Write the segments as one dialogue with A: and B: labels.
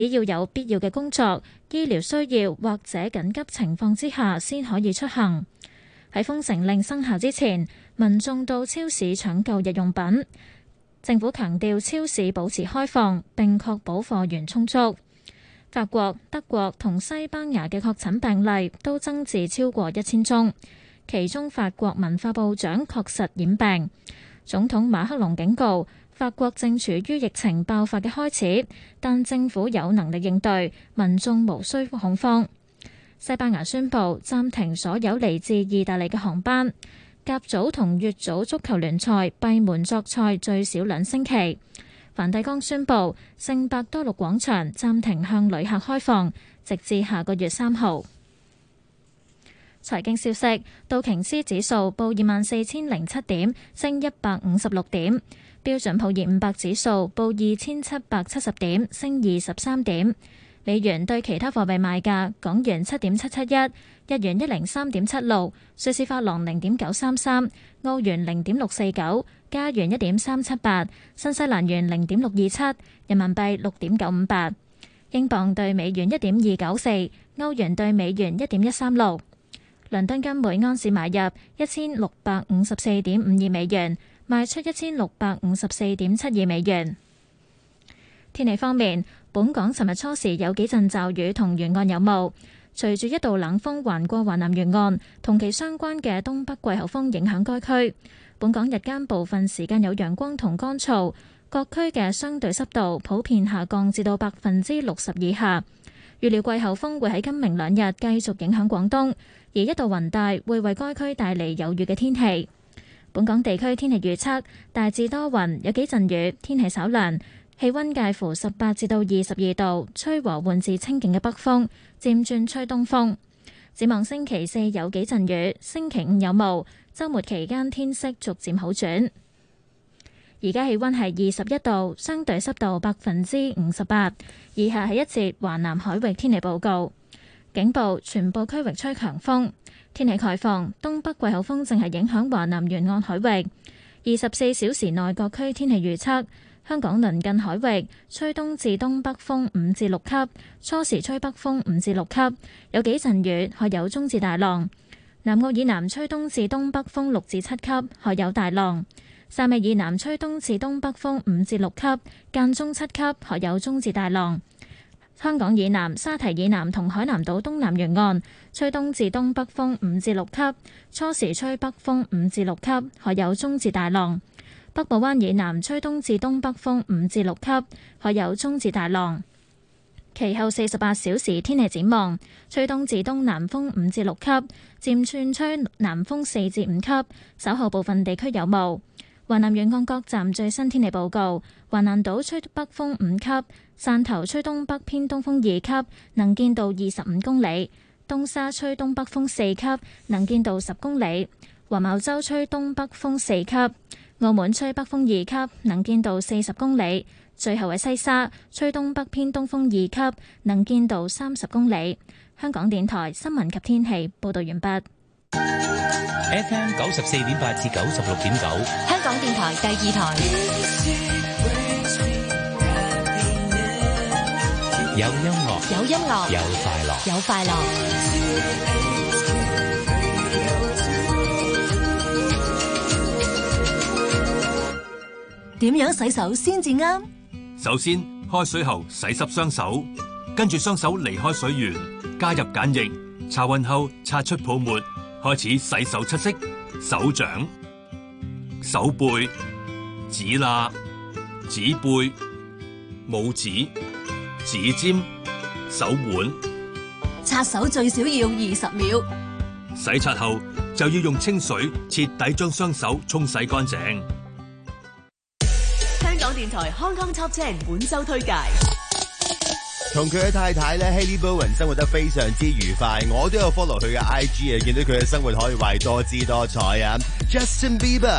A: 只要有必要嘅工作、醫療需要或者緊急情況之下先可以出行。喺封城令生效之前，民眾到超市搶購日用品。政府強調超市保持開放，並確保貨源充足。法國、德國同西班牙嘅確診病例都增至超過1000宗，其中法國文化部長確實染病。總統馬克龍警告，法國正處於疫情爆發嘅開始，但政府有能力應對，民眾無需恐慌。西班牙宣布暫停所有嚟自意大利嘅航班。甲組同乙組足球聯賽閉門作賽最少2星期。梵蒂岡宣布聖伯多祿廣場暫停向旅客開放，直至下個月3號。財經消息，道瓊斯指數報24,007點，升156點；標準普爾500指數報2770點，升23點。美元對其他貨幣賣價：港元7.771，日元103.76，瑞士法郎0.933，歐元0.649，加元1.378，新西蘭元0.627，人民幣6.958，英鎊對美元1.294，歐元對美元1.136。倫敦金每安士買入1654.52美元，賣出1654.72美元。天氣方面，本港尋日初時有幾陣驟雨同沿岸有霧，隨住一道冷鋒橫過華南沿岸，同其相關嘅東北季候風影響該區。本港日間部分時間有陽光同乾燥，各區嘅相對濕度普遍下降至到60%以下。預料季候風會喺今明2日繼續影響廣東，而一道雲帶會為該區帶嚟有雨嘅天氣。本港地區天氣預測，大致多雲，有幾陣雨，天氣稍涼，氣溫介乎18至到22度，吹和緩至清勁嘅北風，漸轉吹東風。展望星期4有幾陣雨，星期5有霧，週末期間天色逐漸好轉。而家氣溫係21度，相對濕度58%。以下係一節華南海域天氣報告。警報，全部區域吹強風。天氣概況，東北季候風正係影響華南沿岸海域。24小時內各區天氣預測：香港鄰近海域吹東至東北風5至6級，初時吹北風5至6級，有幾陣雨，海有中至大浪。南澳以南吹東至東北風6至7級，海有大浪。汕尾以南吹東至東北風5至6級，間中7級，海有中至大浪。香港以南、沙堤以南同海南島東南沿岸吹東至東北風5至6級，初時吹北風5至6級，海有中至大浪。北部灣以南吹東至東北風5至6級，海有中至大浪。其後48小時天氣展望，吹東至東南風5至6級，漸轉吹南風4至5級，稍後部分地區有霧。華南沿岸各站最新天氣報告：華南島吹北風5級，汕頭吹東北偏東風2級，能見度25公里；東沙吹東北風4級，能見度10公里；黃茅洲吹東北風4級；澳門吹北風2級，能見度40公里；最後喺西沙吹東北偏東風2級，能見度30公里。香港電台新聞及天氣報道完畢。
B: FM 94.8至96.9，
C: 香港電台第2台。
B: 有音樂，
C: 有音樂，
B: 有快樂，
C: 有快樂。點樣洗手先至啱？
D: 首先，開水後洗濕雙手，跟住雙手離開水源，加入鹼液，擦勻後擦出泡沫。開始洗手七式：手掌、手背、指罅、指背、拇指、指尖、手腕。
C: 擦手最少要20秒。
D: 洗擦後就要用清水徹底將雙手沖洗乾淨。
E: 香港電台 Hong Kong Top 10本周推介。
F: 同佢嘅太太咧 Hailey Bowen 生活得非常之愉快，我都有 follow 佢嘅 IG 啊，見到佢嘅生活可以話多姿多彩啊。Justin Bieber。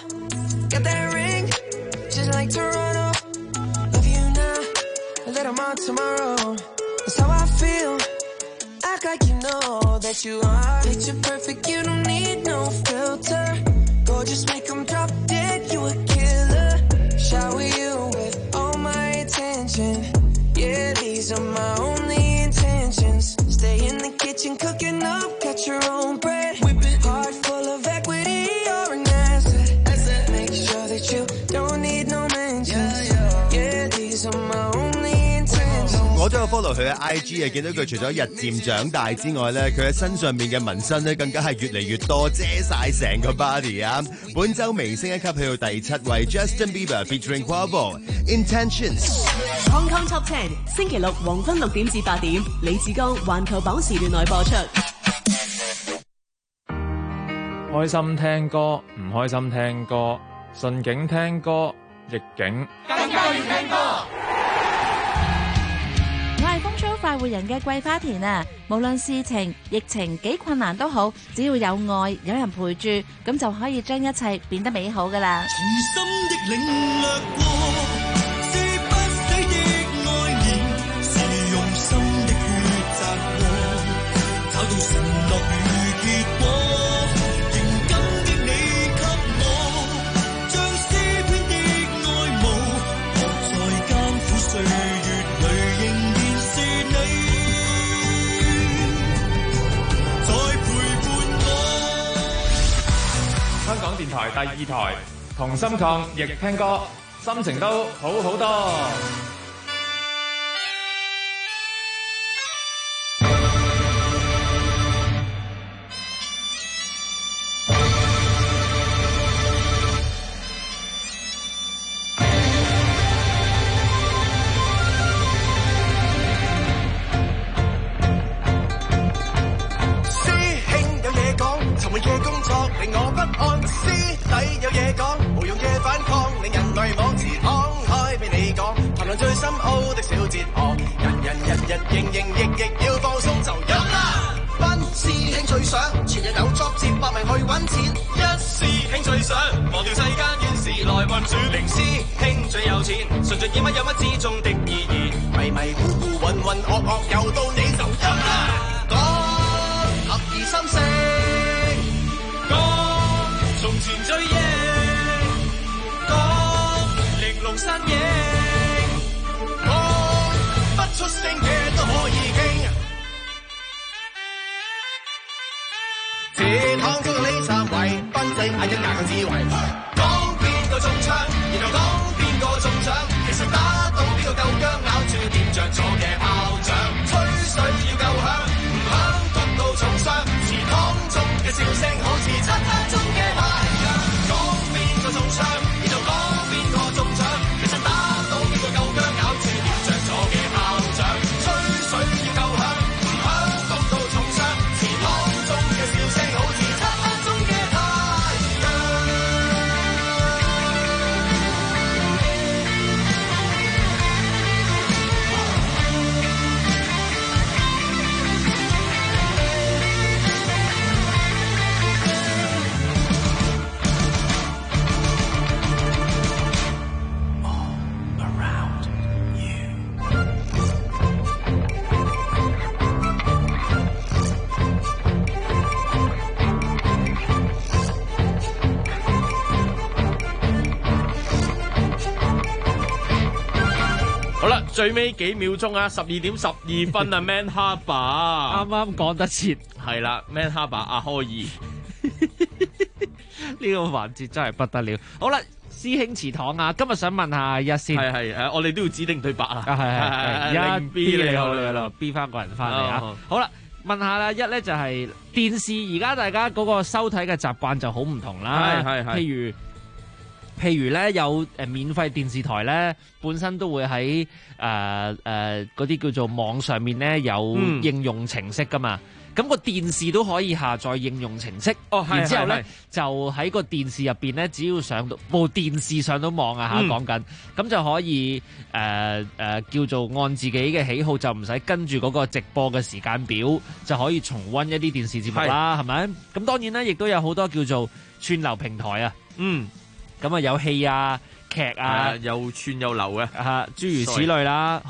G: Let 'em all about tomorrow. That's how I feel. Act like you know that you are. Picture perfect, you don't need no filter. Gorgeous, make them drop dead, you a killer. Shower you with all my attention. Yeah, these are my only intentions. Stay in the kitchen, cooking up, cut your own bread. Whip it hard, full of equity, you're an asset. Make sure that you don't need no mentions. Yeah, these are my only intentions.
F: 我都有 follow 佢嘅 IG 啊，見到佢除咗日漸長大之外咧，佢喺身上面嘅紋身咧更加係越嚟越多，遮晒成個 body 啊！本周微升一級去到第7位 ，Justin Bieber featuring Quavo Intentions。
E: Hong Kong Top 10星期六黃昏6點至8點，李志剛環球榜時段內播出。
H: 開心聽歌，唔開心聽歌，順境聽歌，逆境
I: 更加要聽歌。
J: 我係風騷快活人嘅桂花田啊！無論事情、疫情幾困難都好，只要有愛，有人陪住，咁就可以將一切變得美好噶啦。
I: 從心的領略過，是不死的愛念，是用心的抉擇過，找到承諾與結果。認真的你給我，像詩篇的愛慕，在艱苦歲月裏仍然是你，在陪伴我。
H: 香港電台第2台，同心抗疫聽歌，心情都好好多。
I: 零師兄最有錢，順盡演乜有乜之中的意義，迷迷糊糊渾渾噩噩，又到你就陰啦。講合意心聲，講從前追憶，講玲瓏身影，講不出聲嘅都可以傾。這趟中呢3位，賓仔嗌一架嘅智慧。中槍，然後講邊個中獎，其實打到邊個夠薑，咬住掂着咗嘅炮仗，吹水要夠響，唔響焗到重傷，祠堂中嘅笑聲好似漆黑中嘅太陽。講邊個中槍，然後講邊個中獎，其實打到邊個夠薑，咬住掂着咗嘅炮仗，吹水要夠響，唔響焗到重傷，祠堂中嘅笑聲好似漆黑中嘅太陽。
K: 最尾幾秒鐘啊，12點12分啊 Man Harbour
L: 啱啱講得切，
K: 係啦 Man Harbour 阿柯爾呢
L: 個環節真係不得了。好啦，師兄祠堂啊，今日想問下一先，
K: 係我哋都要指定對白啊，
L: 係
K: 一 B 你好
L: 啦 ，B 翻個人翻嚟啊。好啦，問下啦，一咧就係電視，而家大家嗰個收睇嘅習慣就好唔同啦，譬如咧有免費電視台咧，本身都會喺嗰啲叫做網上面咧有應用程式噶嘛。咁個電視都可以下載應用程式，然之後咧就喺個電視入邊咧，只要上到部電視上到網啊嚇，講緊咁就可以叫做按自己嘅喜好，就唔使跟住嗰個直播嘅時間表，就可以重溫一啲電視節目啦，係咪？咁當然咧，亦都有好多叫做串流平台啊，咁啊有戲啊、劇啊，
K: 又串又流嘅
L: 諸如此類啦。好啦。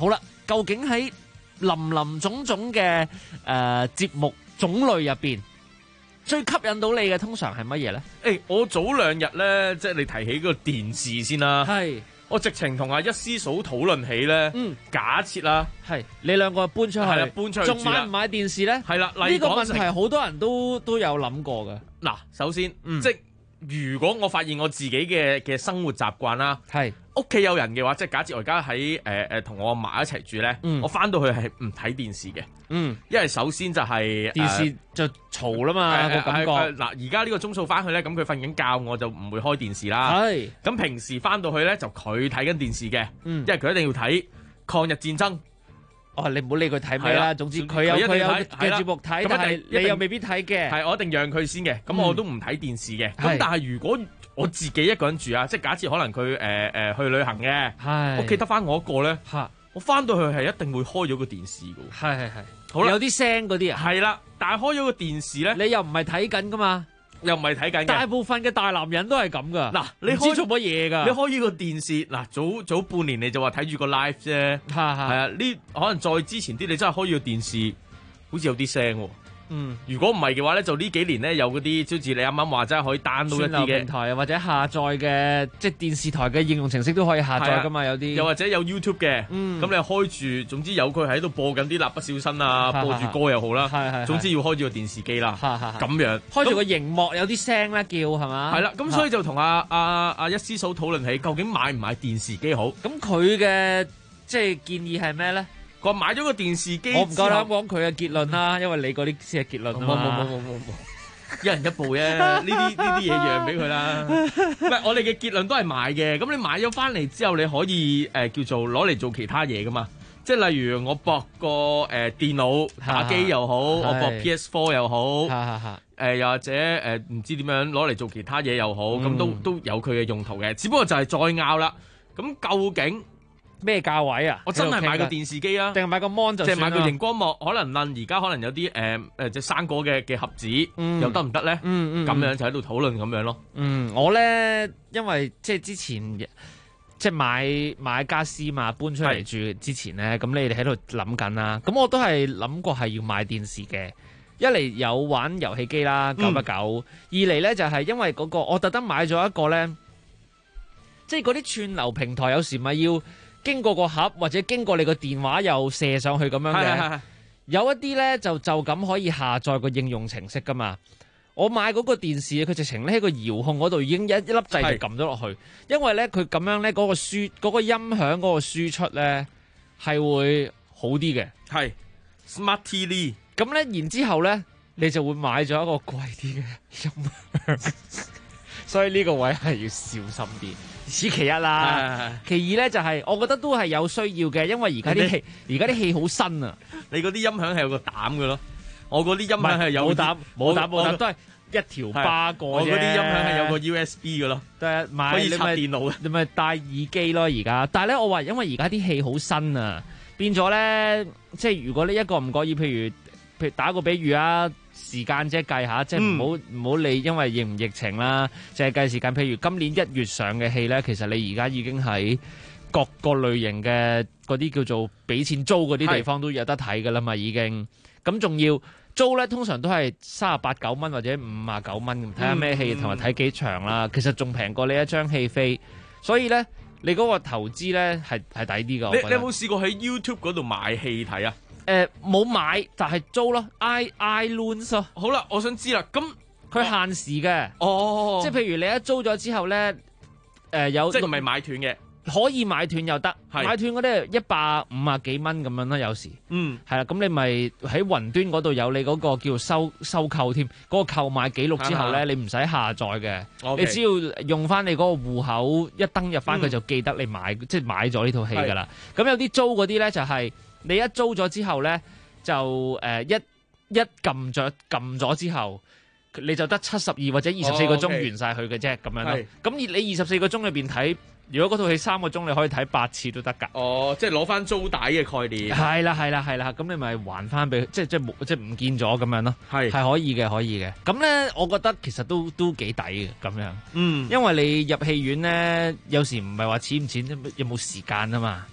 L: 究竟喺林林種種嘅節目種類入邊，最吸引到你嘅通常係乜嘢咧？
K: 我早2日咧，即係你提起嗰個電視先啦。
L: 係。
K: 我直情同阿一師嫂討論起咧，假設啦，
L: 係你兩個搬出去，
K: 係啦，搬出去，
L: 仲買唔買電視咧？
K: 係啦，
L: 呢個問題好多人都有諗過嘅。
K: 嗱，首先，即係如果我發現我自己嘅生活習慣啦，
L: 係
K: 屋企有人嘅話，即係假設我而家喺同我阿嫲一齊住咧，我翻到去係唔睇電視嘅，因為首先就係
L: 電視就嘈啦嘛個感覺。
K: 嗱，而家呢個鐘數翻去咧，咁佢瞓緊覺，我就唔會開電視啦。
L: 係
K: 咁平時翻到去咧，就佢睇緊電視嘅，因為佢一定要睇抗日戰爭。
L: 哦，你唔好理佢睇咩啦，總之佢有嘅節目睇，但係你又未必睇嘅。
K: 係，我一定讓佢先嘅，咁我都唔睇電視嘅。咁但係如果我自己一個人住啊，即係假設可能佢去旅行嘅，屋企得翻我一個咧，我翻到去係一定會開咗個電視嘅。
L: 係，好啦，有啲聲嗰啲啊。
K: 係啦，但係開咗個電視咧，
L: 你又唔係睇緊噶嘛？
K: 又唔係睇緊嘅，
L: 大部分嘅大男人都係咁噶。
K: 嗱，你
L: 唔知做乜嘢噶？
K: 你開呢個電視，嗱早半年你就話睇住個 live 啫，係啊，呢可能再之前啲你真係開呢個電視，好似有啲聲喎。如果唔係嘅話咧，就呢幾年咧有嗰啲，好似你啱啱話齋可以 download 一啲嘅
L: 平台啊，或者下載嘅即係電視台嘅應用程式都可以下載噶嘛，有啲
K: 又或者有 YouTube 嘅，咁你開住，總之有佢喺度播緊啲蠟筆小新啊，播住歌又好啦，總之要開住個電視機啦，咁樣
L: 開住個熒幕有啲聲咧叫係嘛？
K: 係啦，咁所以就同阿一師嫂討論起，究竟買唔買電視機好？
L: 咁佢嘅即係建議係咩咧？
K: 佢買咗個電視機，
L: 我唔夠膽講佢嘅結論啦，因為你嗰啲先係結論啊嘛。
K: 冇，一人一部啫，呢啲嘢讓俾佢啦。唔係，我哋嘅結論都係買嘅。咁你買咗翻嚟之後，你可以叫做攞嚟做其他嘢噶嘛。即係例如我駁個電腦打機又好，我駁 PS4 又好，又或者唔知點樣攞嚟做其他嘢又好，咁都有佢嘅用途嘅。只不過就係再拗啦。咁究竟
L: 咩價位啊？
K: 我真係買個電視機啊，
L: 定係買個 mon 就算啦？
K: 即係買個熒光幕，可能而家可能有啲即係生果嘅盒子，又得唔得咧？咁樣就喺度討論咁樣咯。
L: 我咧因為即係之前即係買家私嘛，搬出嚟住之前咧，咁你哋喺度諗緊啦。咁我都係諗過係要買電視嘅。一嚟有玩遊戲機啦，919；二嚟咧就係因為嗰個我特登買咗一個咧，即係嗰啲串流平台有時咪要經過個盒或者經過你個電話又射上去咁樣嘅，有一啲咧就咁可以下載個應用程式噶嘛。我買嗰個電視，佢直情咧喺個遙控嗰度已經一粒掣就撳咗落去，因為咧佢咁樣咧嗰個音響嗰個輸出咧係會好啲嘅。
K: 係 Smart TV
L: 咁咧，然之後咧你就會買咗一個貴啲嘅音響，所以呢個位係要小心啲。此其一啦，其二咧就係我覺得都係有需要嘅，因為而家啲戲好新啊。
K: 你嗰啲音響係有個膽嘅咯，我嗰啲音響係有
L: 冇膽，都係一條巴過啫。
K: 我嗰啲音響係有個 USB 嘅咯，可以插電腦嘅。
L: 你咪戴耳機咯而家。但係咧，我話因為而家啲戲好新啊，變咗咧，即係如果你一個唔覺意，譬如打個比喻啊。時間即係計下，即係唔好理，因為疫情啦，淨係計時間。譬如今年1月上嘅戲咧，其實你而家已經喺各個類型嘅嗰啲叫做俾錢租嗰啲地方都有得睇㗎啦嘛，已經。咁仲要租咧，通常都係38-9蚊或者59蚊，睇下咩戲同埋睇幾場啦。其實仲平過你一張戲飛，所以咧你嗰個投資咧係抵啲㗎。
K: 你有冇試過喺 YouTube 嗰度買戲睇啊？
L: 冇買，但係租咯 ，iLoans 咯。
K: 好啦，我想知啦，咁
L: 佢限時嘅，即係譬如你一租咗之後咧，有
K: 即係唔係買斷嘅，
L: 可以買斷又得，買斷嗰啲150幾蚊咁樣啦，有時，係啦，咁你咪喺雲端嗰度有你嗰個叫收購添，嗰個購買記錄之後咧，你唔使下載嘅，你只要用翻你嗰個戶口一登入翻，佢就記得你買，即係買咗呢套戲噶啦。咁有啲租嗰啲咧就係。你一租咗之後咧，就一撳咗之後，你就得72或者24個鐘完晒佢嘅啫，咁樣咯。咁你24個鐘裏邊睇，如果嗰套戲3個鐘，你可以睇8次都得㗎。
K: 哦，即係攞翻租帶嘅概念。
L: 係啦，咁你咪還翻俾佢，即係唔見咗咁樣咯。係可以嘅。咁咧，我覺得其實都幾抵嘅咁樣。因為你入戲院咧，有時唔係話錢唔錢，有冇時間啊嘛。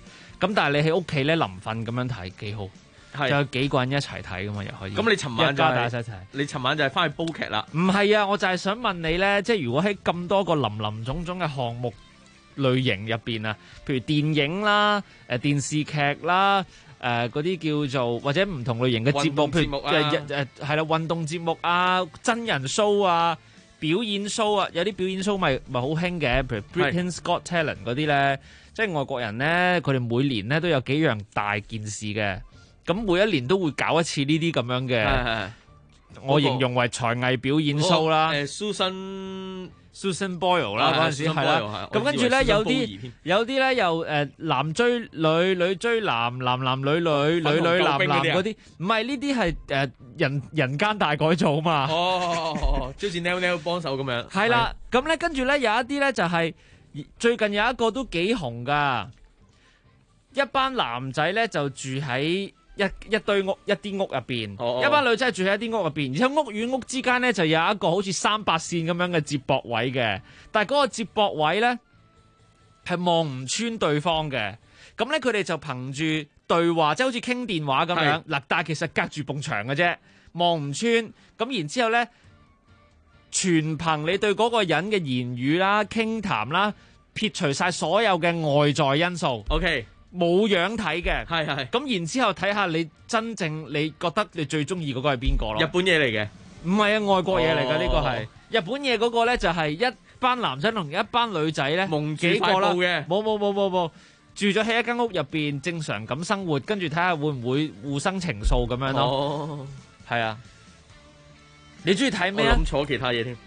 L: 咁但係你喺屋企咧臨瞓咁樣睇幾好。就有幾個人一齊睇噶嘛，又可以。
K: 咁你尋晚就
L: 大家一齊。
K: 你尋晚就係翻去煲劇啦。
L: 唔係啊，我就係想問你咧，即係如果喺咁多個林林總總嘅項目類型入邊啊，譬如電影啦、電視劇啦、嗰啲叫做或者唔同類型嘅節目，譬如係啦運動節目啊、真人 show 啊、表演 show 啊，有啲表演 show 咪好興嘅，譬如 Britain's Got Talent 嗰啲咧，即係外國人咧，佢哋每年咧都有幾樣大件事嘅。咁每一年都會搞一次呢啲咁樣嘅，我形容為才藝表演 show 啦。Susan Boyle 啦嗰陣時係啦。咁跟住咧有啲咧又男追女，女追男，男男女女，女女男男嗰啲，唔係呢啲係人間大改造嘛。
K: 哦，即好似 Nell 幫手咁樣。
L: 係啦，咁咧跟住咧有一啲咧就係最近有一個都幾紅噶，一班男仔咧就住喺一堆屋一啲屋入邊，一班女仔住喺一啲屋入邊，而且屋與屋之間咧就有一個好似300線咁樣嘅接駁位嘅，但係嗰個接駁位咧係望唔穿對方嘅，咁咧佢哋就憑住對話，即係好似傾電話咁樣嗱，但係其實隔住埲牆嘅啫，望唔穿，咁然之後咧全憑你對嗰個人嘅言語啦、傾談啦，撇除晒所有嘅外在因素。
K: OK。
L: 冇樣睇嘅，
K: 係
L: 咁然之後睇下你真正你覺得你最中意嗰個係邊個咯？
K: 日本嘢嚟嘅，
L: 唔係啊，外國嘢嚟㗎呢個係日本嘢嗰個咧，就係一班男仔同一班女仔咧，幾個啦，冇住咗喺一間屋入邊，正常咁生活，跟住睇下會唔會互生情愫咁樣咯。
K: 哦，
L: 係啊，你中意睇咩啊？
K: 我諗坐其他嘢添，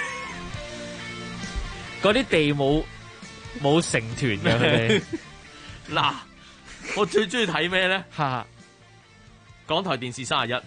L: 嗰啲地冇成團嘅佢哋。
K: 嗱，我最中意睇咩咧？港台電視31，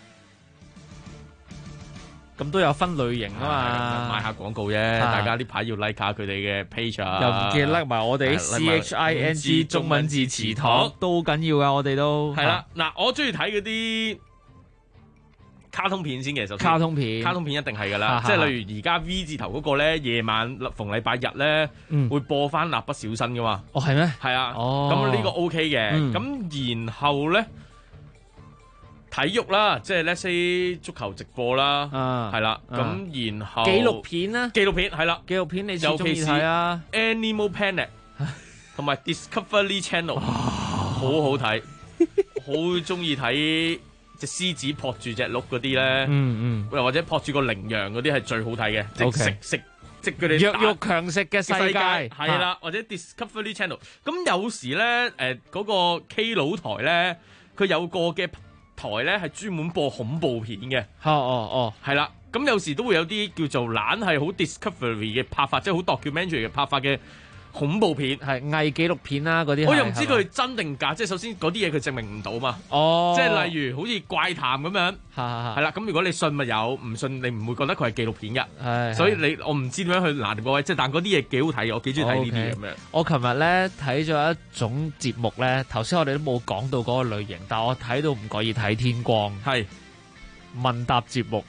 L: 咁都有分類型啊嘛，
K: 賣下廣告啫。大家呢排要 like 下佢哋嘅 page 啊，
L: 又唔記得 like 埋我哋 CHING 中文字詞堂都好緊要噶，我哋都
K: 係啦。嗱，我中意睇嗰啲卡通片先嘅，首先卡通片一定係噶啦，即係例如而家 V 字頭嗰個咧，夜晚逢禮拜日咧會播翻蠟筆小新噶嘛。
L: 哦，係咩？
K: 係啊。
L: 哦，
K: 咁呢個 OK 嘅。咁然後咧體育啦，即係 let's say 足球直播啦，係啦。咁然後
L: 紀錄片啦，
K: 紀錄片係啦，
L: 紀錄片你最中意睇啊
K: ？Animal Planet 同埋 Discovery Channel 好好睇，好中意睇。隻獅子撲住隻鹿嗰啲咧，又或者撲住個羚羊嗰啲係最好睇嘅，即佢哋
L: 弱肉強食嘅世界
K: 係啦，或者 Discovery Channel。咁有時咧，嗰個 K 佬台咧，佢有個嘅台咧係專門播恐怖片嘅。係啦。咁有時都會有啲叫做懶係好 Discovery 嘅拍法，即係好 documentary 嘅拍法嘅。恐怖片
L: 係偽紀錄片啦，嗰啲
K: 我又唔知佢真定假，即係首先嗰啲嘢佢證明唔到嘛。即係例如好似怪談咁樣，係啦。咁如果你信咪有，唔信你唔會覺得佢係紀錄片㗎。所以我唔知點樣去拿捏個位，即係但嗰啲嘢幾好睇，我幾中意睇呢啲咁樣。
L: 我琴日咧睇咗一種節目咧，頭先我哋都冇講到嗰個類型，但我睇到唔覺意睇天光，係問答節目，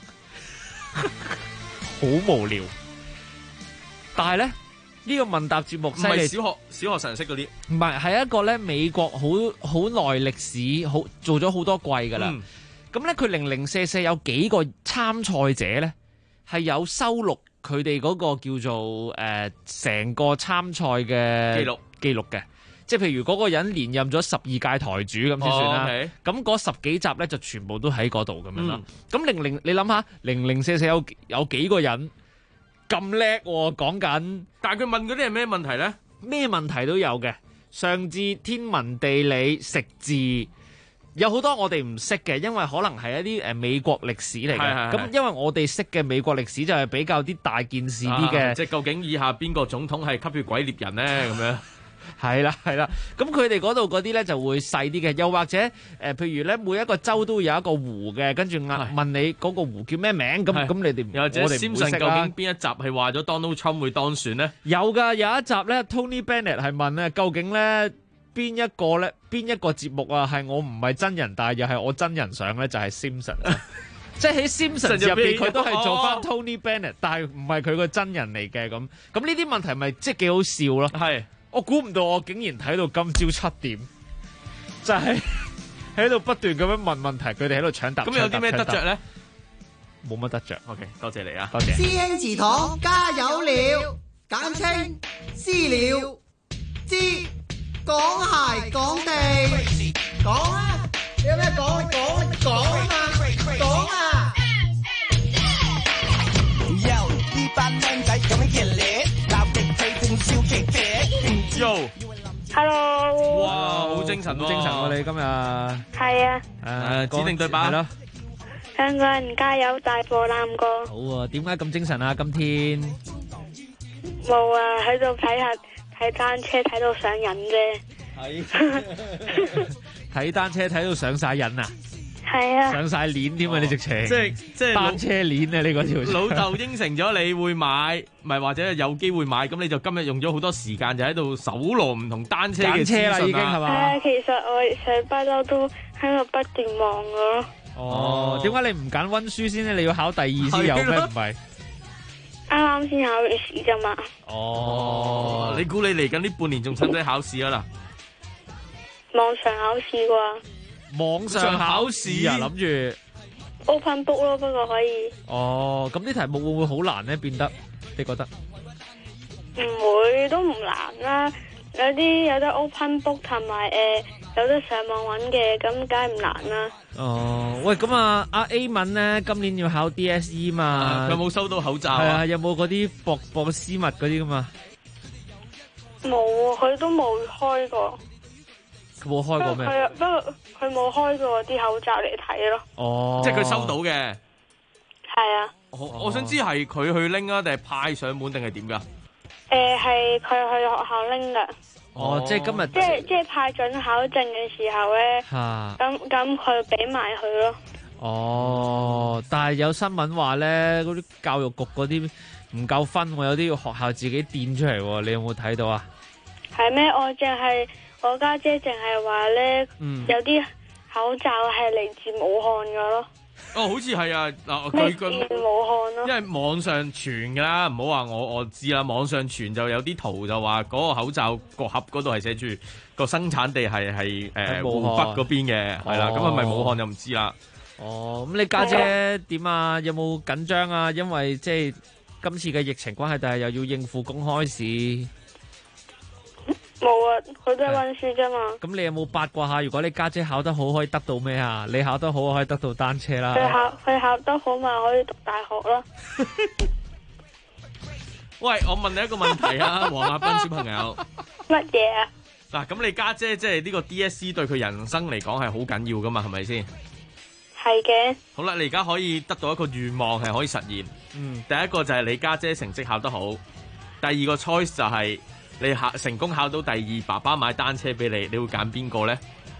L: 好無聊，但係咧。呢個問答節目唔
K: 係小學常識嗰啲，
L: 唔係一個咧美國好耐歷史，做咗好多季噶啦。咁咧佢0044有幾個參賽者咧係有收錄佢哋嗰個叫做成個參賽嘅記錄嘅，即係譬如嗰個人連任咗12屆台主咁先算啦。咁嗰10幾集咧就全部都喺嗰度咁樣啦。咁你諗下0044有幾個人？咁叻喎，講緊，
K: 但係佢問嗰啲係咩問題咧？
L: 咩問題都有嘅，上至天文地理、食字，有好多我哋唔識嘅，因為可能係一啲美國歷史嚟嘅。咁因為我哋識嘅美國歷史就係比較啲大件事啲嘅，
K: 即係究竟以下邊個總統係吸血鬼獵人咧？咁樣。
L: 係啦，咁佢哋嗰度嗰啲咧就會細啲嘅，又或者譬如咧每一個州都會有一個湖嘅，跟住問你嗰個湖叫咩名，咁你哋
K: 又或者 Simpson 究竟邊一集係話咗 Donald Trump 會當選咧？
L: 有㗎，有一集咧 Tony Bennett 係問咧，究竟咧邊一個節目啊係我唔係真人，但係又係我真人相咧，就係 Simpson。即係喺 Simpsons 入邊，佢都係做翻 Tony Bennett，但係唔係佢個真人嚟嘅咁。咁呢啲問題咪即係幾好笑咯？係。我估唔到我竟然睇到今朝7點， 就係喺度不斷咁樣問問題，佢哋喺度搶答。
K: 咁有啲咩得着咧？
L: 冇乜得着。
K: OK， 多謝你啊，
L: 多謝。
M: 師兄祠堂加油了，簡稱私了，知講鞋講地，講啊！你有咩講？你講啊嘛，講啊！呢班靚仔咁樣熱烈，立即推正笑騎騎。
K: Yo，Hello， 哇，好精神，
L: 好精神喎！你今日
N: 係
K: 啊，指定對白
L: 係咯。
N: 香港人加油，大步攬過。
L: 好啊，點解咁精神啊？今天
N: 冇啊，喺度睇單車，睇到上癮啫。
L: 睇單車睇到上晒癮啊！
N: 係啊，
L: 上晒鏈添啊！你直情
K: 即係
L: 單車鏈啊！你嗰條
K: 老豆應承咗你會買，咪或者有機會買，咁你就今日用咗好多時間就喺度搜羅唔同單車嘅資訊啦，
L: 已經係嘛？
N: 係啊，其實我成班都喺度不斷望㗎咯。
L: 哦，點解你唔揀溫書先咧？你要考第二先有咩？唔係
N: 啱啱先考完試啫嘛。
K: 哦，你估你嚟緊呢半年仲使唔使考試啊啦？
N: 網上考試啩？
L: 網上考試啊，諗住
N: open book 咯，不過可以。
L: 哦，咁啲題目會唔會好難咧？變得你覺得？
N: 唔會，都唔難啦。有得 open book 同埋有得上網揾嘅，咁梗係唔難啦。
L: 哦，喂，咁啊，阿 A 文咧，今年要考 DSE 嘛？
K: 佢冇收到口罩啊？
L: 係啊，有冇嗰啲薄絲襪嗰啲噶嘛？
N: 冇，佢都冇開過。
L: 佢冇開過咩？
N: 不過佢冇開過啲口罩嚟睇咯。
L: 哦，
K: 即係佢收到嘅。
N: 係啊。
K: 我想知係佢去拎啊，定係派上門定係點噶？
N: 係佢去學校拎噶。
L: 哦，即係今日
N: 即係派准考證嘅時候咧，咁佢俾埋佢咯。
L: 哦，但係有新聞話咧，嗰啲教育局嗰啲唔夠分，有啲要學校自己墊出嚟，你有冇睇到啊？
N: 係咩？我家姐淨係話咧，有啲口罩係嚟自武漢噶咯。
K: 哦，好似係啊，嗱，
N: 佢武漢咯，
K: 因為網上傳噶啦，唔好話我知啦，網上傳就有啲圖就話嗰個口罩個盒嗰度係寫住個生產地係湖北嗰邊嘅，係啦，咁係咪武漢就唔知啦。
L: 哦，咁你家姐點啊？有冇緊張啊？因為即係今次嘅疫情關係，但係又要應付公開試。
N: 冇啊，佢都係溫書啫嘛。
L: 咁你有冇八卦下？如果你家姐考得好，可以得到咩啊？你考得好，可以得到單車啦。
N: 佢考得好咪可以讀大學咯。
K: 喂，我問你一個問題啊，黃亞斌小朋友。
N: 乜嘢啊？
K: 嗱，咁你家姐即係呢個 DSE 對佢人生嚟講係好緊要噶嘛？係咪先？
N: 係嘅。
K: 好啦，你而家可以得到一個願望係可以實現。第一個就係你家姐成績考得好，第二個 choice 就係你成功考到第二，爸爸買單車俾你，你會揀邊個咧？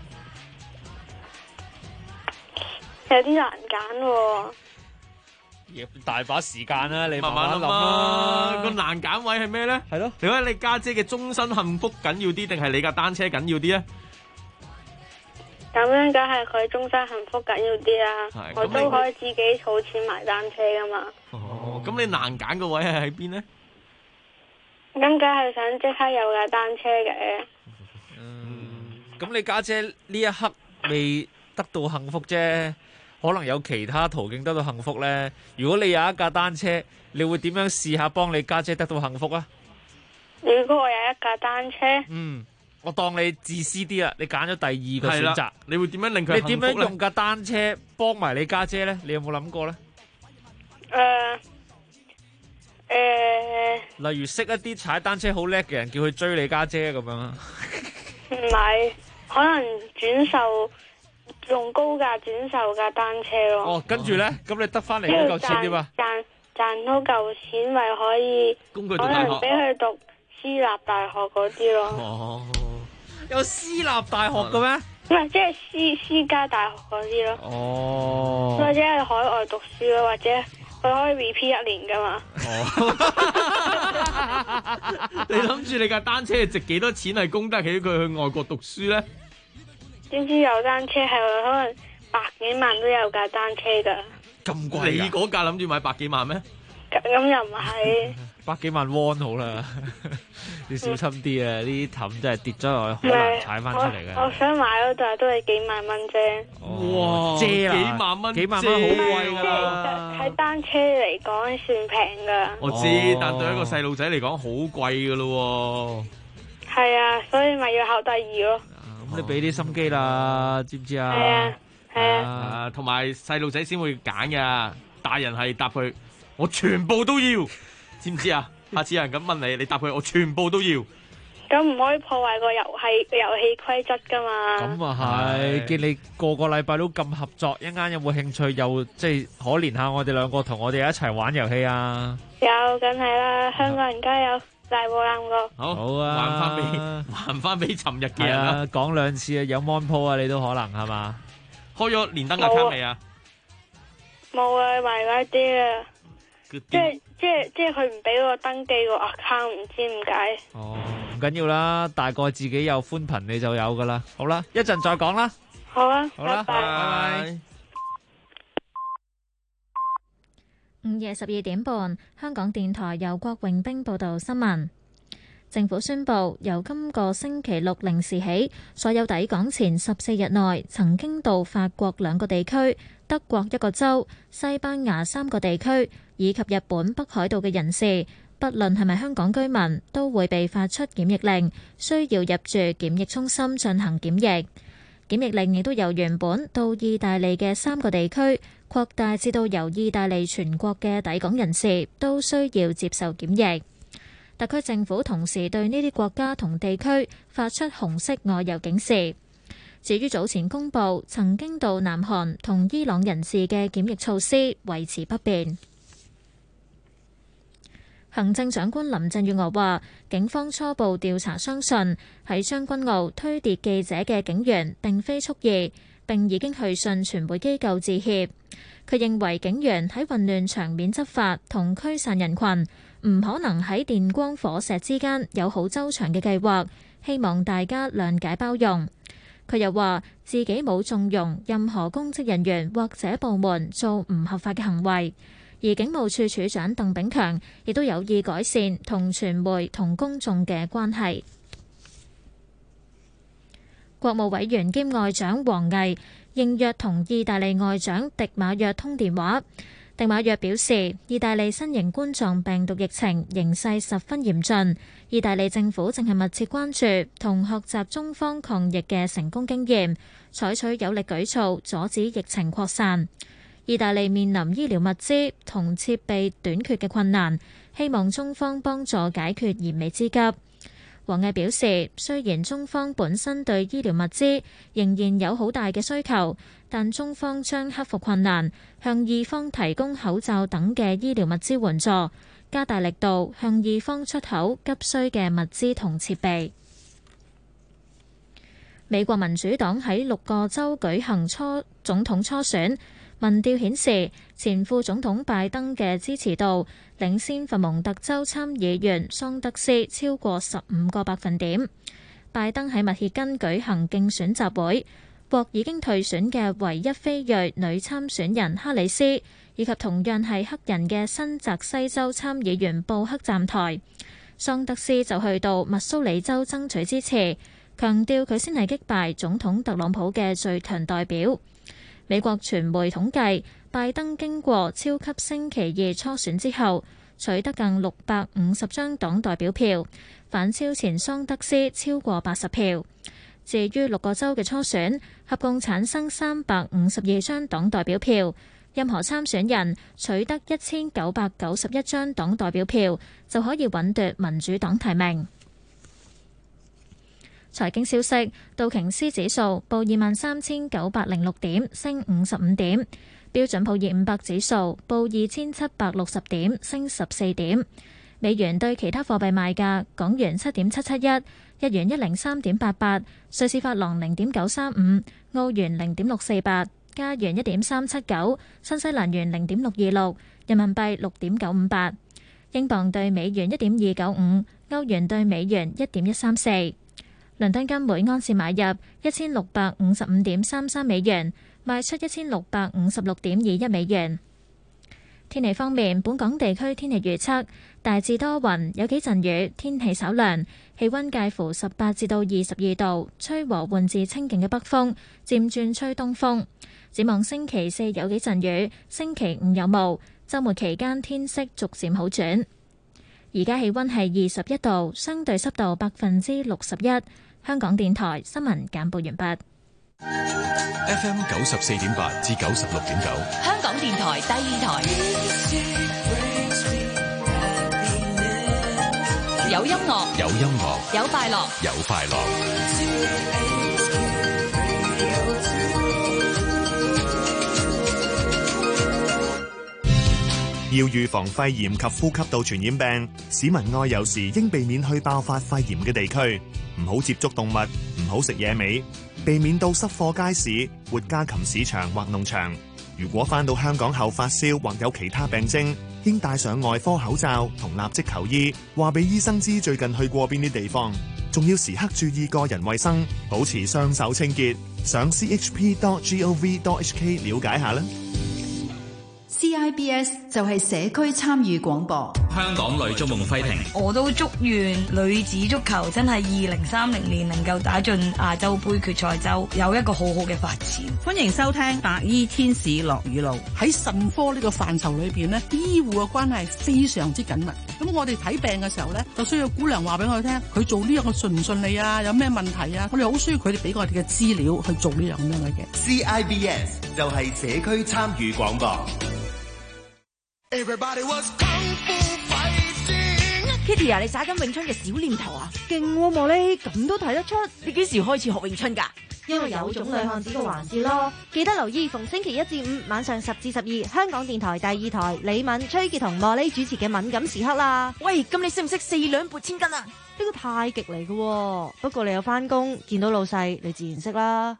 N: 有啲難揀喎。
L: 大把時間啦，你
K: 慢慢諗啦。個難揀位係咩咧？
L: 係咯。
K: 你覺得你家姐嘅終身幸福緊要啲，定係你架單車緊要啲咧？
N: 咁樣梗係佢終身幸福緊要啲啊！我都可以自己儲錢買單車噶嘛。
K: 哦，咁你難揀個位係喺邊咧？
N: 咁梗係想即刻有架單車嘅。
L: 咁你家姐呢一刻未得到幸福啫，可能有其他途徑得到幸福咧。如果你有一架單車，你會點樣試下幫你家姐得到幸福啊？
N: 如果我有一架單車，
L: 我當你自私啲啦，你揀咗第二個選擇，
K: 你會點樣令佢幸福咧？
L: 你點樣用架單車幫埋你家姐咧？你有冇諗過咧？例如識一啲踩單車好叻嘅人，叫佢追你家姐咁樣啊？
N: 唔係，可能轉售，用高價轉售架單車咯。
L: 哦，跟住咧，咁你得翻嚟嗰嚿錢點啊？
N: 賺到嚿錢咪可以，可能俾佢讀私立大學嗰啲咯。
L: 哦，有私立大學嘅咩？
N: 唔係，即係私家大學嗰啲咯。
L: 哦，
N: 或者係海外讀書咯，或者佢可以 repeat 1年噶嘛。
K: 你諗住你架單車值幾多錢係供得起佢去外國讀書咧？
N: 點知有單車係可能100幾萬都有架單車噶。
K: 咁貴？你嗰架諗住買100幾萬咩？
N: 咁又唔係。
L: 百幾萬won好啦，你小心啲啊！呢啲氹真係跌咗落去，好難踩翻出嚟嘅。
N: 我想買嗰度都係幾萬蚊啫。
K: 哇！
L: 遮啦，
K: 幾萬蚊，
L: 幾萬蚊好貴㗎啦。
N: 喺單車嚟講算平㗎。
K: 我知，但對一個細路仔嚟講好貴㗎咯。
N: 係啊，所以咪要考第二咯。
L: 咁你俾啲心機啦，知唔知啊？
N: 係啊，係啊。
K: 同埋細路仔先會揀㗎，大人係答佢，我全部都要。知唔知啊？下次有人咁問你，你答佢我全部都要。
N: 咁唔可以破壞個遊戲規則噶嘛？
L: 咁啊係，見你個禮拜都咁合作，一陣間有冇興趣又即係可憐下我哋兩個，同我哋一齊玩遊戲啊？
N: 有，梗係啦！香港人加油，大步攬過。
K: 好啊，還翻俾尋日嘅人啦。
L: 講兩次啊，有 mon po 啊，你都可能係嘛？
K: 開咗連登account未啊？
N: 冇啊，買嗰啲啊。即係佢唔俾我登記個 account， 唔知點解。
L: 哦，唔緊要啦，大個自己有寬頻你就有噶啦。好啦，一陣再講啦。
N: 好啊，
L: 好啦，
N: 拜
L: 拜。
A: 午夜12點半，香港電台由郭榮兵報道新聞。政府宣布，由今個星期六零時起，所有抵港前14日內曾經到法國2個地區、德國1個州、西班牙3個地區以及日本北海道嘅人士，不論係咪香港居民，都會被發出檢疫令，需要入住檢疫中心進行檢疫。檢疫令亦都由原本到意大利嘅3個地區擴大至到由意大利全國嘅抵港人士都需要接受檢疫。特區政府同時對呢啲國家同地區發出紅色外遊警示。至於早前公布曾經到南韓同伊朗人士嘅檢疫措施維持不變。行政長官林鄭月娥話，警方初步調查相信喺將軍澳推跌記者嘅警員並非蓄意，並已經去信傳媒機構致歉。佢認為警員喺混亂場面執法同驅散人群，唔可能喺電光火石之間有好周詳嘅計劃，希望大家諒解包容。佢又話自己冇縱容任何公職人員或者部門做唔合法嘅行為，而警務處處長鄧炳強亦都有意改善同傳媒同公眾嘅關係。國務委員兼外長王毅應約同意大利外長迪馬約通電話。迪馬約表示，意大利新型冠狀病毒疫情形勢十分嚴峻，意大利政府正係密切關注同學習中方抗疫嘅成功經驗，採取有力舉措阻止疫情擴散。意大利面臨醫療物資同設備短缺嘅困難，希望中方幫助解決燃眉之急。王毅表示，雖然中方本身對醫療物資仍然有好大嘅需求，但中方將克服困難，向意方提供口罩等嘅醫療物資援助，加大力度向意方出口急需嘅物資同設備。美國民主黨喺6個州舉行總統初選，民調顯示前副總統拜登嘅支持度領先佛蒙特州參議員桑德斯超過15個百分點。拜登喺密歇根舉行競選集會，獲已經退選嘅唯一非裔女參選人哈里斯，以及同樣係黑人嘅新澤西州參議員布克站台。桑德斯就去到密蘇里州爭取支持，強調佢先係擊敗總統特朗普嘅最強代表。美國傳媒統計，拜登經過超級星期二初選之後，取得近650張黨代表票，反超前桑德斯超過80票。至於6個州嘅初選，合共產生352張黨代表票，任何參選人取得1991張黨代表票，就可以穩奪民主黨提名。財經消息，道瓊斯指數報23,906點，升55點；標準普爾500指數報2,760點，升14點。美元對其他貨幣賣價：港元7.771，日元103.88，瑞士法郎0.935，澳元0.648，加元1.379，新西蘭元0.626，人民幣6.958，英鎊對美元1.295，歐元對美元1.134。倫敦金每安士買入1655.33美元，賣出1656.21美元。 天氣方面，本港地區天氣預測大致多雲，有幾陣雨，天氣稍涼，氣溫介乎18至到22度，吹和緩至清勁嘅北風，漸轉吹東風。展望星期四有幾陣雨，星期五有霧，週末期間天色逐漸好轉。而家氣溫係21度，相對濕度61%。香港電台新聞簡報完畢。
O: FM 94.8至96.9，
C: 香港電台第二台，有音樂，
O: 有音樂，
C: 有快樂，
O: 有快樂。
P: 要預防肺炎及呼吸道傳染病，市民外遊時應避免去爆發肺炎嘅地區，唔好接觸動物，唔好食野味，避免到濕貨街市、活家禽市場或農場。如果返到香港後發燒或有其他病徵，應戴上外科口罩同立即求醫，話俾醫生知最近去過邊啲地方，仲要時刻注意個人衛生，保持雙手清潔。上 chp.gov.hk 了解下啦。
Q: CIBS 就係社區參與廣播。
B: 香港女足夢輝亭，
R: 我都祝願女子足球真係2030年能夠打進亞洲盃決賽周，有一個好好嘅發展。
S: 歡迎收聽白衣天使落雨路。喺腎科呢個範疇裏邊呢，醫護嘅關係非常之緊密。咁我哋睇病嘅時候呢，就需要姑娘話俾我哋聽，佢做呢樣嘅順唔順利啊，有咩問題啊，我哋好需要佢哋俾我哋嘅資料去做呢樣咁樣嘅嘢。
F: CIBS 就係社區參與廣播。
T: Kitty 啊，你耍緊詠春嘅小念頭啊，勁喎莫莉，咁都睇得出。你幾時開始學詠春㗎？
U: 因為有種女漢子嘅環節咯。記得留意逢星期1至5晚上10至12，香港電台第二台李敏、崔潔同莫莉主持嘅敏感時刻啦。
T: 喂，咁你識唔識4兩撥千斤啊？
U: 呢個太極嚟嘅，不過你有返工見到老細，你自然識啦。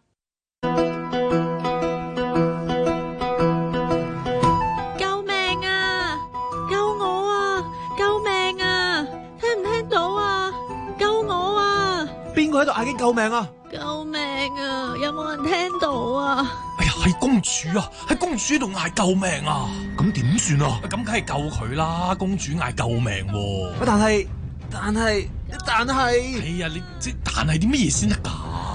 V: 邊個喺度嗌緊救命啊？
W: 救命啊！有冇人聽到啊？
V: 哎呀，係公主啊！係公主喺度嗌救命啊！咁點算啊？咁梗係救佢啦！公主嗌救命喎！但係，哎呀，你即但係啲乜嘢先得㗎？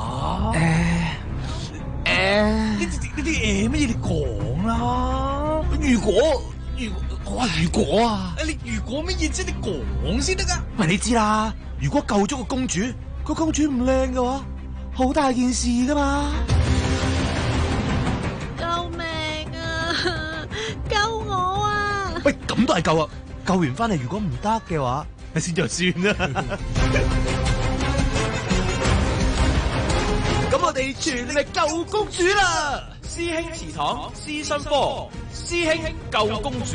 V: 呢啲乜嘢你講啦？如果啊！你如果乜嘢啫？你講先得㗎。喂，你知啦，如果救咗個公主。個公主唔靚嘅話，好大件事噶嘛！
W: 救命啊！救我啊！
V: 喂，咁都係救啊！救完翻嚟，如果唔得嘅話，咪先就算啦。咁我哋全力救公主啦！
K: 師兄祠堂師新科，師兄救公主。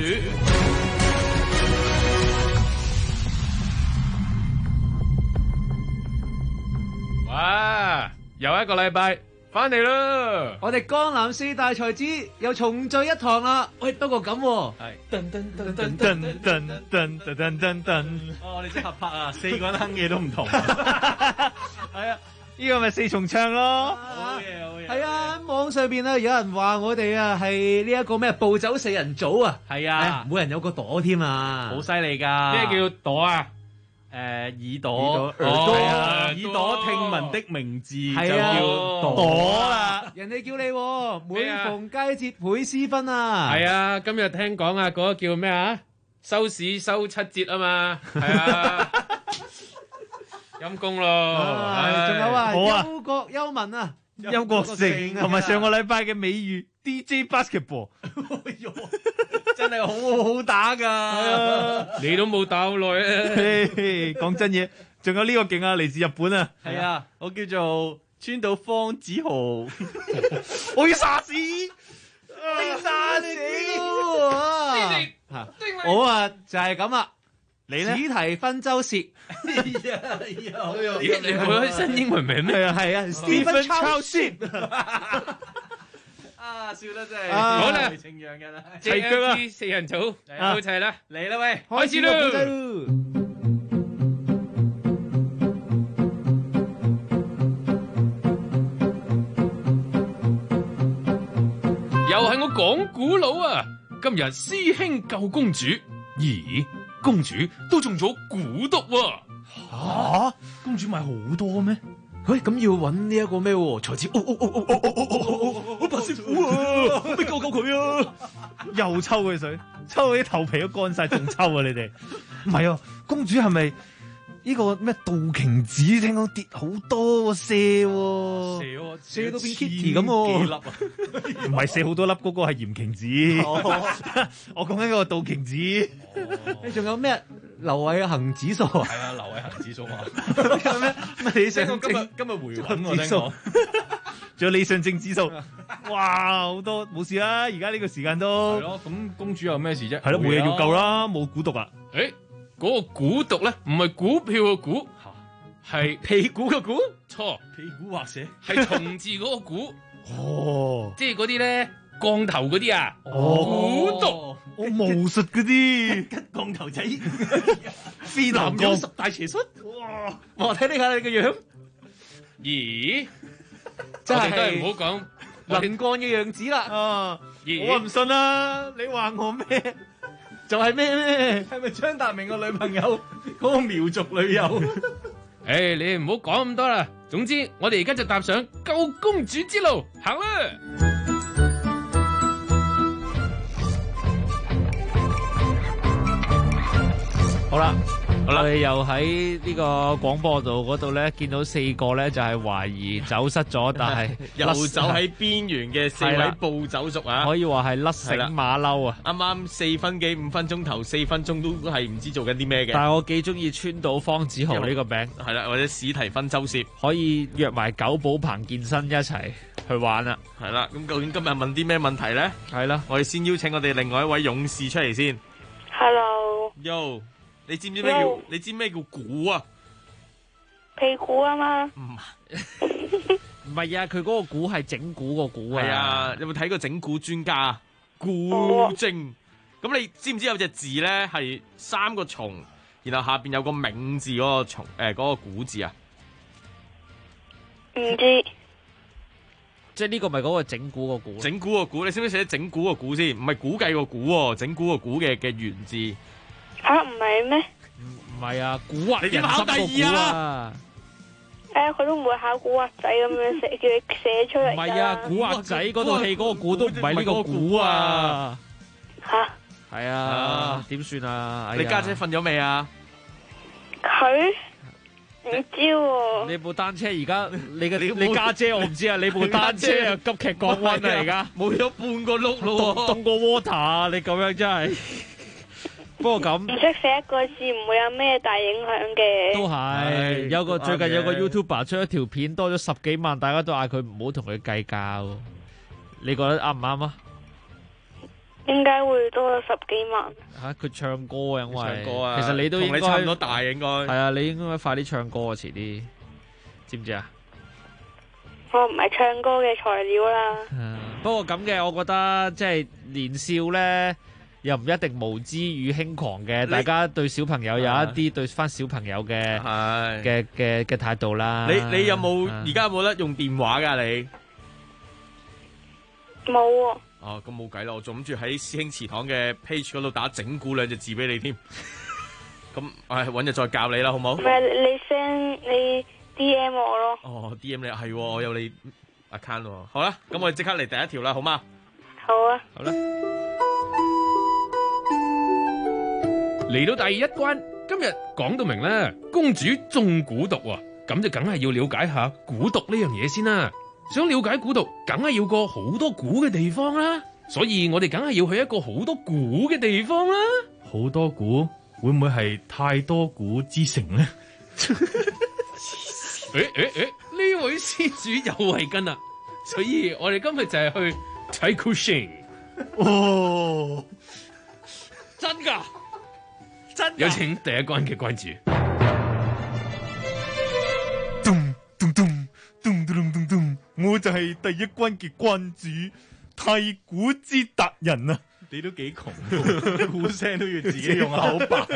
K: 哇！又一個禮拜翻嚟啦！
L: 我哋江南四大才子又重聚一堂啦！喂，不過咁喎，
V: 噔噔噔噔噔噔噔噔噔噔，
L: 我哋即合拍啊！4個人哼嘢都唔同，係啊，呢個咪4重唱咯！好嘢，好嘢！係啊，網上邊啊有人話我哋啊係呢一個咩暴走4人組啊！係啊，每人有個朵添啊，好犀利㗎！
K: 咩叫朵啊？
L: 耳朵，耳朵聽聞的名字就叫朵啦。人哋叫你每逢佳節倍思芬啊！
K: 係啊，今日聽講啊，嗰個叫咩啊？收市收7折啊嘛，係啊，陰公咯。
L: 仲有啊，憂國憂民啊，
V: 憂國城同埋上個禮拜嘅美譽 DJ Basketball。
L: 真係好好打噶，
K: 你都冇打好耐啊！
V: 講真嘢，仲有呢個勁啊，嚟自日本啊！
L: 係啊，我叫做川島芳子豪，
V: 我要殺死，
L: 我啊就係咁啦。你咧？史提芬周涉，
K: 你開新英文名咩？
L: 係啊，Stephen Charles。啊！笑得真係好啦，情洋人啊，
K: 齊腳啊！4人組好齊啦，
L: 嚟啦喂，
K: 開始啦！又係我講古佬啊！
D: 今日師兄救公主，咦，公主都中咗蠱毒喎！
V: 吓，公主買好多咩？喂，咁要揾呢一個咩？才子，白師傅啊，你救佢啊！又抽佢水，抽到啲頭皮都乾晒，仲抽啊！你哋唔係啊，公主係咪呢個咩杜瓊子？聽講跌好多瀉喎，瀉到變 Kitty 咁喎，幾粒啊？唔係瀉好多粒，嗰個係鹽瓊子。我講緊嗰個杜瓊子。你仲有咩？劉偉恒指數啊？
D: 係啊，劉偉恒指數啊。
V: 咩理想
D: 今日回穩喎，聽講。
V: 仲有理想正指數，哇，好多冇事啦！而家呢個時間都
D: 係咯，咁公主有咩事啫？
V: 係咯，冇嘢要救啦，冇蠱毒啊！
D: 誒，嗰個蠱毒咧，唔係股票嘅股，係
V: 屁股嘅股，
D: 錯，
V: 屁股畫寫
D: 係蟲字嗰個股。
V: 哦，
D: 即係嗰啲咧降頭嗰啲啊，蠱毒。
V: 我巫術嗰啲吉降頭仔，飛南有十大邪術，哇！我睇下你個樣，
D: 咦？
V: 真係
D: 我哋都係唔好講
V: 能幹嘅樣子啦。啊，我唔信啦！你話我咩？就係咩？係咪張達明個女朋友嗰個苗族女友？
D: 誒，你唔好講咁多啦。總之，我哋而家就踏上救公主之路，行啦！
L: 好啦，我哋又喺呢個廣播嗰度咧，見到4個咧就係懷疑走失咗，但係
K: 遊走喺邊緣嘅4位暴走族啊，
L: 可以話係甩繩馬騮啊！
K: 啱啱4分幾5分鐘頭4分鐘都係唔知做緊啲咩嘅。
L: 但係我幾中意川島芳子豪呢個名，
K: 係啦，或者史提芬周攝
L: 可以約埋九寶彭健身一齊去玩啦。
K: 係啦，咁究竟今日問啲咩問題咧？
L: 係啦，
K: 我哋先邀請我哋另外一位勇士出嚟先。
N: Hello。
K: Yo。你知唔知咩叫？你知咩叫蠱啊？
N: 屁股啊嘛。
L: 唔係啊，佢嗰個蠱係整蠱個蠱啊。
K: 係啊，有冇睇過整蠱專家？蠱精。咁你知唔知有隻字咧係3個蟲，然後下邊有個冥字嗰個蟲，嗰個蠱字啊？
N: 唔知。
L: 即係呢個咪嗰個整蠱個蠱？
K: 整蠱個蠱，你識唔識寫整蠱個蠱先？唔係估計個蠱喎，整蠱個蠱嘅原字。
N: 吓，唔係咩？
L: 唔係啊，蠱惑人心個蠱啊！
N: 佢都唔會考古惑仔咁樣寫，叫你寫出嚟。
L: 唔係啊，古惑仔嗰套戲嗰個蠱都唔係呢個蠱啊！
N: 吓，
L: 係啊，點算啊？
K: 你家姐瞓咗未啊？
N: 佢唔知喎。
L: 你部單車而家你家姐我唔知啊，你部單車啊急劇降溫啊而家，
K: 冇咗半個轆咯，
L: 凍過 water 啊！你咁樣真係。不過咁
N: 唔識寫一個字唔會有咩大影響嘅。
L: 都係最近有個 YouTuber 出一條片多咗10幾萬，大家都嗌佢唔好同佢計較。你覺得啱唔啱啊？
N: 點解會多咗10幾萬？
L: 吓，佢唱歌啊，因為
K: 唱歌啊，
L: 其實你都應該
K: 同你差唔多大應該。係
L: 啊，你應該快啲唱歌啊，遲啲，知唔知啊？
N: 我唔係唱歌嘅材料啦。
L: 不過咁嘅，我覺得即係年少咧。又唔一定無知與輕狂嘅，大家對小朋友有一啲對翻小朋友嘅態度啦。
K: 你有冇而家有冇得用電話㗎？你
N: 冇喎。
K: 哦，咁冇計啦，我仲諗住喺師兄祠堂嘅 page 嗰度打整蠱2隻字俾你添。咁揾日再教你啦，好唔好？
N: 唔係你 send 你 DM 我咯。
K: 哦 ，DM 你係，我有你 account 喎。好啦，咁我哋即刻嚟第一條啦，好嗎？
N: 好啊。
K: 好啦。
D: 嚟到第一關，今日講到明咧，公主中蠱毒喎，咁就梗係要了解下蠱毒呢樣嘢先啦。想了解蠱毒，梗係要過好多蠱嘅地方啦。所以我哋梗係要去一個好多蠱嘅地方啦。
V: 好多蠱會唔會係太多蠱之城咧？
D: 呢位施主又係跟啦，所以我哋今日就係去睇蠱城。
V: 哦，
D: 真噶？有請第一關嘅關主。
V: 咚咚咚咚咚咚咚，我就係第一關嘅關主，太古之達人啊！你都幾窮，估聲都要自己用口扮。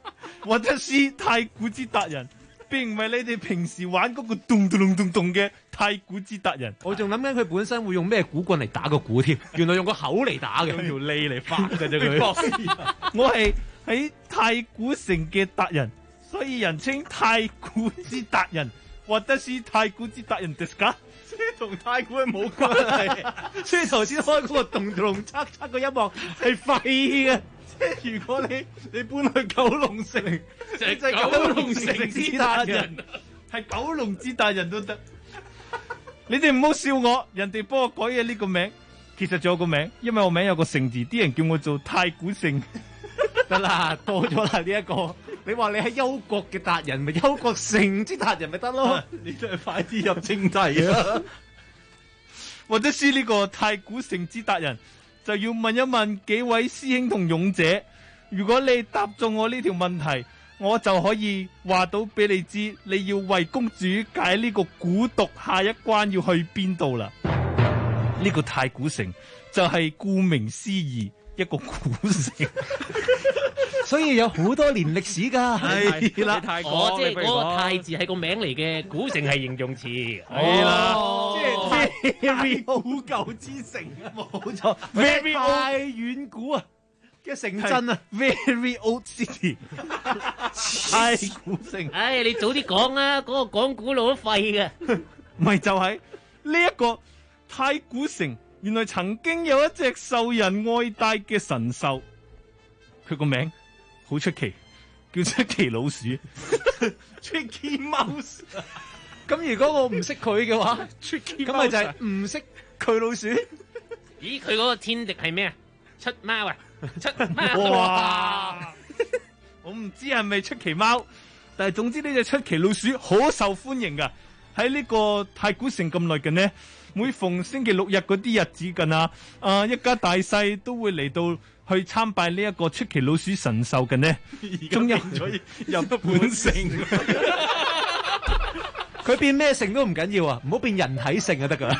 V: 我真係太古之達人，並唔係你哋平時玩嗰個咚咚咚咚咚嘅
E: 太鼓之達人。
L: 我仲諗緊佢本身會用咩鼓棍嚟打個鼓添，原來用個口嚟打嘅，
E: 用條脷嚟發嘅啫佢。我係喺太古城嘅達人，所以人稱太鼓之達人。或者是太鼓之達人ですか？
L: 即係同太鼓係冇關係。所以頭先開嗰個咚咚嚓嚓個音樂係廢嘅。即係如果你搬去九龍城，就係九龍城之達人，
E: 係九龍之達人都得。你哋唔好笑我，人哋幫我改嘅呢個名，其實仲有個名，因為我名有個城字，啲人叫我做太古城。
L: 得啦，多咗啦呢一個。你話你係憂國嘅達人，咪憂國城之達人咪得咯？你都係快啲入正題啊！
E: 或者是呢個太古城之達人，就要問一問幾位師兄同勇者，如果你答中我呢條問題，我就可以話到俾你知，你要為公主解呢個蠱毒下一關要去邊度啦。呢個太古城就係顧名思義一個古城。
L: 所以有好多年歷史㗎，係啦。
D: 哦，即係嗰個太字係個名嚟嘅，古城係形容詞。
E: 係啦，
L: 即係 very 好舊之城，冇錯 ，very 太遠古啊嘅城鎮啊
E: ，very old city， 太古城。
D: 唉，你早啲講啦，嗰個講古佬都廢嘅。
E: 咪就係呢一個太古城，原來曾經有一隻受人愛戴嘅神獸，佢個名好出奇，叫出奇老鼠
L: ，Tricky Mouse。咁如果我唔識佢嘅話，Tricky 咁咪就係唔識佢老鼠。
D: 咦，佢嗰個天敵係咩啊？出貓啊！出貓！
E: 哇！我唔知係咪出奇貓，但係總之呢隻出奇老鼠好受歡迎噶。喺呢個太古城咁耐嘅呢，每逢星期六日嗰啲日子近啊，一家大細都會嚟到去參拜呢一個出奇老鼠神獸嘅呢，仲有咗入本城，
L: 佢變咩城都唔緊要啊，唔好變人體性就得噶啦。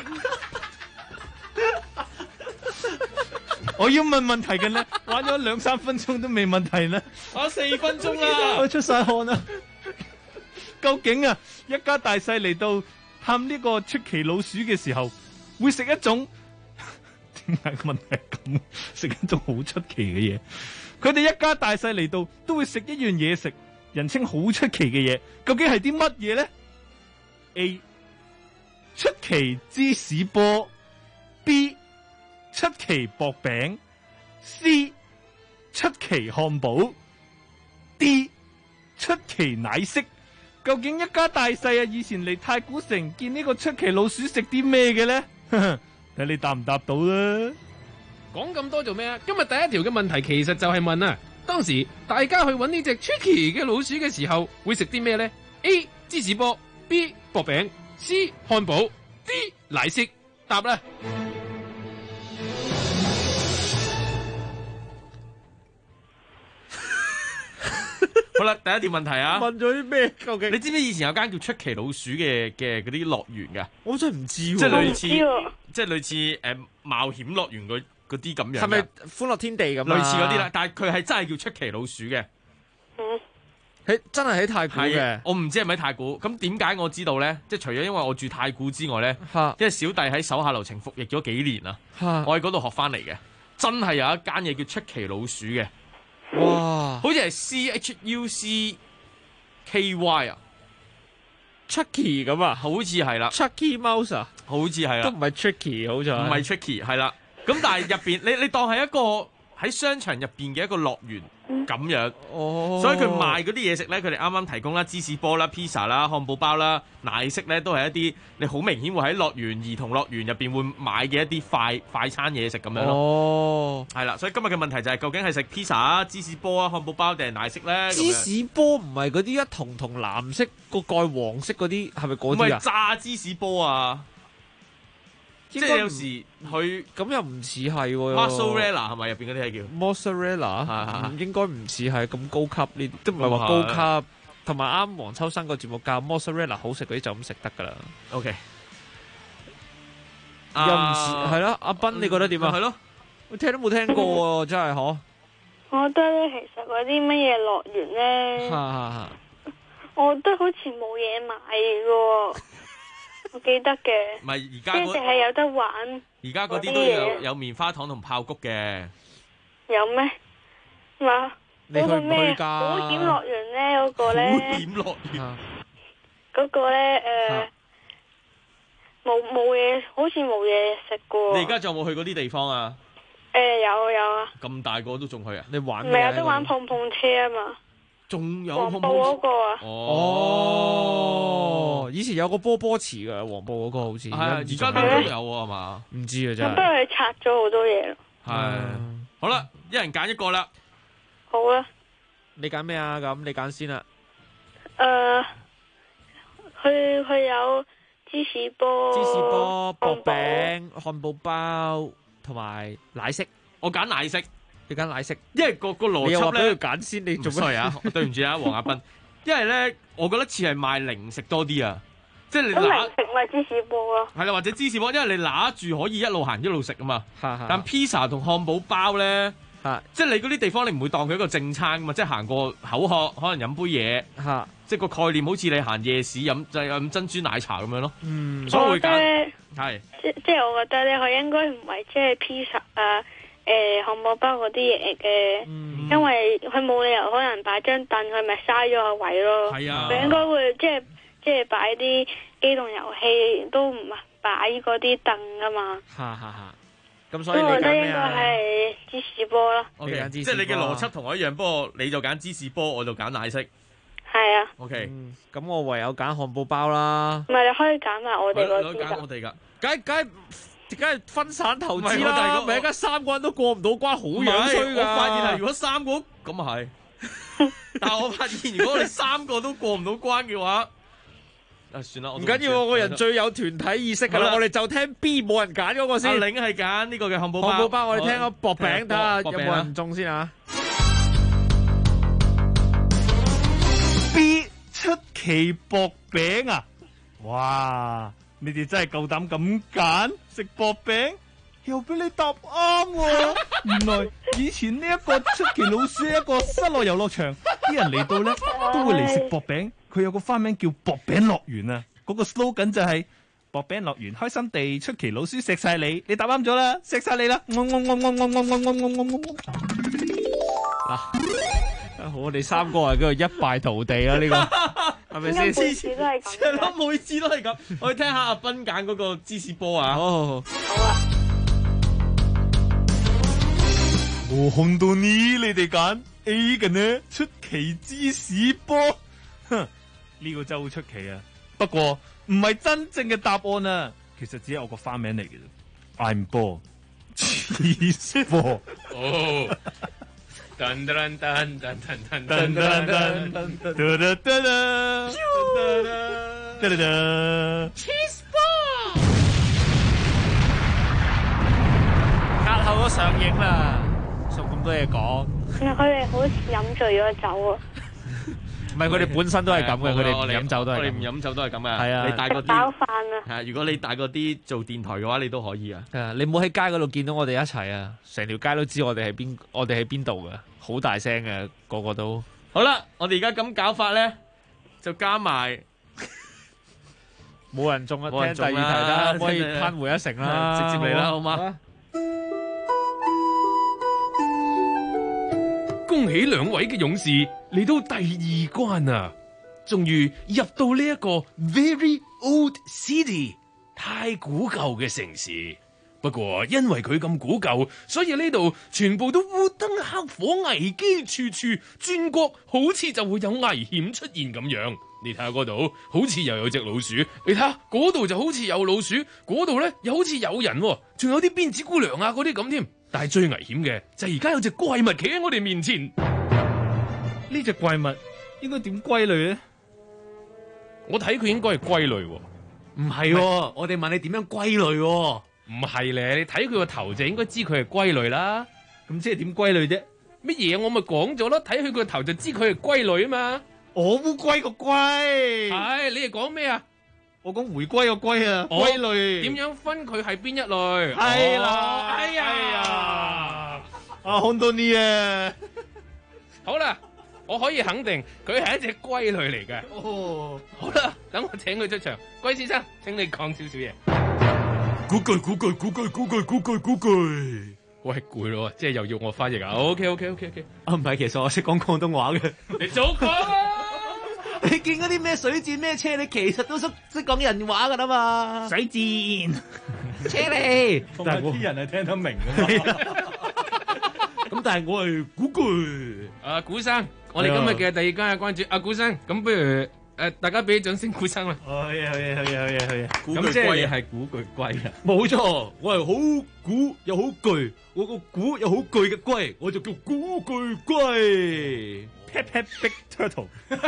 E: 我要問問題嘅呢，玩咗2-3分鐘都未問題呢，
D: 玩4分鐘啦，
L: 我出晒汗啦。
E: 究竟啊，一家大細嚟到探呢個出奇老鼠嘅時候，會食一種？點解個問題咁？食一種好出奇嘅嘢，佢哋一家大細嚟到都會食一樣嘢食，人稱好出奇嘅嘢，究竟係啲乜嘢咧 ？A. 出奇芝士波 B. 出奇薄餅 C. 出奇漢堡 D. 出奇奶昔。究竟一家大細啊，以前嚟太古城見呢個出奇老鼠食啲咩嘅咧？睇你答唔答到啦！
D: 講咁多做咩啊？今日第一條嘅問題其實就係問啊，當時大家去揾呢隻出奇嘅老鼠嘅時候，會食啲咩咧 ？A. 芝士波 B. 薄餅 C. 漢堡 D. 奶昔，答啦！
K: 好啦，第一條問題啊，
L: 問咗啲咩？究竟
K: 你知唔知以前有間叫出奇老鼠嘅嗰啲樂園㗎？
L: 我真係唔知喎，
K: 即係類似冒險樂園嗰啲咁樣。
L: 係咪歡樂天地咁？
K: 類似嗰啲啦，但係佢係真係叫出奇老鼠嘅。
L: 真係喺太古嘅。
K: 我唔知係咪喺太古。咁點解我知道咧？即係除咗因為我住太古之外咧，因為小弟喺手下留情服役咗幾年啦，我喺嗰度學翻嚟嘅，真係有一間嘢叫出奇老鼠嘅。
L: 哇！
K: 好似係CHUCKY 啊
L: ，Chucky 咁啊，
K: 好似係啦
L: ，Chucky Mouse 啊，
K: 好似係啦，
L: 都唔係 Tricky，好似
K: 唔係 Tricky 係啦。咁但係入邊，你當係一個喺商場入邊嘅一個樂園咁樣，所以佢賣嗰啲嘢食咧，佢哋啱啱提供啦，芝士波啦、pizza 啦、漢堡包啦、奶昔咧，都係一啲你好明顯會喺兒童樂園入邊會買嘅一啲快餐嘢食咁樣咯。係啦，所以今日嘅問題就係究竟係食 pizza 啊、芝士波啊、漢堡包定係奶昔咧？
L: 芝士波唔係嗰啲一筒筒藍色個蓋黃色嗰啲，係咪嗰啲啊？
K: 唔係炸芝士波啊！即係有時佢
L: 咁又唔似係喎
K: ，mozzarella 係咪入邊嗰啲係叫
L: mozzarella？應該唔似係咁高級呢啲，都唔係話高級。同埋啱黃秋生個節目教 mozzarella 好食嗰啲就咁食得噶啦。
K: OK，
L: 又唔似係咯，阿斌你覺得點啊？
K: 係咯，
L: 我聽都冇聽過喎，真係嗬。
N: 我覺得咧，其實嗰啲乜嘢樂園咧，我覺得好似冇嘢買嘅喎。 我記得嘅。
K: 唔係而家
N: 即係係有得玩。
K: 而家嗰啲都有棉花糖同炮谷嘅。
N: 有咩？嘛？
L: 你去唔去㗎？
N: 寶點樂園咧，嗰個咧。
K: 寶點樂園。
N: 嗰個咧冇嘢，好似冇嘢食過。
K: 你而家仲有冇去嗰啲地方啊？
N: 有啊。
K: 咁大個都仲去啊？
L: 你玩
N: 唔係有得玩碰碰車啊嘛？
K: 仲有
N: 黃埔嗰個啊？
L: 哦，以前有個波波池㗎，黃埔嗰個好似。
K: 係啊，而家都有啊，係嘛？
L: 唔知啊，真係。
N: 不過佢拆咗好多嘢咯。
K: 係。好啦，一人揀一個啦。
N: 好啊。
L: 你揀咩啊？咁你揀先啦。
N: 佢有芝士波、
L: 薄餅、漢堡包同埋奶昔。
K: 我揀奶昔。
L: 你揀奶昔，
K: 因為個邏
L: 你又話俾
K: 輯咧，
L: 佢揀先，你做乜
K: 衰啊？對唔住啊，黃亞斌。因為咧，我覺得似係賣零食多啲啊，即係你
N: 咁零食咪芝士波咯。
K: 係啦，或者芝士波，因為你拿住可以一路行一路食啊嘛。但披薩同漢堡包咧，即係你嗰啲地方你唔會當佢一個正餐噶嘛，即係行過口渴，可能飲杯嘢，即係個概念好似你行夜市飲就係飲珍珠奶茶咁樣咯。所以我會揀係。
N: 即係我覺得咧，佢應該唔係即係披薩啊。漢堡包嗰啲嘢嘅，因為佢冇理由可能擺張凳，佢咪嘥咗個位咯。
K: 係啊，
N: 佢應該會即係擺啲機動遊戲，都唔係擺嗰啲凳噶嘛。
L: 咁所以你
N: 我覺得應該
L: 揀咩啊？
N: 係芝士波咯。
K: 即係你嘅邏輯同我一樣，不過你就揀芝士波，我就揀奶昔。
N: 係啊。
K: OK，
L: 咁我唯有揀漢堡包啦。
N: 唔係，你可以揀埋我哋嗰啲
K: 揀我哋噶，
L: 梗係分散投資啦，咪而家3個人都過唔到關，好樣衰㗎。
K: 我發現係如果3個咁啊係，但係我發現如果我哋3個都過唔到關嘅話，算啦，
L: 唔緊要，我個人最有團體意識㗎啦。我哋就聽 B 冇人揀嗰個先。
K: 阿玲係揀呢個嘅漢堡包。
L: 漢堡包，我哋聽個薄餅，睇下有冇人中先啊。
E: B 出奇薄餅啊！哇！你哋真係夠膽咁揀食薄餅，又俾你答啱喎！原來以前呢一個出奇老鼠一個室內遊樂場，啲人嚟到咧都會嚟食薄餅。佢有個花名叫薄餅樂園啊！嗰個 slogan 就係薄餅樂園，開心地出奇老鼠錫晒你。你答啱咗啦，錫晒你啦！
L: 我哋3個係叫做一敗塗地啦，呢個係咪先？
N: 每次都係咁。
K: 每次都係咁。我哋聽下阿斌揀嗰個芝士波啊！
L: 好
N: 啊！
E: 我看到你哋揀 A 嘅呢，出奇芝士波，哼，呢個真係好出奇啊！不過唔係真正嘅答案啊，其實只係我個花名嚟嘅啫。I'm 波，芝士波。哦。噔噔噔噔噔噔噔噔噔噔噔噔噔
L: Cheese ball， 押後都上映啦，仲咁多嘢講。
N: 佢哋好似飲醉咗酒啊！
L: 唔係，佢哋本身都係咁嘅，佢哋唔飲酒都係。
K: 我哋唔飲酒都係咁嘅。
L: 係啊，
K: 你大個啲。
N: 飽飯啊！
K: 係，如果你大個啲做電台嘅話，你都可以啊。
L: 係啊，你唔好喺街嗰度見到我哋一齊啊！成條街都知我哋喺邊度噶，好大聲嘅，個個都。
K: 好啦，我哋而家咁搞法咧，就加埋
L: 冇人中啊！聽第二題啦，可以扳回一城啦，
K: 直接嚟啦，好嗎？
D: 恭喜2位嘅勇士嚟到第2關啊！終於入到呢一個 very old city 太古舊嘅城市。不過因為佢咁古舊，所以呢度全部都烏燈黑火，危機處處，轉角好似就會有危險出現咁樣。你睇下嗰度，好似又有隻老鼠；你睇下嗰度就好似有老鼠，嗰度咧又好似有人，仲有啲辮子姑娘啊嗰啲咁添。但係最危險嘅就係而家有隻怪物企喺我哋面前。
E: 呢隻怪物應該點歸類咧？
D: 我睇佢應該係歸類。
V: 唔係，我哋問你點樣歸類？
D: 唔係咧，你睇佢個頭就應該知佢係歸類啦。
E: 咁即係點歸類啫？
D: 乜嘢我咪講咗咯？睇佢個頭就知佢係歸類啊嘛。
E: 我烏龜個龜。
D: 係你係講咩啊？
E: 我講回歸個歸啊，歸類。
D: 點樣分佢係邊一類？
E: 係啦，哎呀，看到你啊！
D: 好啦，我可以肯定佢係一隻龜類嚟嘅。
E: 哦，
D: 好啦， 等我請佢出場。龜先生，請你講少少嘢。
V: 估句。
D: 喂，攰咯，即係又要我翻譯啊 ？OK。
L: 啊，唔係，其實我識講廣東話嘅。
D: 你早講啊！
L: 你見嗰啲咩水戰咩車，你其實都識講人話噶啦嘛。水戰車嚟，
E: 但係啲人係聽得明㗎嘛。
L: 咁但係我係估句。
D: 古生，我哋今日嘅第二家嘅關注，古生，咁不如大家俾啲掌聲，古生啦。
E: 好嘢。
D: 咁即係係古巨龜啊！
L: 冇錯，我係好古又好巨，我個古又好巨嘅龜，我就叫古巨龜。
E: Pet Big Turtle。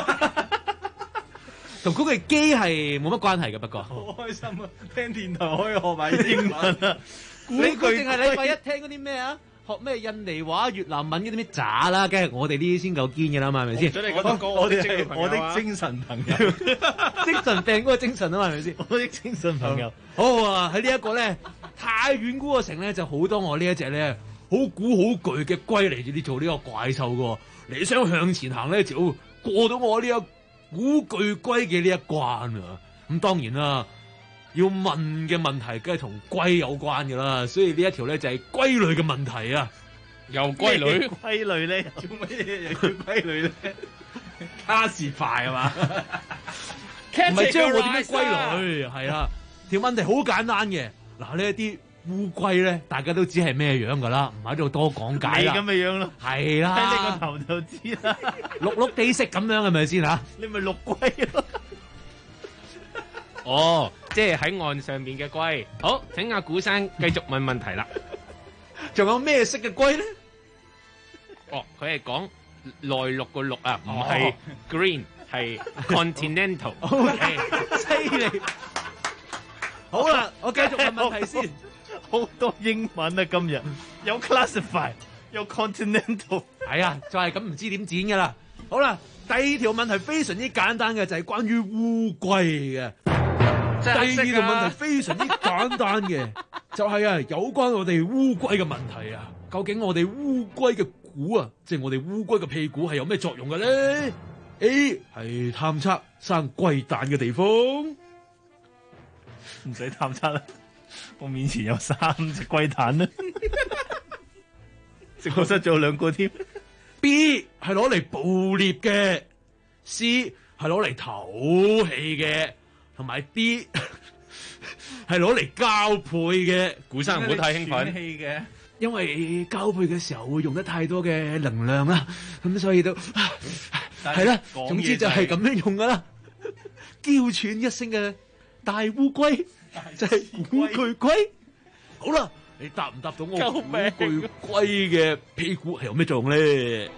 L: 同嗰句機係冇乜關係嘅，不過
E: 好開心啊！聽電台可以學埋英文啊！
L: 你淨係禮拜一聽嗰啲咩啊？學咩印尼話、越南文嗰啲咩渣啦，梗係我哋呢啲先夠堅嘅啦嘛，係咪先？
E: 我哋我的精神朋友，
L: 精神病嗰個精神啊嘛，係咪先？
E: 我的精神朋友。
L: 好啊！喺呢一個咧太遠嗰個城咧，就好多我呢一隻咧好古好巨嘅龜嚟住你做呢個怪獸嘅。你想向前行咧，就要過到我呢個古巨龜嘅呢一關啊！咁當然啦。要問嘅問題梗係同龜有關㗎啦，所以呢一條咧就係龜類嘅問題啊！
D: 又龜類，
E: 龜類咧做乜嘢又叫龜類咧？卡士牌係嘛？
L: 唔係將我點樣歸類？係啦，條問題好簡單嘅。嗱，呢一啲烏龜咧，大家都知係咩樣㗎啦，唔喺度多講解啦。
E: 你咁嘅樣咯，
L: 係啦，
E: 睇你個頭就知啦，
L: 綠綠地色咁樣係咪先嚇？
E: 你咪綠龜咯。
D: 哦，即係喺岸上面嘅龜。好，請阿古生繼續問問題啦。
L: 仲有咩色嘅龜咧？
D: 哦，佢係講內陸個陸啊，唔係 green，係 continental。
L: OK， 犀利。好啦，我繼續問問題先。
E: 好多英文啊，今日有 classify， 有 continental。
L: 係啊，就係咁唔知點剪噶啦。好啦，第二條問題非常之簡單嘅，就係關於烏龜嘅。第二條問題非常之簡單嘅，就係有關我哋烏龜嘅問題啊！究竟我哋烏龜嘅股啊，即係我哋烏龜嘅屁股係有咩作用嘅咧 ？A 係探測生龜蛋嘅地方，
E: 唔使探測啦，我面前有3隻龜蛋啦，直播室仲有2個添。
L: B 係攞嚟捕獵嘅 ，C 係攞嚟唞氣嘅。同埋 D 係攞嚟交配嘅，
D: 古生唔好太興奮。
E: 嘅，
L: 因為交配嘅時候會用得太多嘅能量啦，咁所以都係啦。總之就係咁樣用噶啦。嬌喘一聲嘅大烏龜就係烏巨龜。好啦，你答唔答到我烏巨龜嘅屁股係有咩作用咧？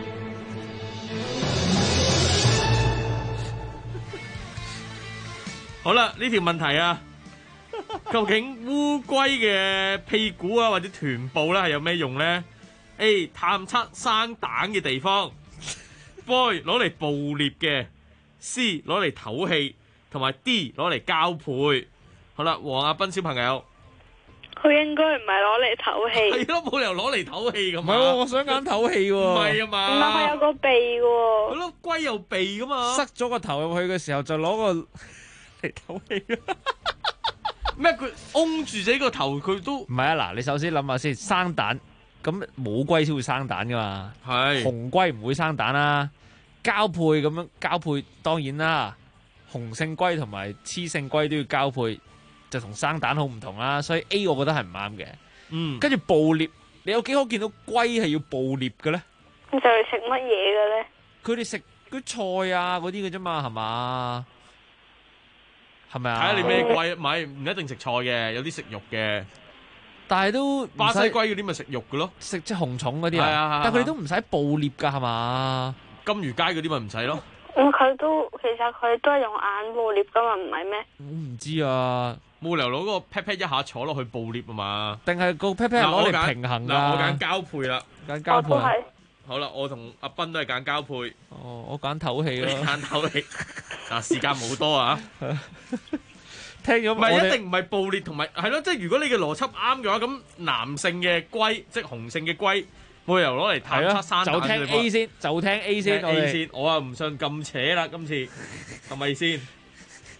K: 好啦，呢條問題啊，究竟烏龜嘅屁股啊或者臀部咧係有咩用咧 ？A 探測生蛋嘅地方，B 攞嚟捕獵嘅 ，C 攞嚟唞氣，同埋 D 攞嚟交配。好啦，黃亞斌小朋友，
N: 佢應該唔係攞嚟唞氣。
K: 係咯，冇理由攞嚟唞氣噶
L: 唔
K: 嘛。
L: 係喎，我想揀唞氣喎。
K: 唔係啊嘛。
N: 唔係佢有個鼻喎。
K: 係咯，龜有鼻噶嘛。
L: 塞咗個頭入去嘅時候就攞個嚟唞氣。
K: 咩？佢擁住自己個頭，佢都
L: 唔係啊！嗱，你首先諗下先，生蛋咁母龜先會生蛋噶嘛，
K: 係
L: 雄龜唔會生蛋啦。交配咁樣交配當然啦，雄性龜同埋雌性龜都要交配，就同生蛋好唔同啦。所以 A 我覺得係唔啱嘅。
K: 嗯，
L: 跟住捕獵，你有幾可見到龜係要捕獵嘅咧？
N: 咁就係食乜嘢嘅咧？
L: 佢哋食嗰啲菜啊嗰啲嘅啫嘛，係嘛？係咪啊？
K: 睇下你咩龜，唔一定食菜嘅，有啲食肉嘅。
L: 但係都
K: 巴西龜嗰啲咪食肉嘅咯，
L: 食即係紅蟲嗰啲
K: 係啊。
L: 但係佢哋都唔使捕獵㗎，係嘛？
K: 金魚街嗰啲咪唔使咯。
N: 佢都其實佢都係用眼捕獵㗎嘛，唔係咩？
L: 我唔知啊，
K: 冇理由攞嗰個 pat pat 一下坐落去捕獵啊嘛。
L: 定係個 pat pat 攞嚟平衡㗎？
K: 嗱，我揀交配啦，
L: 揀交配。
K: 好啦，我同阿斌都係揀交配。
L: 哦，我揀唞氣咯。
K: 揀唞氣。嗱，時間冇多啊。
L: 聽咗
K: 唔係一定唔係捕獵同埋係咯，即係如果你嘅邏輯啱嘅話，咁男性嘅龜即係雄性嘅龜，冇理由攞嚟探測生蛋。
L: 就聽 A 先，就聽 A 先。
K: A 先，我啊唔信咁扯啦，今次係咪先？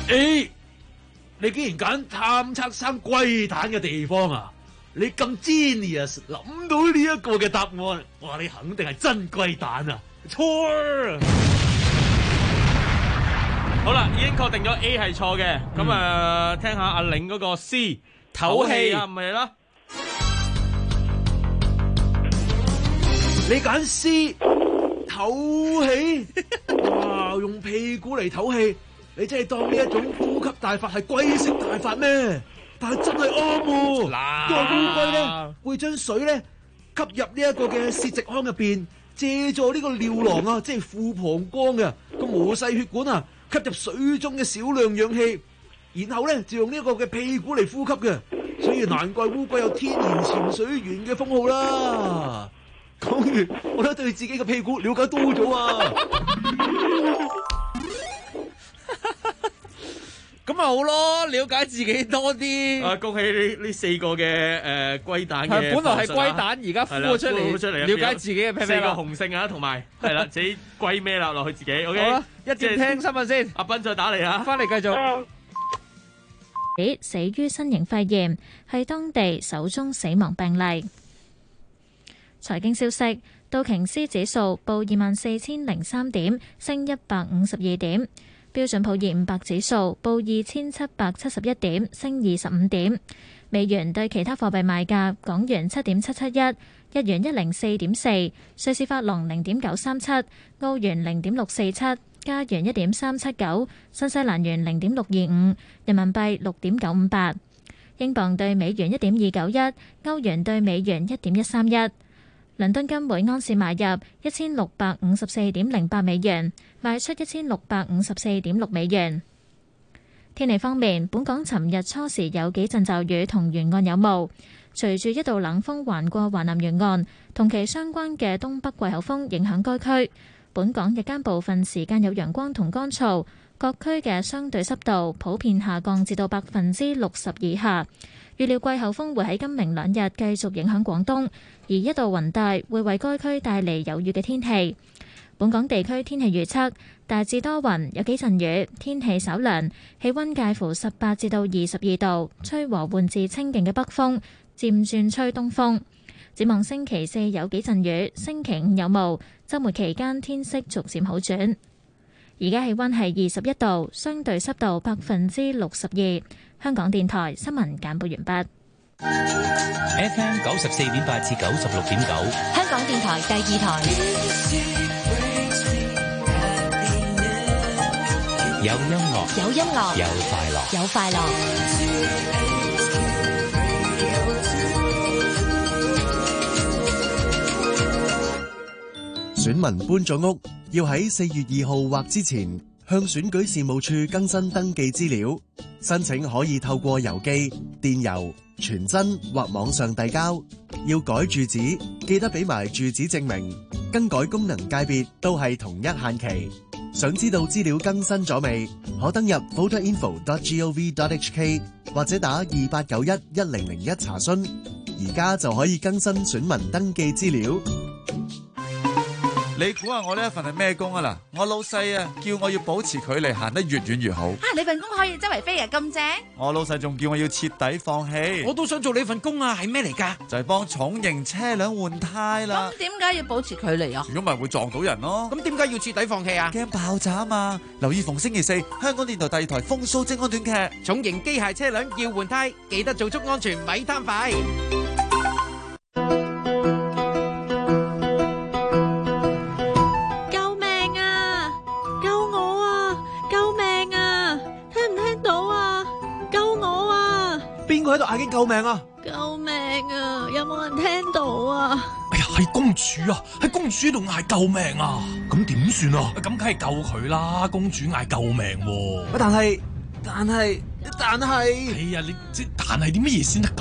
V: A， 你竟然揀探測生龜蛋嘅地方啊！你咁 genius 諗到呢一個嘅答案，我話你肯定係真龜蛋啊！錯。
K: 好啦，已經確定咗 A 係錯嘅，咁聽下阿玲嗰個 C 唞氣啊，咪啦。
V: 你揀 C 唞氣，哇！用屁股嚟唞氣，你真係當呢一種呼吸大法係龜式大法咩？但係真係啱喎，因為烏龜咧會將水咧吸入呢一個嘅泄殖腔入邊，借助呢個尿囊啊，即係副膀胱嘅個毛細血管啊，吸入水中嘅少量氧氣，然後咧就用呢一個嘅屁股嚟呼吸嘅，所以難怪烏龜有天然潛水員嘅封號啦。講完，我都對自己嘅屁股了解多咗啊！
L: 咁咪好咯，了解自己多啲。
K: 恭喜呢4個嘅龜蛋嘅，
L: 本來係龜蛋，而家孵咗出嚟，了解自己嘅屁屁啦。
K: 4個雄性啊，同埋係啦，自己龜咩啦落去自己。OK，
L: 好啦，一節聽新聞先。
K: 阿斌再打嚟啊，
L: 翻嚟繼續。
A: 死於新型肺炎，係當地首宗死亡病例。財經消息，道瓊斯指數報24,003點，升152點。標準普爾500指數報2,771點，升25點。美元對其他貨幣賣價：港元7.771，日元104.4，瑞士法郎0.937，澳元0.647，加元1.379，新西蘭元0.625，人民幣6.958，英鎊對美元1.291，歐元對美元1.131。倫敦金每安士買入1654.08美元，賣出1654.6美元。天氣方面，本港尋日初時有幾陣驟雨同沿岸有霧，隨住一道冷鋒橫過華南沿岸，同其相關嘅東北季候風影響該區。本港日間部分時間有陽光同乾燥，各區嘅相對濕度普遍下降至到60%以下。預料季候風會喺今明兩日繼續影響廣東，而一道雲帶會為該區帶嚟有雨嘅天氣。本港地區天氣預測大致多雲，有幾陣雨，天氣稍涼，氣溫介乎18至到22度，吹和緩至清勁嘅北風，漸轉吹東風。展望星期4有幾陣雨，星期5有霧，週末期間天色逐漸好轉。而家氣溫係21度，相對濕度62%。香港電台新聞簡報完畢。
B: FM 94.8至96.9，
C: 香港電台第2台。
B: 有音樂，
C: 有音樂，
B: 有快樂，
C: 有快樂。
G: 選民搬咗屋，要喺4月2號或之前向選舉事務處更新登記資料。申請可以透過郵寄、電郵、傳真或網上遞交。要改住址，記得俾埋住址證明。更改功能界別都係同一限期。想知道資料更新咗未？可登入 voterinfo.gov.hk 或者打28911001查詢。而家就可以更新選民登記資料。
V: 你估下我呢一份係咩工啊？嗱，我老細啊叫我要保持距離，行得越遠越好。
H: 你份工可以周圍飛啊，咁正！
V: 我老細仲叫我要徹底放棄。我都想做呢份工啊，係咩嚟㗎？就係幫重型車輛換胎啦。
H: 咁點解要保持距離啊？
V: 如果唔係會撞到人咯。
H: 咁點解要徹底放棄啊？
V: 驚爆炸啊嘛！留意逢星期4香港電台第2台風騷精安短劇。
H: 重型機械車輛要換胎，記得做足安全，咪貪快。
V: 邊個喺度嗌緊救命啊！
W: 救命啊！有冇人聽到啊？
V: 哎呀，係公主啊！喺公主喺度嗌救命啊！咁點算啊？咁梗係救佢啦！公主嗌救命喎！但係，哎呀，你即但係啲乜嘢先得㗎？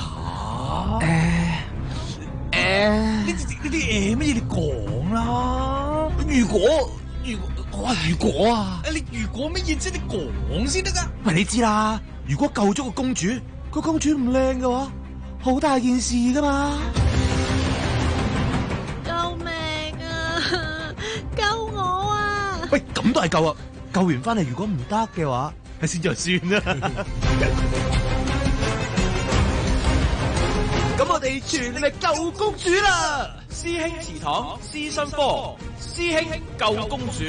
V: 呢啲乜嘢你講啦！如果啊！你如果乜嘢啫？你講先得㗎！喂，你知啦，如果救咗個公主。個公主唔靚嘅話，好大件事噶嘛！
W: 救命啊！救我啊！
V: 喂，咁都係救啊！救完翻嚟，如果唔得嘅話，
E: 先再算啦。
V: 咁我哋全力救公主啦！師兄祠堂師生科，師兄救公主。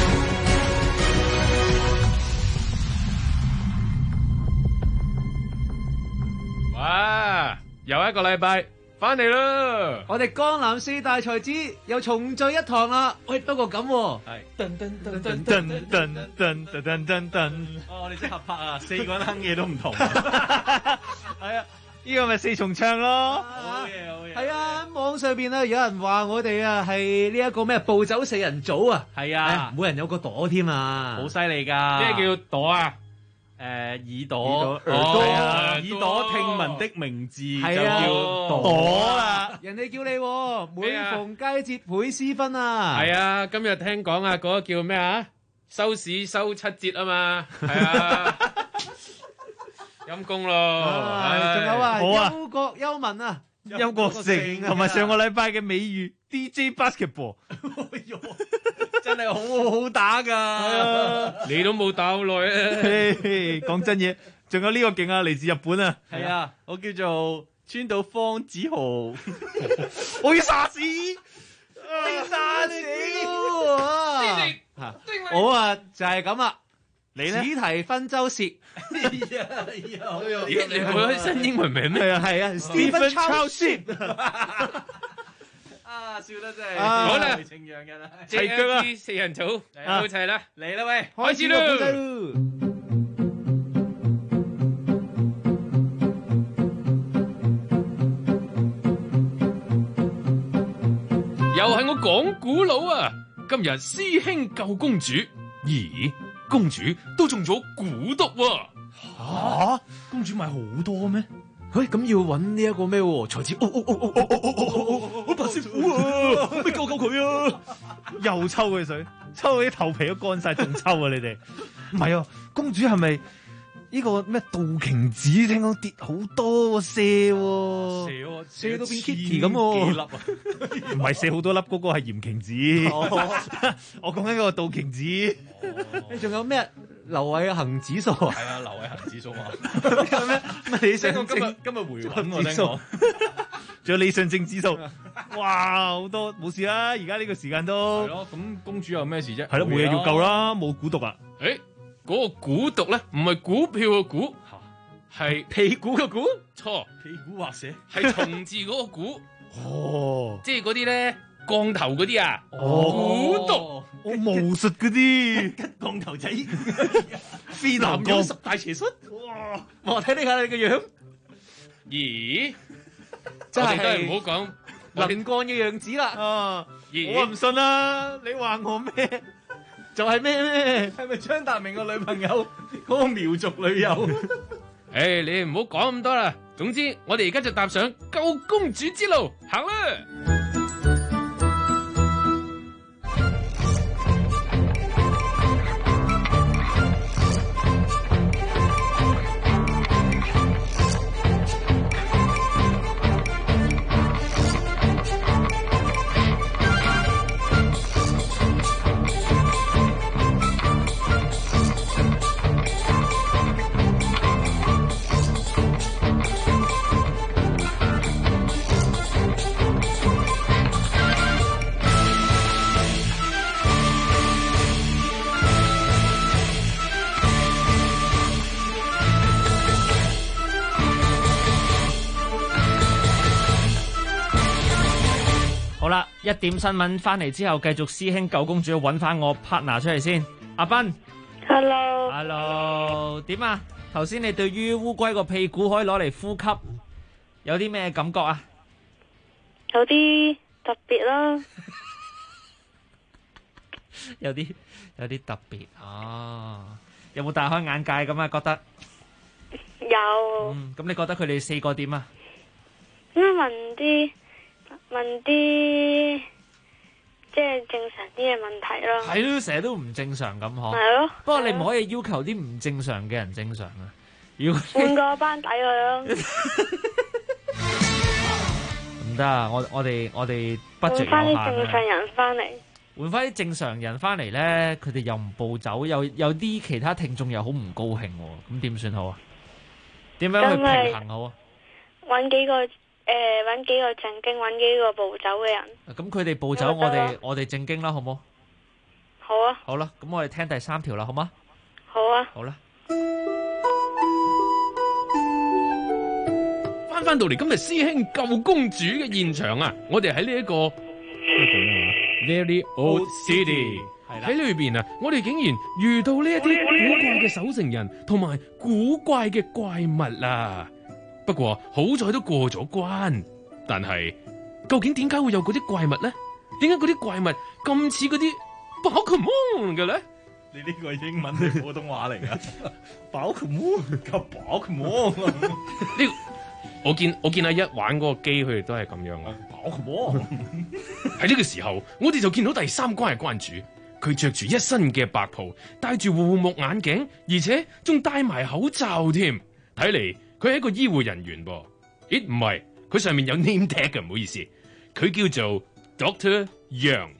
D: 哇！又一個禮拜翻嚟啦！
L: 我哋江南四大才子又重聚一堂啦。喂，不過咁喎，
E: 係噔噔噔噔噔噔噔噔噔噔。
L: 哦，我哋即合拍啊，4個人哼嘢都唔同。
E: 係啊，呢個咪四重唱咯。
L: 好嘢，好嘢。係啊，網上邊啊有人話我哋啊係呢一個咩暴走四人組啊。係啊，每人有個朵添啊，好犀利㗎。
D: 咩叫朵啊？
L: 耳朵、
E: 耳朵、
L: 耳朵聽聞的名字就叫
E: 朵啦。
L: 人哋叫你每逢佳節倍思分啊。
D: 係啊，今日聽講啊，嗰個叫咩啊？收市收7折啊嘛。係啊，陰公咯。
L: 仲有啊，憂國憂民啊，
E: 邱國成同埋上個禮拜嘅美譽 DJ Basketball。
L: 真係好打㗎，
D: 你都冇打好耐啊！
E: 講真嘢，仲有呢個勁啊，嚟自日本啊！
L: 係啊，我叫做川島方子豪，
E: 我要殺死，
L: 殺死我啊！就係咁啊！
E: 你咧？
L: 史提芬周涉，
D: 你改新英文名咩？
E: 係啊 ，Stephen Charles。
L: 啊！笑得真係
D: 好啦，
L: 情洋人啊！
D: 齊腳啊！四人組到齊啦，
L: 嚟啦喂，
D: 開始啦！又係我講古佬啊！今日師兄救公主，咦？公主都中咗蠱毒喎！
E: 吓？公主買好多咩？
L: 喂，咁要揾呢一個咩才子？白師傅啊，可唔可以救佢啊？
E: 又抽佢水，抽到啲頭皮都乾晒，仲抽啊！你哋唔係啊？公主係咪呢個咩杜瓊子？聽講跌好多瀉喎，
L: 瀉到變 Kitty 咁喎，幾粒啊？
E: 唔係瀉好多粒，嗰個係鹽瓊子。我講緊個杜瓊子。
L: 你仲有咩？劉偉恒指數啊？
K: 係啊，劉偉恒指數啊。
L: 咩理想
K: 今日回穩我聽講。
E: 仲有李尚正指數。哇，好多冇事啦！而家呢個時間都
K: 係咯。咁公主有咩事啫？
E: 係咯，冇嘢要救啦，冇蠱毒啊。
D: 誒，嗰個蠱毒咧，唔係股票嘅股，係
L: 屁股嘅股。
D: 錯，
L: 屁股畫寫
D: 係蟲字嗰個股。
E: 哦，
D: 即係嗰啲咧降頭嗰啲啊。
E: 蠱毒，我巫術嗰啲
L: 降頭仔，
E: 飛南江
L: 10大邪術。哇！我睇你下你個樣。
D: 咦？
L: 真係
D: 都係唔好講
L: 林幹嘅樣子啦。
E: 啊！我唔信啦，你話我咩？
L: 就係咩？係咪張達明個女朋友嗰個苗族女友？
D: 誒，你唔好講咁多啦。總之，我哋而家就踏上救公主之路，行啦！
L: 好啦，1點新聞翻嚟之後，繼續師兄救公主揾翻我 partner 出嚟先。阿斌
N: ，Hello，
L: 點啊？頭先你對於烏龜個屁股可以攞嚟呼吸，有啲咩感覺啊？
N: 有啲特別啦，
L: 有啲特別哦。有冇大開眼界咁啊？覺得
N: 有。
L: 咁你覺得佢哋4個點啊？
N: 咁問啲即係正常啲嘅問題咯。
L: 係咯，成日都唔正常咁嗬。
N: 係咯。
L: 不過你唔可以要求啲唔正常嘅人正常啊。如果
N: 換個班底佢咯。
L: 唔得啊！我哋 budget 有限啊。
N: 換翻啲正常人翻嚟。
L: 換翻啲正常人翻嚟咧，佢哋又唔步走，有啲其他聽眾又好唔高興喎，咁點算好啊？點樣去平衡好啊？
N: 揾幾個正經，揾幾個步走嘅人。
L: 咁佢哋步走，我哋正經啦，好冇？
N: 好啊。
L: 好啦，咁我哋聽第3條啦，好嗎？
N: 好啊。
L: 好啦。
D: 翻到嚟今日師兄救公主嘅現場啊！我哋喺呢一個 Very Old City 喺裏邊啊，我哋竟然遇到呢一啲古怪嘅守城人同埋古怪嘅怪物啊！不過好彩都過咗關，但係究竟點解會有嗰啲怪物咧？點解嗰啲怪物咁似嗰啲寶可夢嘅咧？
E: 你呢個英文定普通話嚟噶？寶可夢及寶可夢呢？
D: 我見阿一玩嗰個機，佢哋都係咁樣啊！
E: 寶可夢
D: 喺呢個時候，我哋就見到第3關嘅關主，佢着住一身嘅白袍，戴住護目眼鏡，而且仲戴埋口罩添。睇嚟佢係一個醫護人員噃。咦，唔係，佢上面有 name tag 嘅，唔好意思，佢叫做 Dr. Yang。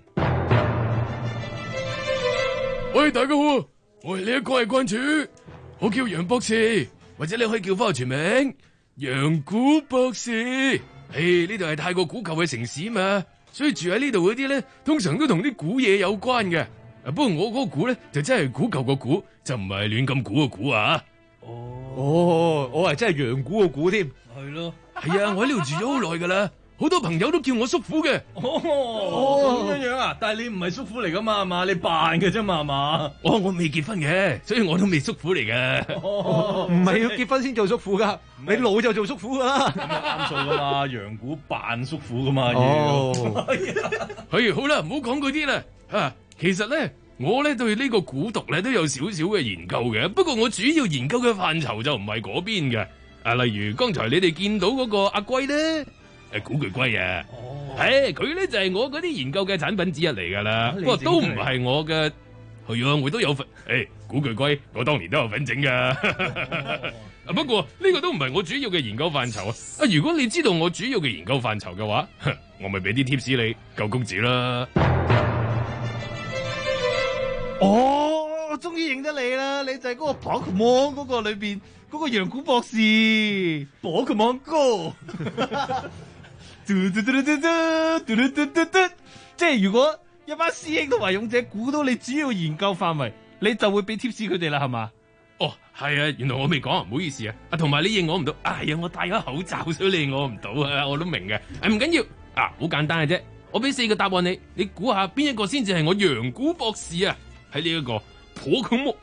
D: 喂，大家好，我係呢一關嘅關主，我叫楊博士，或者你可以叫翻我全名。楊古博士，呢度係太過古舊嘅城市嘛，所以住喺呢度嗰啲咧，通常都同啲古嘢有關嘅。不過我嗰個古咧，就真係古舊個古，就唔係亂咁估個估啊。
E: 哦，我係真係楊古個古添。係咯，
D: 係啊，我喺呢度住咗好耐噶啦，好多朋友都叫我叔父嘅。
E: 咁樣啊？但係你唔係叔父嚟噶嘛？係嘛？你扮嘅啫嘛？係嘛？
D: 我未結婚嘅，所以我都未叔父嚟嘅。
E: 唔係要結婚先做叔父噶，你老就做叔父噶啦。啱數噶嘛？楊古扮叔父噶嘛？
D: 係好啦，唔好講嗰啲啦。其實咧，我咧對呢個古讀咧都有少少嘅研究嘅，不過我主要研究嘅範疇就唔係嗰邊嘅。例如剛才你哋見到嗰個阿龜咧。古巨龜啊，佢咧就係我嗰啲研究嘅產品之一嚟噶啦，不過都唔係我嘅，係啊，我都有份，古巨龜，我當年都有份整噶，不過呢個都唔係我主要嘅研究範疇啊。如果你知道我主要嘅研究範疇嘅話，我咪俾啲 tips 你救公主啦。
E: 我終於認得你啦，你就係嗰個寶可夢嗰個裏邊嗰個楊古博士，寶可夢哥。即係如果一班師兄同埋勇者估到你主要研究範圍，你就會俾 tips 佢哋啦，係嘛？
D: 哦，係啊，原來我未講啊，唔好意思啊。同埋你認我唔到，我戴咗口罩，所以你認我唔到啊，我都明嘅。唔緊要啊，好簡單嘅啫。我俾4個答案你，你估下邊一個先至係我楊古博士啊？喺呢一個寶可夢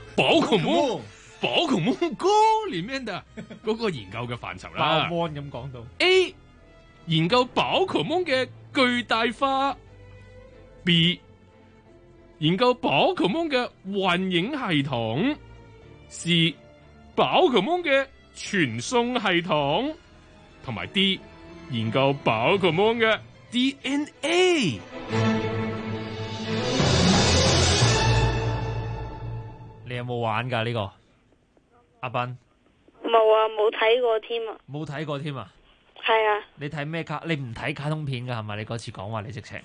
D: 哥裏面的嗰個研究嘅範疇啦。
L: 包安咁講到
D: A。研究寶可夢嘅巨大化 ，B 研究寶可夢嘅幻影系統 ，C 寶可夢嘅傳送系統，同埋 D 研究寶可夢嘅 DNA。
L: 你有冇玩噶呢個？阿斌
N: 冇啊，冇睇過添啊。
L: 冇睇過添啊？
N: 係啊。
L: 你睇咩卡？你唔睇卡通片噶係咪？你嗰次講話你直情？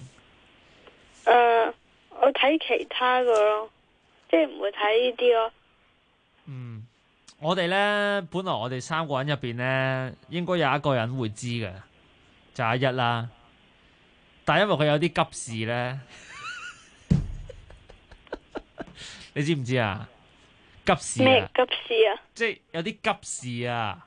N: 我睇其他噶咯，即係唔會睇呢啲咯。
L: 我哋咧，本來我哋3個人入邊咧，應該有一個人會知嘅，就阿一啦。但係因為佢有啲急事咧，你知唔知啊？急事啊！
N: 咩急事啊？
L: 即係有啲急事啊！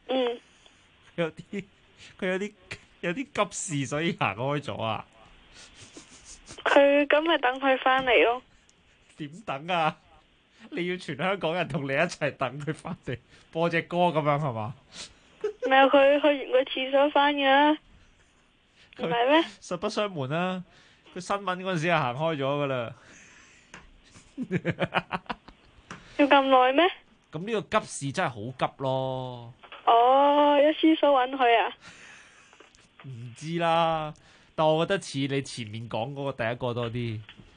L: 佢有啲急事，所以行開咗啊！
N: 佢咁咪等佢翻嚟咯？
L: 點等啊？你要全香港人同你一齊等佢翻嚟播隻歌咁樣係嘛？
N: 唔係佢去完個廁所翻嘅啦，唔係咩？
L: 實不相瞞啦，佢新聞嗰陣時係行開咗噶啦。
N: 要咁耐咩？
L: 咁呢個急事真係好急咯。
N: 有廁所揾佢啊？
L: 唔知啦，但我覺得似你前面講嗰個第一個多啲。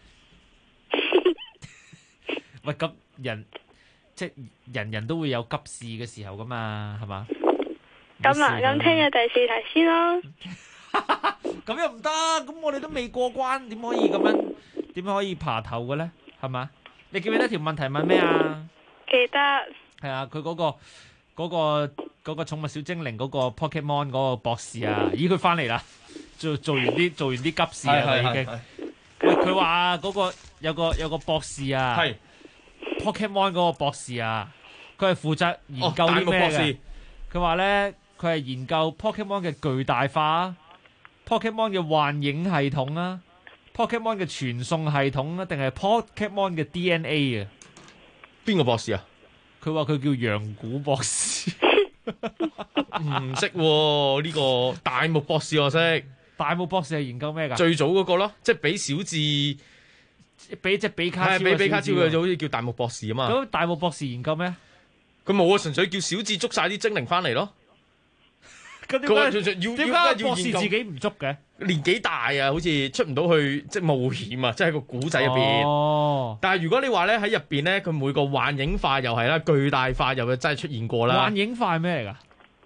L: 喂，咁即係人人都會有急事嘅時候噶嘛，係嘛？
N: 咁啊，咁聽日第4題先咯。
L: 咁又唔得，咁我哋都未過關，點可以咁樣？點可以爬頭嘅咧？係嘛？你記唔記得條問題問咩啊？
N: 記得。
L: 係啊，佢嗰個寵物小精靈嗰個 Pokemon 嗰個博士啊，咦佢翻嚟啦，做完啲急事啊，佢已經。喂，佢話嗰個有個博士啊，係 Pokemon 嗰個博士啊，佢係負責研究啲咩嘅？佢話咧，佢係研究 Pokemon 嘅巨大化、Pokemon 嘅幻影系統啊、Pokemon 嘅傳送系統啊，定係 Pokemon 嘅 DNA 啊？
K: 邊個博士啊？
L: 佢話佢叫楊古博士，
K: 唔識喎呢個大木博士我識。
L: 大木博士係研究咩㗎？
K: 最早嗰個咯，即係俾小智，俾比卡超，比卡超嘅就好似叫大木博士啊嘛。
L: 咁大木博士研究咩？
K: 佢冇啊，純粹叫小智捉晒啲精靈翻嚟咯。
L: 咁點解博士自己唔捉嘅？
K: 年紀大啊，好似出唔到去即係冒險啊，即係個古仔入邊。哦。但係如果你話咧喺入邊咧，佢每個幻影化又係啦，巨大化又真係出現過啦。
L: 幻影化係咩嚟㗎？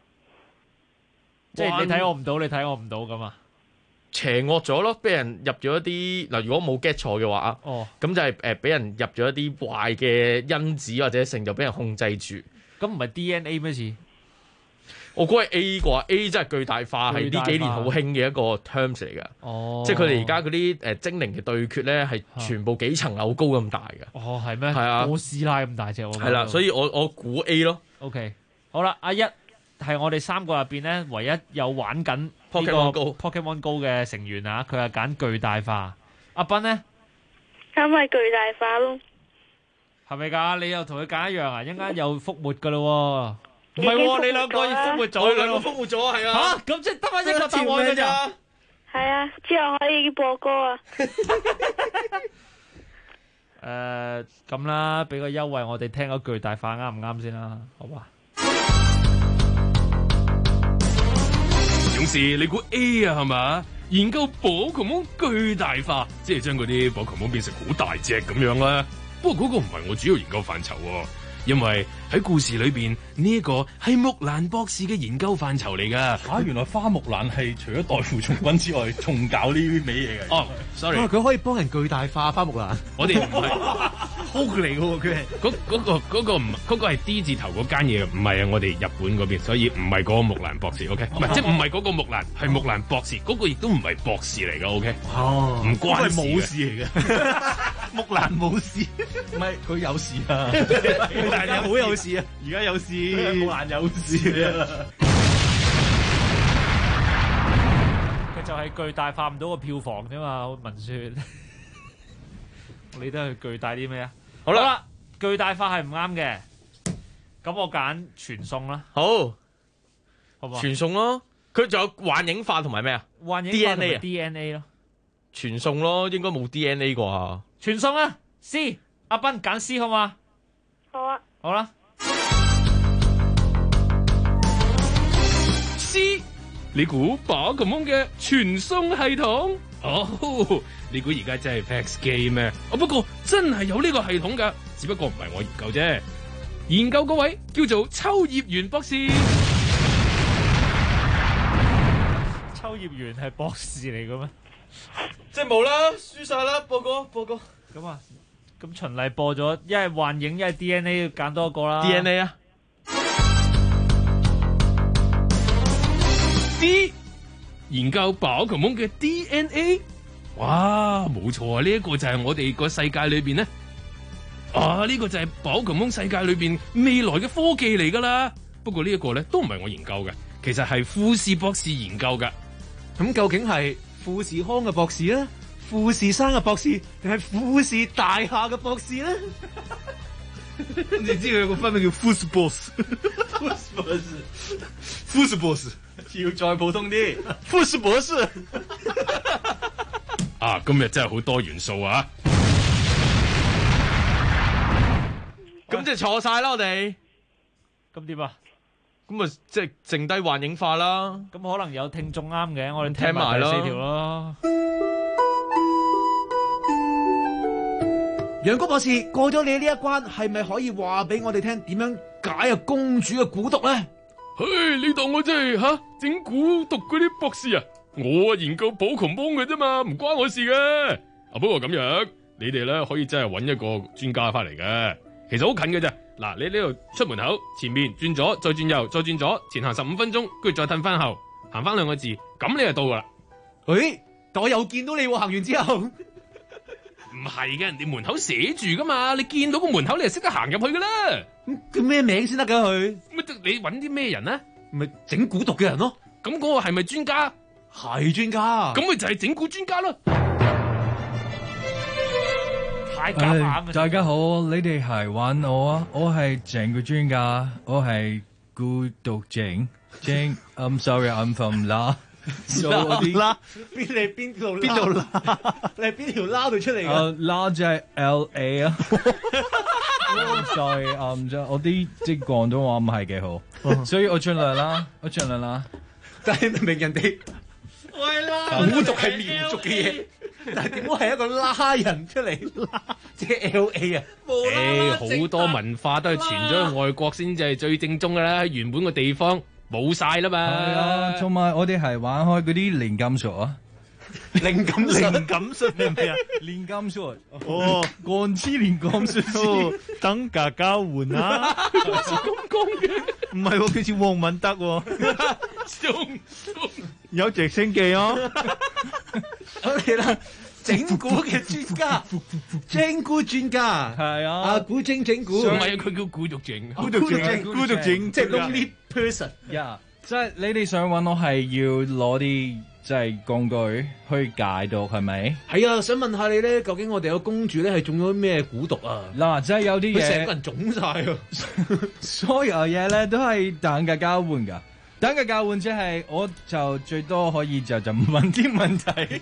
L: 即係你睇我唔到，你睇我唔到咁啊？
K: 邪惡咗咯，俾人入咗一啲嗱，如果冇 get 錯嘅話啊，咁就係俾人入咗一啲壞嘅因子或者成就俾人控制住。
L: 咁唔係 DNA 咩事？
K: 我估係 A 啩 ，A 真係巨大化，係呢幾年好興嘅一個 terms 嚟㗎。哦，即係佢哋而家嗰啲精靈嘅對決咧，係全部幾層樓高咁大㗎。
L: 哦，係咩？
K: 係啊，
L: 哥斯拉咁大隻喎。
K: 係啦，所以我估 A 咯。
L: OK， 好啦，阿一係我哋三個入邊咧，唯一有玩緊呢個 Pokemon Go 嘅成員啊，佢係揀巨大化。阿斌咧，
N: 咁咪巨大化咯。
L: 係咪㗎？你又同佢揀一樣啊？一陣間又覆沒㗎咯喎。唔係喎，你兩個已經覆沒咗，
K: 我哋兩個覆沒咗，係啊。
L: 嚇，咁即係得翻一個答案㗎咋？
N: 係啊，之後可以播歌啊。
L: 咁啦，俾個優惠我哋聽嗰巨大化啱唔啱先啦？好嘛？
D: 勇士，你估 A 啊係嘛？研究寶可夢巨大化，即係將嗰啲寶可夢變成好大隻咁樣啦。不過嗰個唔係我主要研究範疇喎。因為喺故事裏邊呢一個係木蘭博士嘅研究範疇嚟㗎。
E: 原來花木蘭係除咗代父從軍之外，仲搞呢啲味嘢嘅。
D: 哦，sorry，
V: 佢可以幫人巨大化花木蘭。
D: 我哋唔係
E: 好嚟嘅喎，佢係
D: 嗰個係 D 字頭嗰間嘢，唔係啊！我哋日本嗰邊，所以唔係嗰個木蘭博士。OK， 唔係即係唔係嗰個木蘭，係木蘭博士。嗰個亦都唔係博士嚟㗎。OK， 唔關事嘅。
E: 冇事嚟嘅。木蘭冇事，唔係佢有事啊！但係好有事啊！而家有事，木蘭有事啊！
L: 佢就係巨大化唔到個票房啫嘛，文雪。你都係巨大啲咩啊？好啦，巨大化係唔啱嘅，咁我揀傳送啦。
K: 好，
L: 好唔好？
K: 傳送咯，佢仲有幻影化同埋咩啊？
L: 幻影化同埋 DNA 咯。
K: 傳送咯，應該冇 DNA 啩？
L: 傳送啊 ，C， 阿斌揀 C 好嘛？
N: 好啊。
L: 好啦
D: ，C， 你估寶可夢嘅傳送系統？哦，你估而家真係 PAX 機咩？不過真係有呢個系統㗎，只不過唔係我研究啫。研究嗰位叫做秋葉原博士。
L: 秋葉原係博士嚟嘅咩？
K: 即係冇啦，輸晒啦，播歌。
L: 咁啊，咁循例播咗，一係幻影，一係 DNA， 要揀多一個啦。
K: DNA 啊
D: ，D 研究寶可夢嘅 DNA， 哇，冇錯啊！呢一個就係我哋個世界裏邊咧，呢個就係寶可夢世界裏邊未來嘅科技嚟噶啦。不過呢一個咧都唔係我研究嘅，其實係富士博士研究噶。
V: 咁究竟係富士康嘅博士咧，富士山嘅博士，定係富士大廈嘅博士咧？
E: 你知佢有個分名叫富士博士，富士博士
V: 要再普通啲，
E: 富士博士。
D: 今日真係好多元素啊！
K: 咁即係錯晒啦，我哋。
L: 咁點啊？
K: 咁咪即係剩低幻影化啦。
L: 咁可能有聽眾啱嘅，我哋聽埋第4條咯。
V: 楊谷博士過咗你呢一關，係咪可以話俾我哋聽點樣解公主嘅蠱毒咧？
D: 你當我真係整蠱毒嗰啲博士啊？ 我研究寶窮幫嘅啫嘛，唔關我事嘅。不過咁樣，你哋咧可以真係揾一個專家翻嚟嘅，其實好近嘅啫。嗱，你呢度出門口前面轉左，再轉右，再轉左，前行15分鐘，跟住再褪翻後，行翻2個字，咁你就到噶啦。
V: 誒，但我又見到你喎，行完之後。
D: 唔係嘅，人哋門口寫住噶嘛，你見到個門口你就識得行入去噶啦。
V: 叫咩名先得噶佢？
D: 你揾啲咩人呢？
V: 咪整蠱毒嘅人咯。
D: 咁嗰個係咪專家？
V: 係專家。
D: 咁咪就係整蠱專家咯。
V: 太夾硬啦！
I: 大家好，你哋係玩我啊？我係整蠱專家，我係孤獨症。I'm sorry, I'm from 啦。
V: 啦，邊度啦？你係邊條撈度出嚟㗎？
I: 啦就係 LA 啊。sorry，我啲即廣東話唔係幾好，所以我盡量啦。
V: 但係明明人哋喂啦，古族係苗族嘅嘢，但係點解係一個拉人出嚟？即係 LA 啊！
D: 好多文化都係傳咗去外國先至係最正宗㗎啦，原本個地方。冇晒啦嘛，
I: 係啊，同埋我哋係玩開嗰啲靈感術啊，
V: 靈感術係咪啊？
I: 靈感術
E: 哦，
I: 鋼之靈感術，
E: 等價交換啊，
D: 咁講嘅，
E: 唔係喎，佢似黃敏德喎，有直升機哦，
V: 好啦。整蠱嘅專家，整蠱專家
I: 係啊，
V: 阿古整蠱，
D: 唔係佢叫孤獨症，
V: 孤獨症，即係 lonely person。
I: 即係你哋想揾我係要攞啲即係工具去解毒係咪？
V: 係啊，想問下你咧，究竟我哋個公主咧係中咗咩蠱毒啊？
I: 嗱，即係有啲嘢，
V: 佢成個人腫晒啊！
I: 所有嘢咧都係等價交換㗎，等價交換即係我就最多可以就問啲問題。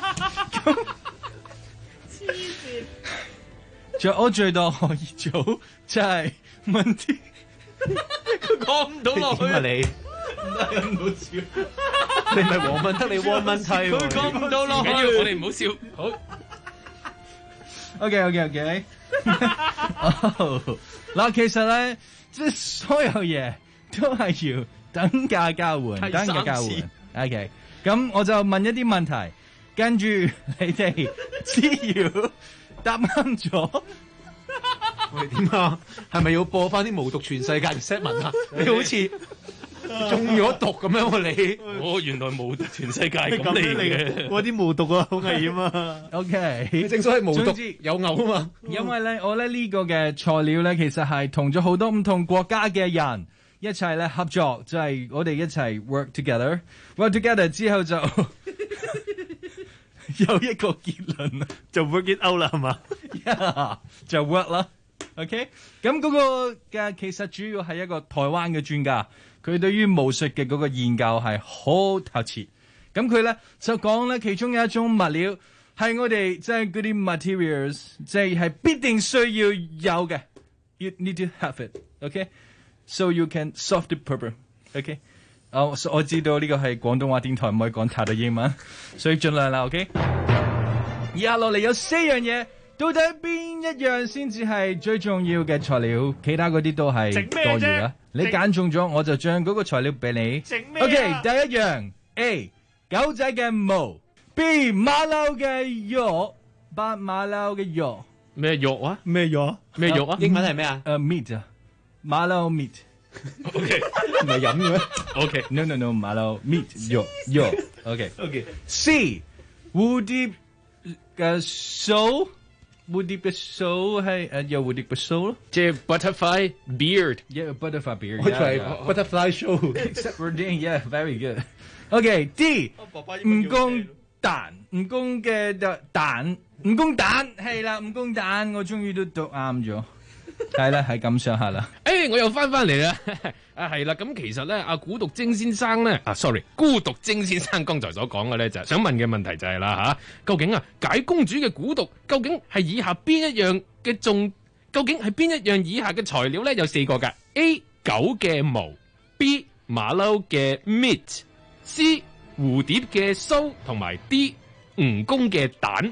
I: 我最多可以做就係問啲，
V: 佢講唔到落去啊！你唔得唔好笑，你唔係黃敏德，你汪問題，佢講唔到落去，
D: 我哋唔好笑。好
I: ，OK。嗱，其實咧，即係所有嘢都係要等價交換，等價交換。OK，咁我就問一啲問題。跟住你哋只要答啱咗，
V: 喂點啊？係咪要播翻啲無毒全世界嘅 set 文啊？你好似中咗毒咁樣喎你。
D: 我原來無毒全世界咁嚟嘅，
E: 我啲無毒啊，好危險啊。
I: OK，
V: 正所謂無毒有牛啊嘛。
I: 因為咧，我咧呢個嘅材料咧，其實係同咗好多唔同國家嘅人一齊咧合作，就係我哋一齊 work together 之後就。有一個結論啦，
E: 就 work it out 啦，係嘛？
I: 就 work 啦。OK，咁嗰個嘅其實主要係一個台灣嘅專家，佢對於巫術嘅嗰個研究係好透徹。咁佢咧就講咧，其中有一種物料係我哋即係嗰啲 materials，即係必定需要有嘅。You need to have it。OK，so you can solve the problem。OK。我知道呢個係廣東話電台，唔可以講太多英文，所以盡量啦。OK，以下落嚟有4樣嘢，到底邊一樣先至係最重要嘅材料？其他嗰啲都係多餘啦。你揀中咗，我就將嗰個材料俾你。OK，第一樣 A 狗仔嘅毛 ，B 馬騮嘅肉，馬騮嘅肉
D: 咩肉啊？
E: 咩肉？
D: 咩肉啊？
V: 英文係咩啊
I: ？meat 啊，馬騮 meat。
D: OK，
V: 唔係飲嘅咩
I: ？OK，no，馬騮 meat 肉。OK，C 蝴蝶嘅鬚，蝴蝶嘅鬚係有蝴蝶嘅鬚咯，
D: 即係 butterfly
I: beard。Yeah，butterfly beard。
V: 我係 butterfly show。Except
I: for day，yeah，very good。OK，D 蜈蚣蛋，蜈蚣嘅蛋，蜈蚣蛋係啦，蜈蚣蛋，我終於都讀啱咗。係啦，係咁上下啦。
D: 我又翻嚟啦。係啦，咁其實咧，阿孤獨精先生咧，sorry， 孤獨精先生剛才所講嘅咧，就係想問嘅問題就係啦吓，究竟解公主嘅蠱毒，究竟係以下邊一樣嘅究竟係邊一樣以下嘅材料咧？有4個噶 ：A 狗嘅毛 ，B 馬騮嘅 meat，C 蝴蝶嘅鬚，同埋 D 蜈蚣嘅蛋。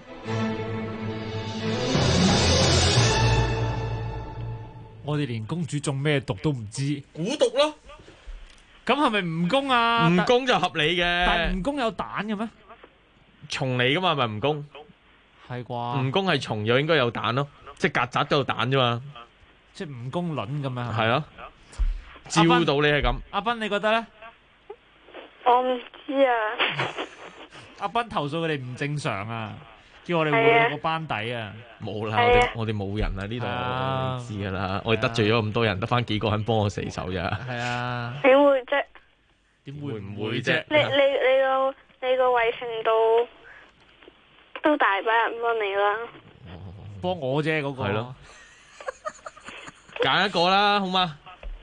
L: 我哋連公主中咩毒都唔知，
V: 蠱毒咯，
L: 咁係咪蜈蚣啊？
K: 蜈蚣就合理嘅。
L: 但係蜈蚣有蛋嘅咩？
K: 蟲嚟噶嘛，咪蜈蚣？
L: 係啩？
K: 蜈蚣係蟲又應該有蛋咯，即係曱甴都有蛋啫嘛。
L: 即係蜈蚣卵咁樣。
K: 係咯，照到你係咁。
L: 阿斌你覺得咧？
N: 我唔知啊。
L: 阿斌投訴佢哋唔正常啊，叫我哋換個班底啊。
K: 冇啦，我哋冇人啊，呢度你知噶啦，我哋得罪咗咁多人，得翻幾個人幫我死手咋。
L: 係啊。
N: 點會啫？
L: 點會唔會啫？
N: 你個衛星都大把人幫你啦。
L: 幫我啫嗰個。
K: 係咯。揀一個啦，好嘛？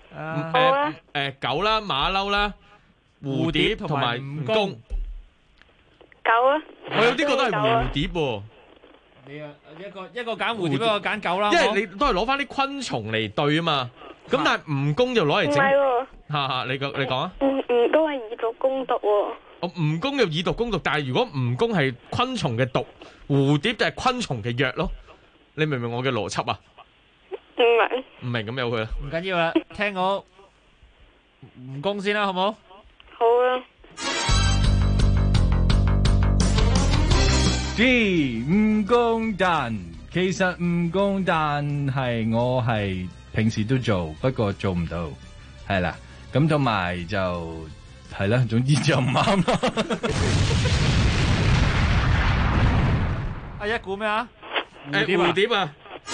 K: 狗啦，馬騮啦，蝴蝶同埋蜈蚣。
N: 狗啊！
K: 我有啲覺得係蝴蝶喎。
L: 你啊，一個揀蝴蝶，一個揀狗啦。
K: 因為你都係攞翻啲昆蟲嚟對啊嘛。咁但係蜈蚣就攞嚟整。
N: 唔係喎。
K: 嚇，你講啊。
N: 蜈蚣係以毒攻毒喎。
K: 蜈蚣又以毒攻毒，但係如果蜈蚣係昆蟲嘅毒，蝴蝶就係昆蟲嘅藥咯。你明唔明我嘅邏輯啊？
N: 唔明。
K: 唔明咁由佢啦。
L: 唔緊要啦，聽我蜈蚣先啦，好冇？
N: 好啊。
I: 蜈蚣蛋，其實蜈蚣蛋我係平時都做，不過做唔到，係啦。咁同埋就係啦，總之就唔啱啦。
L: 阿一估咩啊？
K: 蝴蝶啊！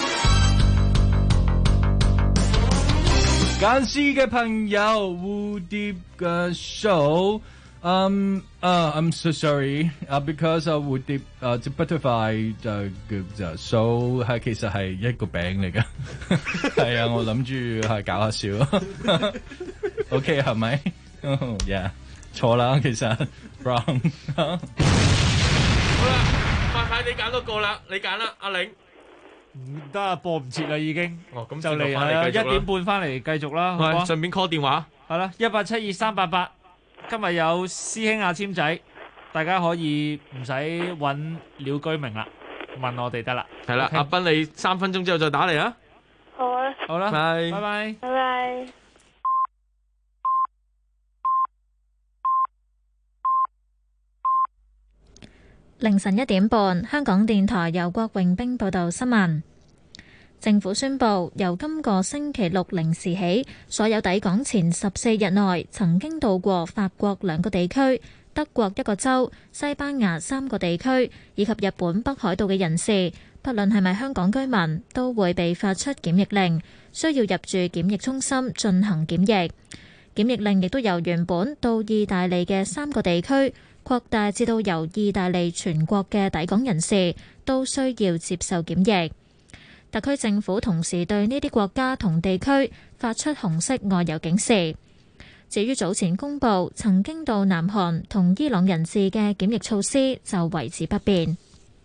I: 揀 C 嘅朋友，蝴蝶嘅數。I'm so sorry. Because 蝴蝶隻 butterfly 就數係其實係一個餅嚟㗎。係啊，我諗住係搞下笑。OK 係咪？Yeah， 錯啦，其實 wrong。
K: 好啦，快你揀多個啦，你揀啦，阿玲。
L: 唔得啊，播唔切啦已經。
K: 哦，咁
L: 就嚟1點半翻嚟繼續啦。
K: 係，順便 call 電話。
L: 係啦，1872388。今日有師兄阿簽仔，大家可以唔使揾廖居明啦，問我哋得啦。
K: 係啦，阿斌你3分鐘之後再打嚟啊。
N: 好啊。
L: 好啦，
K: 拜
L: 拜。
N: 拜拜。
A: 凌晨1點半，香港電台由郭榮兵報道新聞。政府宣布，由今個星期六0時起，所有抵港前14日內曾經到過法國2個地區、德國1個州、西班牙3個地區以及日本北海道嘅人士，不論係咪香港居民，都會被發出檢疫令，需要入住檢疫中心進行檢疫。檢疫令亦都由原本到意大利嘅3個地區擴大至到由意大利全國嘅抵港人士都需要接受檢疫。特區政府同時對呢啲國家同地區發出紅色外遊警示。至於早前公布曾經到南韓同伊朗人士嘅檢疫措施就維持不變。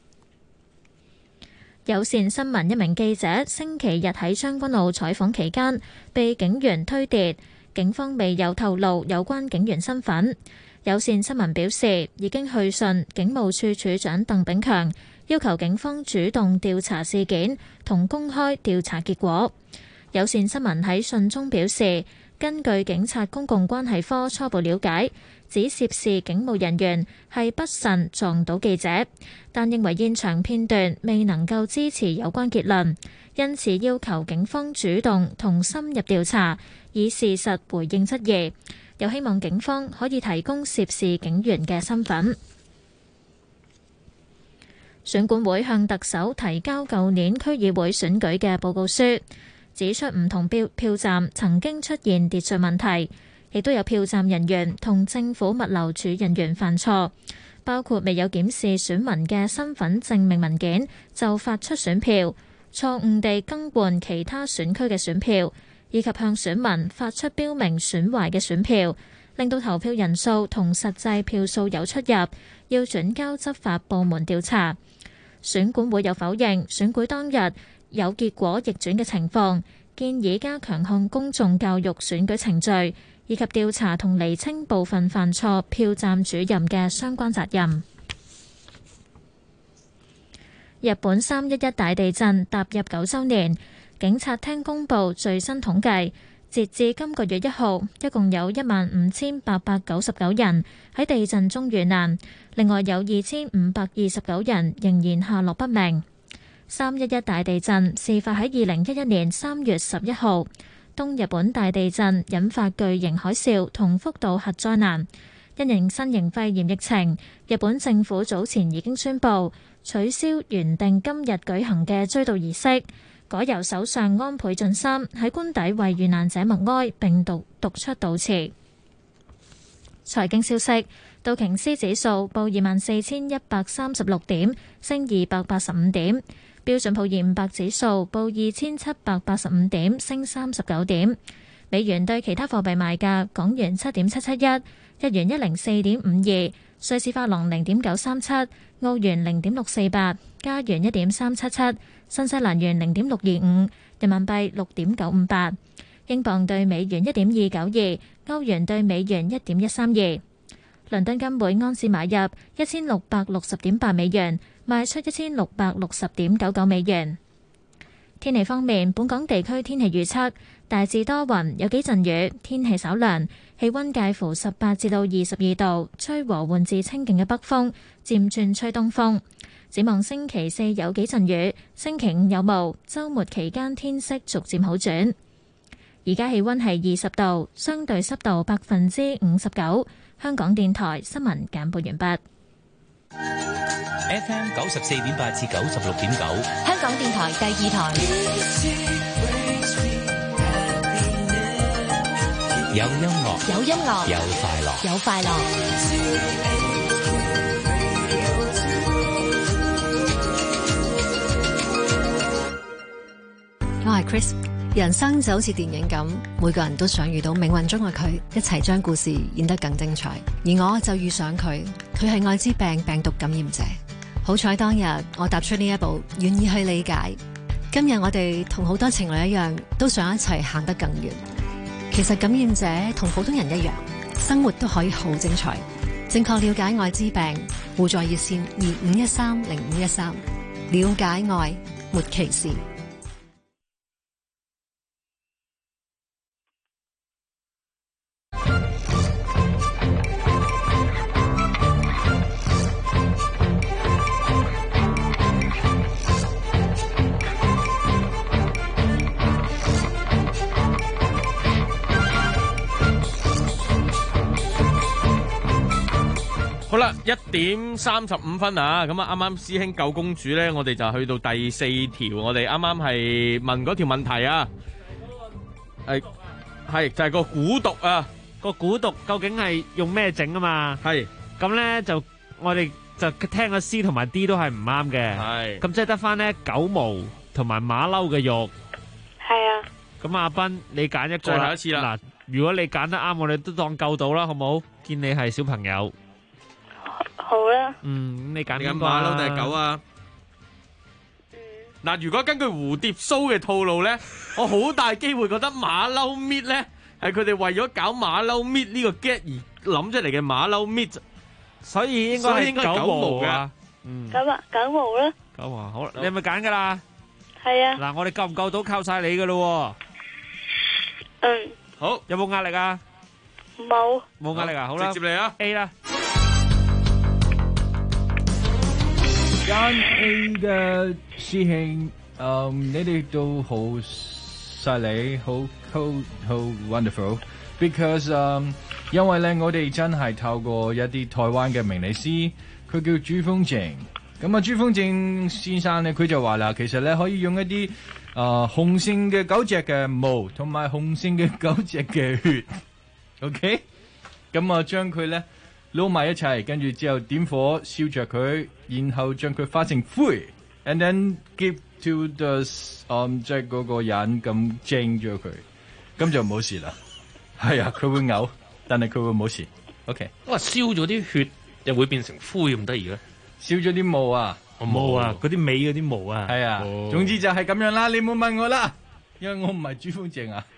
A: 有線新聞一名記者星期日喺將軍澳採訪期間被警員推跌，警方未有透露有關警員身份。有線新聞表示已經去信警務處處長鄧炳強，要求警方主動調查事件同公開調查結果。有線新聞喺信中表示，根據警察公共關係科初步了解，指涉事警務人員係不慎撞到記者，但認為現場片段未能夠支持有關結論，因此要求警方主動同深入調查，以事實回應質疑。又希望警方可以提供涉事警員嘅身份。選管會向特首提交舊年區議會選舉嘅報告書，指出唔同票站曾經出現秩序問題，亦都有票站人員同政府物流署人員犯錯，包括未有檢視選民嘅身份證明文件就發出選票，錯誤地更換其他選區嘅選票，以及向選民發出標明損壞嘅選票，令到投票人數同實際票數有出入，要轉交執法部門調查。選管會又否認選舉當日有結果逆轉嘅情況，建議加強向公眾教育選舉程序，以及調查同釐清部分犯錯票站主任嘅相關責任。日本311大地震踏入9週年，警察廳公佈最新統計， 截至今個月1號，一共有15,899人喺地震中遇難，另外有2,529人仍然下落不明。311大地震事發喺2011年3月11號，東日本大地震引發巨型海嘯同福島核災難。因應新型肺炎疫情，日本政府早前已經宣布取消原定今日舉行嘅追悼儀式，改由首相安倍晉三喺官邸為遇難者默哀並讀出悼詞。財經消息，道瓊斯指數報24,136點，升285點；標準普爾500指數報2,785點，升39點。美元對其他貨幣賣價：港元7.771，日元104.52，瑞士法郎0.937，澳元0.648，加元1.377，新西蘭元0.625，人民幣6.958，英鎊對美元1.292，歐元對美元1.132。倫敦金每安士買入1660.8美元，賣出1660.99美元。天氣方面，本港地區天氣預測大致多雲，有幾陣雨，天氣稍涼，氣溫介乎18至到22度，吹和緩至清勁嘅北風，漸轉吹東風。展望星期4有幾陣雨，星期5有霧，週末期間天色逐漸好轉。而家氣溫係20度，相對濕度59%。香港電台新聞簡報完畢。
B: FM 94.8至96.9，
C: 香港電台第2台。
B: 有音樂，
C: 有音樂，
B: 有快樂，
C: 有快樂。
J: 我係 Chris， 人生就好似電影咁，每個人都想遇到命運中嘅佢，一齊將故事演得更精彩。而我就遇上佢，佢係愛滋病病毒感染者。好彩當日我踏出呢一步，願意去理解。今日我哋同好多情侶一樣，都想一齊行得更遠。其實感染者同普通人一樣，生活都可以好精彩。正確了解愛滋病，互助熱線25130513，了解愛，沒歧視。
K: 好啦，1:35啊，咁啊，啱啱師兄救公主咧，我哋就去到第4條，我哋啱啱係問嗰條問題啊，係就係個蠱毒啊，
L: 個蠱毒究竟係用咩整啊嘛？
K: 係
L: 咁咧就我哋就聽個 C 同埋 D 都係唔啱嘅，係咁即係得翻咧狗毛同埋馬騮嘅肉，
N: 係啊。
L: 咁阿斌你揀一個
K: 最後一次啦，
L: 嗱，如果你揀得啱，我哋都當救到啦，好冇？見你係小朋友。
N: 好啦，
L: 你揀
K: 馬騮定係狗啊？嗱，如果根據蝴蝶酥嘅套路咧，我好大機會覺得馬騮搣咧係佢哋為咗搞馬騮搣呢個 get 而諗出嚟嘅馬騮搣，
L: 所以應該係狗毛噶。
N: 咁啊，狗毛啦。
L: 狗毛好啦，你係咪揀噶啦？
N: 係啊。
L: 嗱，我哋夠唔夠到靠晒你噶咯？
K: 好，
L: 有冇壓力啊？冇壓力啊，好啦，
K: 直接嚟啊
L: ，A 啦。揀 A 嘅師兄，你哋都好犀利，好 wonderful，because 因為咧我哋真係透過一啲台灣嘅命理師，佢叫朱風正，咁啊朱風正先生咧佢就話啦，其實咧可以用一啲雄性嘅狗隻嘅毛同埋雄性嘅狗隻嘅血 ，OK， 咁啊將佢咧撈埋一齊，跟住之後點火燒着佢，然後將佢化成灰 ，and then give to the 即係嗰個人咁蒸咗佢，咁就冇事啦。係啊，佢會嘔，但係佢會冇事。OK。
D: 哇！燒咗啲血又會變成灰咁得意咧？
L: 燒咗啲毛啊，
E: 毛啊，嗰啲尾嗰啲毛啊。
L: 係啊，總之就係咁樣啦。你冇問我啦，因為我唔係朱風正啊。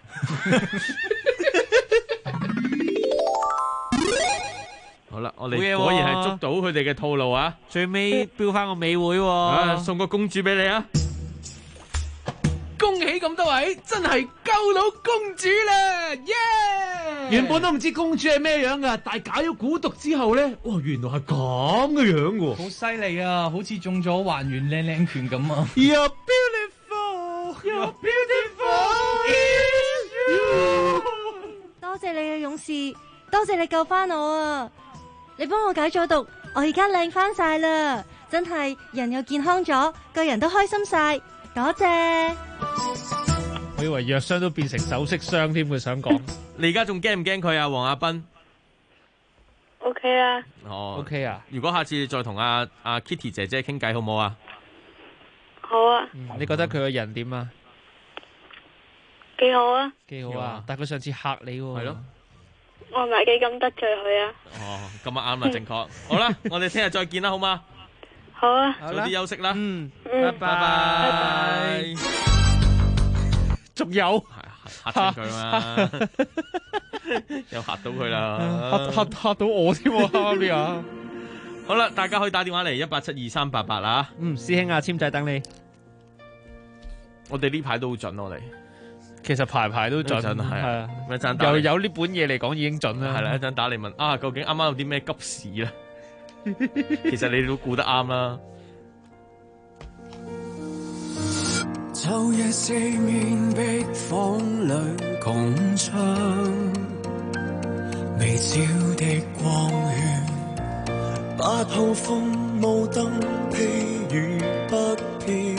K: 好啦，我哋果然係捉到佢哋嘅套路啊！
L: 最尾標翻個美會喎，
K: 送個公主俾你啊！
D: 恭喜咁多位，真係救到公主啦！耶！
V: 原本都唔知公主係咩樣噶，但係搞咗蠱毒之後咧，哇，原來係咁嘅樣喎，
I: 好犀利啊！好似中咗還原靚靚拳咁啊
V: ！You're beautiful, you're beautiful, is you。
U: 多謝你嘅勇士，多謝你救翻我啊！你幫我解咗毒，我而家靚翻晒啦，真係人又健康咗，個人都開心晒，多謝。
L: 我以為藥箱都變成首飾箱添，佢想講。
K: 你而家仲驚唔驚佢啊，黃亞斌
N: ？OK 啊。
K: 哦
L: ，OK 啊。
K: 如果下次再同阿 Kitty 姐姐傾偈，好唔好啊？
N: 好啊。
L: 你覺得佢個人點啊？
N: 幾好啊。
L: 幾好啊！但係佢上次嚇你喎。係咯。
N: 我唔係幾咁得罪佢啊。
K: 哦，咁啊啱啦，正確。好啦，我哋聽日再見啦，好嗎？
N: 好啊。
K: 早啲休息啦。
L: 拜拜。仲有
K: 嚇親佢嘛？又嚇到佢啦，
L: 嚇到我添喎，啱啱啊！
K: 好啦，大家可以打電話嚟1872388啦。
L: 師兄啊，簽仔等你。
K: 我哋呢排都好準，我哋
L: 其實排都準，係啊。
K: 一陣
L: 又有呢本嘢嚟講已經準啦。
K: 係啦，一陣打嚟問啊，究竟啱啱有啲咩急事咧？其實你都估得啱啦。
M: 晝夜四面壁房裏共唱，微照的光圈，8號風霧燈披與不飄，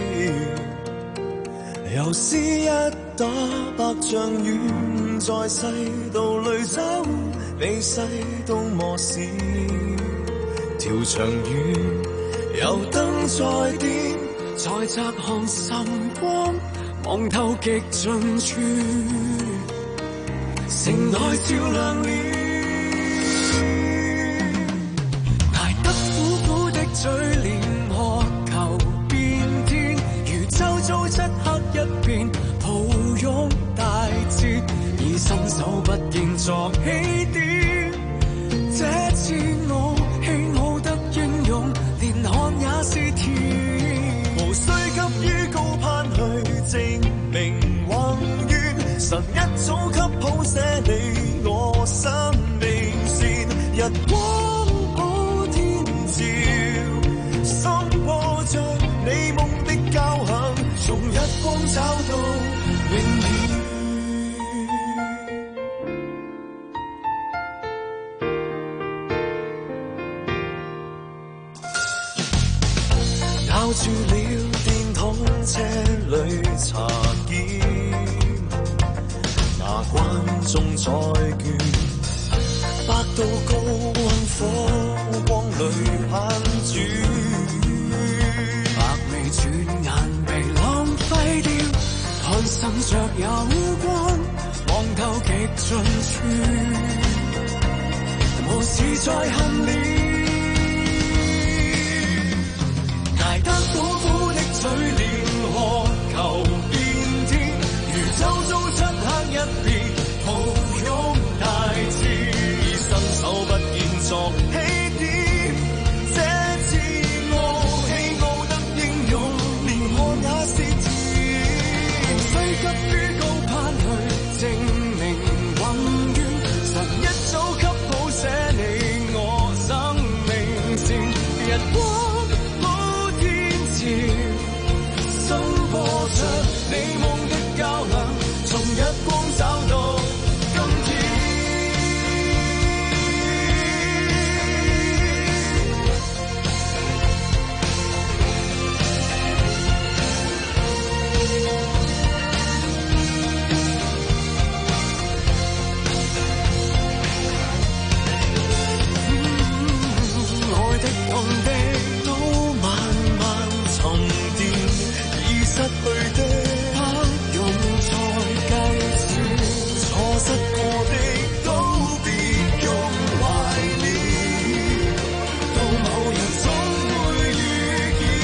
M: 遊絲一打百丈遠，在世道裏走，比世都磨少，條長遠有燈在點。在窄巷滲光，望透極盡處，城內照亮了，捱得苦苦的嘴臉，渴求變天，如周遭漆黑一片，抱擁大捷，以伸手不見作起點，這次我氣傲得英勇，連汗也是甜。無需急於高攀去證明宏願，神一早給譜寫你我生命線，日光普天照，心播着你夢的交響，從日光找到永遠。咬住了電筒車裏茶檢，牙關中再倦，8度高溫火光裏攀轉，白眉轉眼被浪費掉，看身着有關，望透極盡處，無事再恨了。捱得苦苦的嘴臉，渴求變天，如周遭漆黑一片，抱擁大志，以伸手不見作起點，這次我氣傲得英勇，連汗也是甜，無需急於高攀去證明宏願，神一早給譜寫你我生命線，日光心播着你夢的交響，從日光找到今天。愛的痛的都慢慢沉澱，已失去的不用再計算，錯失過的都別用懷念，到某日總會遇見。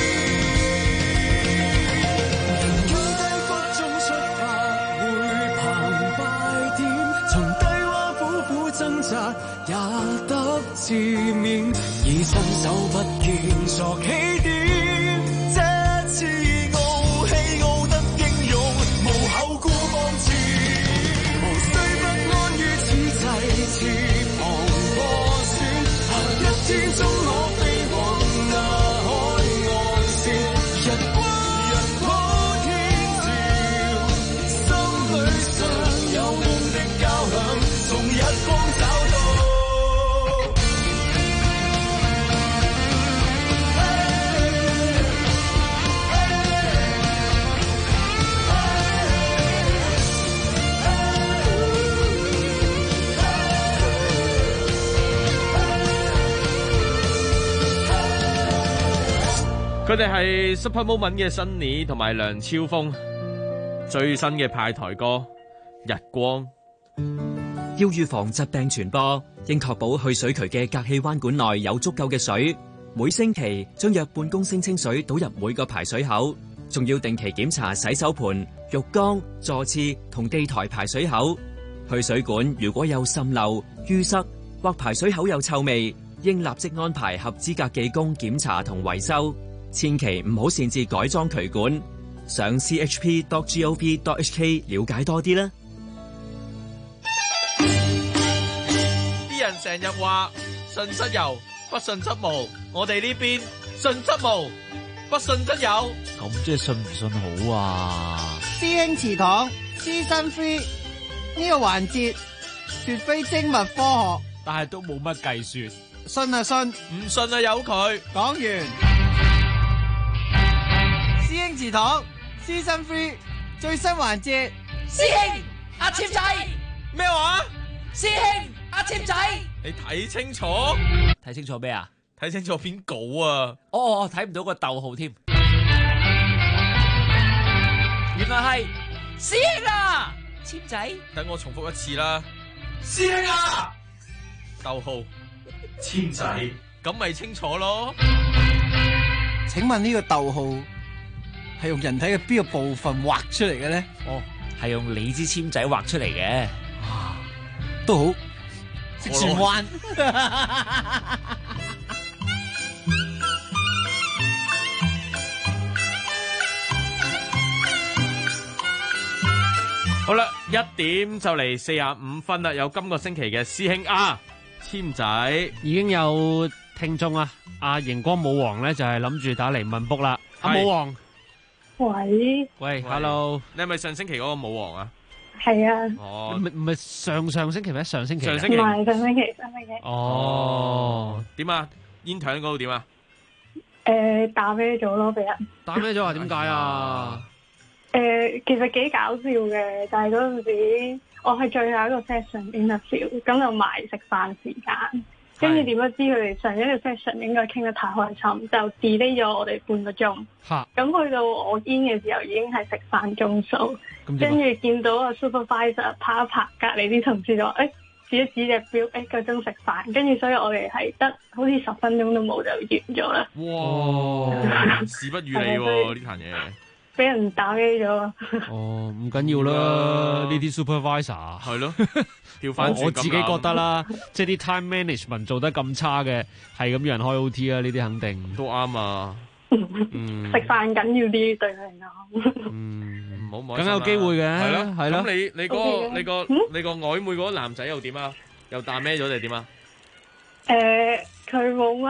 M: 人於低谷中出發，會澎湃點，從低洼苦苦掙扎也得自勉，以伸手不見作起點，這次我氣傲得英勇，
K: 佢哋係 Super Moment 嘅 Sunny 同埋梁超峰，最新嘅派台歌《日光》。
O: 要預防疾病傳播，應確保去水渠嘅隔氣彎管內有足夠嘅水。每星期將約半公升清水倒入每個排水口，仲要定期檢查洗手盆、浴缸、座廁同地台排水口。去水管如果有滲漏、淤塞或排水口有臭味，應立即安排合資格技工檢查同維修。千祈唔好擅自改裝渠管。上 chp.gov.hk 了解多啲啦。
H: 啲人成日話信則有，不信則無。我哋呢邊信則無，不信則有。
L: 咁即係信唔信好啊？
P: 師兄祠堂Season 3呢個環節絕非精密科學，
L: 但係都冇乜計算。
P: 信啊信，
H: 唔信啊由佢。
P: 講完。師兄祠堂Season 3最新環節，
H: 師兄阿簽仔咩話？師兄阿簽仔，你睇清楚？
L: 睇清楚咩啊？
H: 睇清楚篇稿啊！
L: 哦，睇唔到個逗號添。原來係師兄啊，簽仔。
H: 等我重複一次啦，師兄啊，逗號簽仔，咁咪清楚咯。
P: 請問呢個逗號係用人體嘅邊個部分畫出嚟嘅咧？
L: 哦，係用你支簽仔畫出嚟嘅。
P: 都好，識轉彎。
K: 好啦，1點就嚟45分啦，有今個星期嘅師兄啊，簽仔
L: 已經有聽眾啊，阿熒光舞王咧就係諗住打嚟問卜啦。阿舞王，
N: 喂
K: ，hello，你係咪上星期嗰個舞王啊？
N: 係啊。
K: 哦，
L: 唔係上星期咩？上星期。
N: 唔係上星期。
K: 哦，點啊？煙腸嗰度點啊？
N: 打咩咗咯，俾人。
L: 打咩咗啊？點解啊？
N: 其實幾搞笑嘅，但係嗰陣時我係最後一個 session interview，咁就埋食飯時間，跟住點不知佢哋上一個 session 應該傾得太開心，就 delay 咗我哋半個鐘。咁去到我 in 嘅時候已經係食飯鐘數，跟住見到個 supervisor 拍一拍隔離啲同事就話指一指隻表，夠鐘食飯，跟住所以我哋係得好似10分鐘都冇就完咗啦。
K: 哇！事不如你喎呢壇嘢。
N: 俾人打機咗。
L: 哦，唔緊要啦，呢啲 supervisor
K: 係咯，調翻轉。
L: 我自己覺得啦，即係啲 time management 做得咁差嘅，係咁有人開 OT 啊，呢啲肯定
K: 都啱啊。
N: 食飯緊要啲對佢嚟講。
K: 唔好，
L: 梗有機會嘅，係咯，係咯。
K: 咁你個曖昧嗰個男仔又點啊？又彈咩咗定係點啊？
N: 佢冇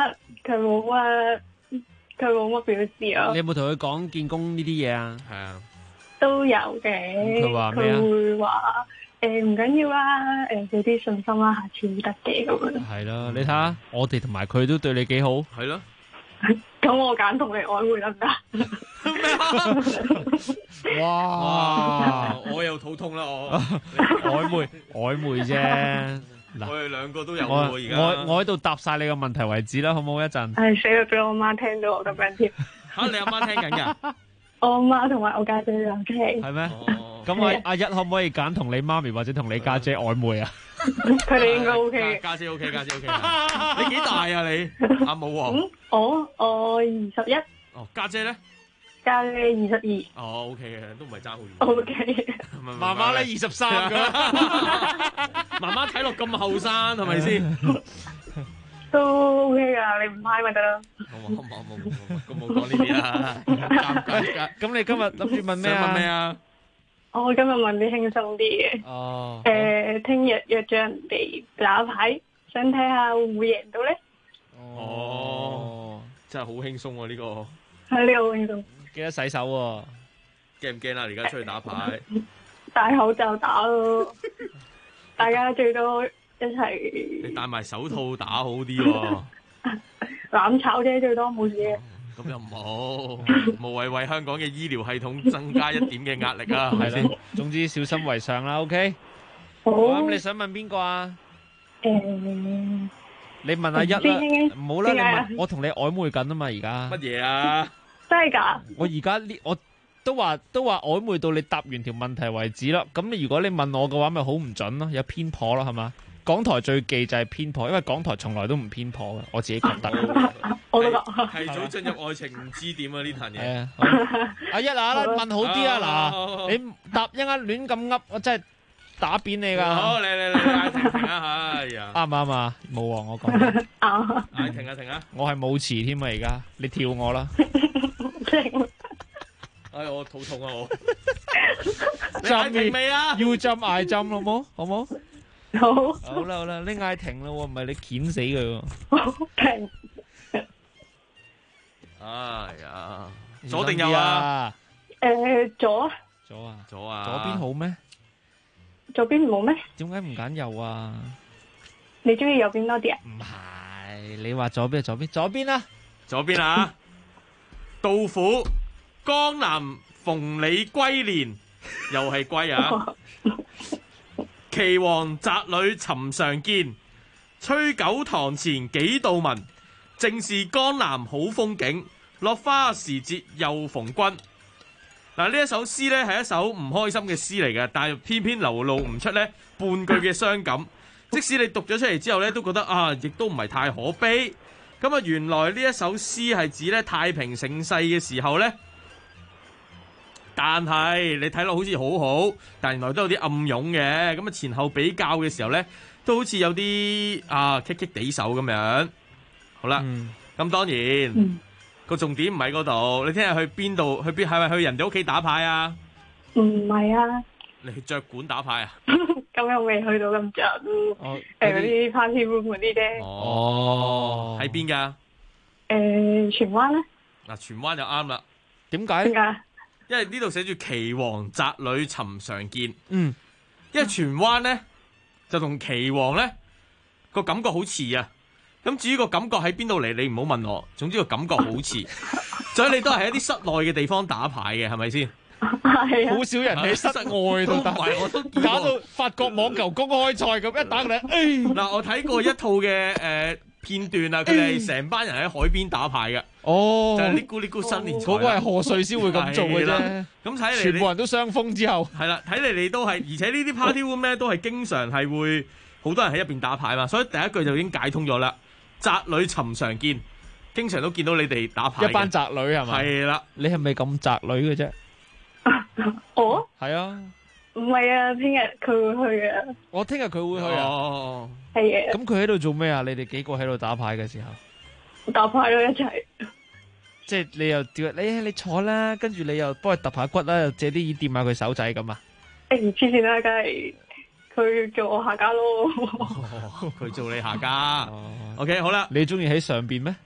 N: 乜表示啊！
L: 你有冇同佢講見工呢啲嘢啊？
K: 係啊，
N: 都有嘅。
L: 佢話咩啊？
N: 佢會話唔緊要啦，有啲信心啦，下次會得嘅咁樣。
L: 係啦，你睇下，我哋同埋佢都對你幾好。
K: 係咯。
N: 咁我揀同你曖昧得唔得？
L: 哇！
K: 我又肚痛啦，我
L: 曖昧啫。
K: 我哋兩個都有喎，而家
L: 我喺度答晒你個問題為止啦，好唔好？一陣。
N: 死啦！俾我媽聽到我咁樣添。
K: 嚇！你阿媽聽緊㗎？
N: 我阿媽同埋我家姐都有聽。
L: 係咩？咁阿一可唔可以揀同你媽咪或者同你家姐曖昧啊？
N: 佢哋應該 OK。
K: 家姐 OK。你幾大啊你？阿武王。
N: 我21。
K: 哦，家姐咧？
N: 家姐22。
K: 哦 OK 嘅，都唔係爭好遠。
N: OK。
K: 媽媽咧23㗎。媽媽睇落咁後生，係咪先？
N: 都 OK 噶，你唔嗨咪得啦。
K: 冇，咁冇講呢啲啦。
L: 咁你今日諗住問咩啊？
K: 想問咩啊？
N: 我今日問啲輕鬆啲嘅。
L: 哦。
N: 聽日約咗人哋打牌，想睇下會唔會贏到咧？
K: 哦，真係好輕鬆喎呢個。
N: 係呢個好輕鬆。
L: 記得洗手喎。
K: 驚唔驚啊？而家出去打牌。
N: 戴口罩打咯，大家最多一齊。
K: 你戴埋手套打好啲喎。
N: 攬炒啫，最多冇事嘅。
K: 咁又唔好，無謂為香港嘅醫療系統增加一點嘅壓力啊，係咪先？
L: 總之小心為上啦 ，OK。
N: 好。
L: 咁你想問邊個啊？
N: 你
L: 問阿一啦，唔好啦，你問我同你曖昧緊啊嘛，而家。
K: 乜嘢啊？
N: 真係㗎？
L: 我而家呢，我都話曖昧到你答完條問題為止啦。咁你如果你問我嘅話，咪好唔準咯，有偏頗咯，係嘛？港台最忌就係偏頗，因為港台從來都唔偏頗嘅，我自己覺得。
N: 我都覺
K: 提早進入愛情唔知點啊！呢壇嘢。
L: 阿一啊，問好啲啊，嗱，你答一啱亂咁噏，我真係打扁你㗎。
K: 好，你嗌停啊！哎呀，
L: 啱唔啱啊？冇喎，我講。
K: 嗌停啊！
L: 我係舞池添啊！而家你跳我啦。
K: 哎，我肚痛啊！我。
L: 你嗌停未啊？要針嗌針好冇？好冇？好啦，你嗌停啦喎，唔係你鉗死佢喎。
N: 停。
K: 哎呀，左定右啊？
N: 左。
K: 左啊？
L: 左邊好咩？
N: 左邊唔好咩？
L: 點解唔揀右啊？
N: 你中意右邊多啲啊？
L: 唔係，你話左邊就左邊啦。
K: 左邊啊！杜甫江南逢李龜年，又係龜啊！岐王宅裏尋常見，吹九堂前幾度聞。正是江南好風景，落花時節又逢君。嗱，呢一首詩呢係一首唔開心嘅詩嚟嘅，但係偏偏流露唔出呢半句嘅傷感。即使你讀咗出嚟之後呢，都覺得啊，亦都唔係太可悲。咁啊，原來呢一首詩係指呢太平盛世嘅時候呢。但係你睇落好似好好，但原來都有啲暗湧嘅。咁啊，前後比較嘅時候呢，都好似有啲棘棘地手咁樣。好啦，咁當然個重點唔喺嗰度。你聽日去邊度？係咪去人哋屋企打牌啊？
N: 唔係啊。
K: 你去雀館打牌啊？
N: 咁又未去到咁盡。嗰啲 party room 嗰啲啫。
K: 哦，喺邊㗎？
N: 荃灣咧。
K: 嗱，荃灣就啱啦。
L: 點解？
K: 因為呢度寫住岐王宅裏尋常見。
L: 因
K: 為荃灣咧就同岐王咧個感覺好似啊。咁至於個感覺喺邊度嚟，你唔好問我。總之個感覺好似，所以你都係喺一啲室內嘅地方打牌嘅，係咪先？
N: 係啊。
L: 好少人喺室外度打，
K: 我都
L: 搞到法國網球公開賽咁，一打你。
K: 嗱，我睇過一套嘅片段啊，佢哋成班人喺海邊打牌嘅。
L: 哦，
K: 就係呢咕新年賽。
L: 嗰個係賀歲先會咁做嘅啫。
K: 咁睇嚟，
L: 全部人都傷風之後。
K: 係啦，睇嚟你都係，而且呢啲 party room 咧都係經常係會好多人喺入邊打牌嘛，所以第一句就已經解通咗啦。宅女尋常見，經常都見到你哋打牌。
L: 一班宅女係咪？
K: 係啦，
L: 你係咪咁宅女嘅啫？
N: 我
L: 係啊。
N: 唔係啊，聽日佢會去啊。
L: 我聽日佢會去啊。
N: 哦。係嘅。
L: 咁佢喺度做咩啊？你哋幾個喺度打牌嘅時候？
N: 打牌咯，一齊。
L: 即係你又叫你坐啦，跟住你又幫佢揼下骨啦，又借啲椅掂下佢手仔咁啊？
N: 黐線啦，梗係佢做我下家咯。
K: 佢做你下家。OK， 好啦。
L: 你中意喺上邊咩？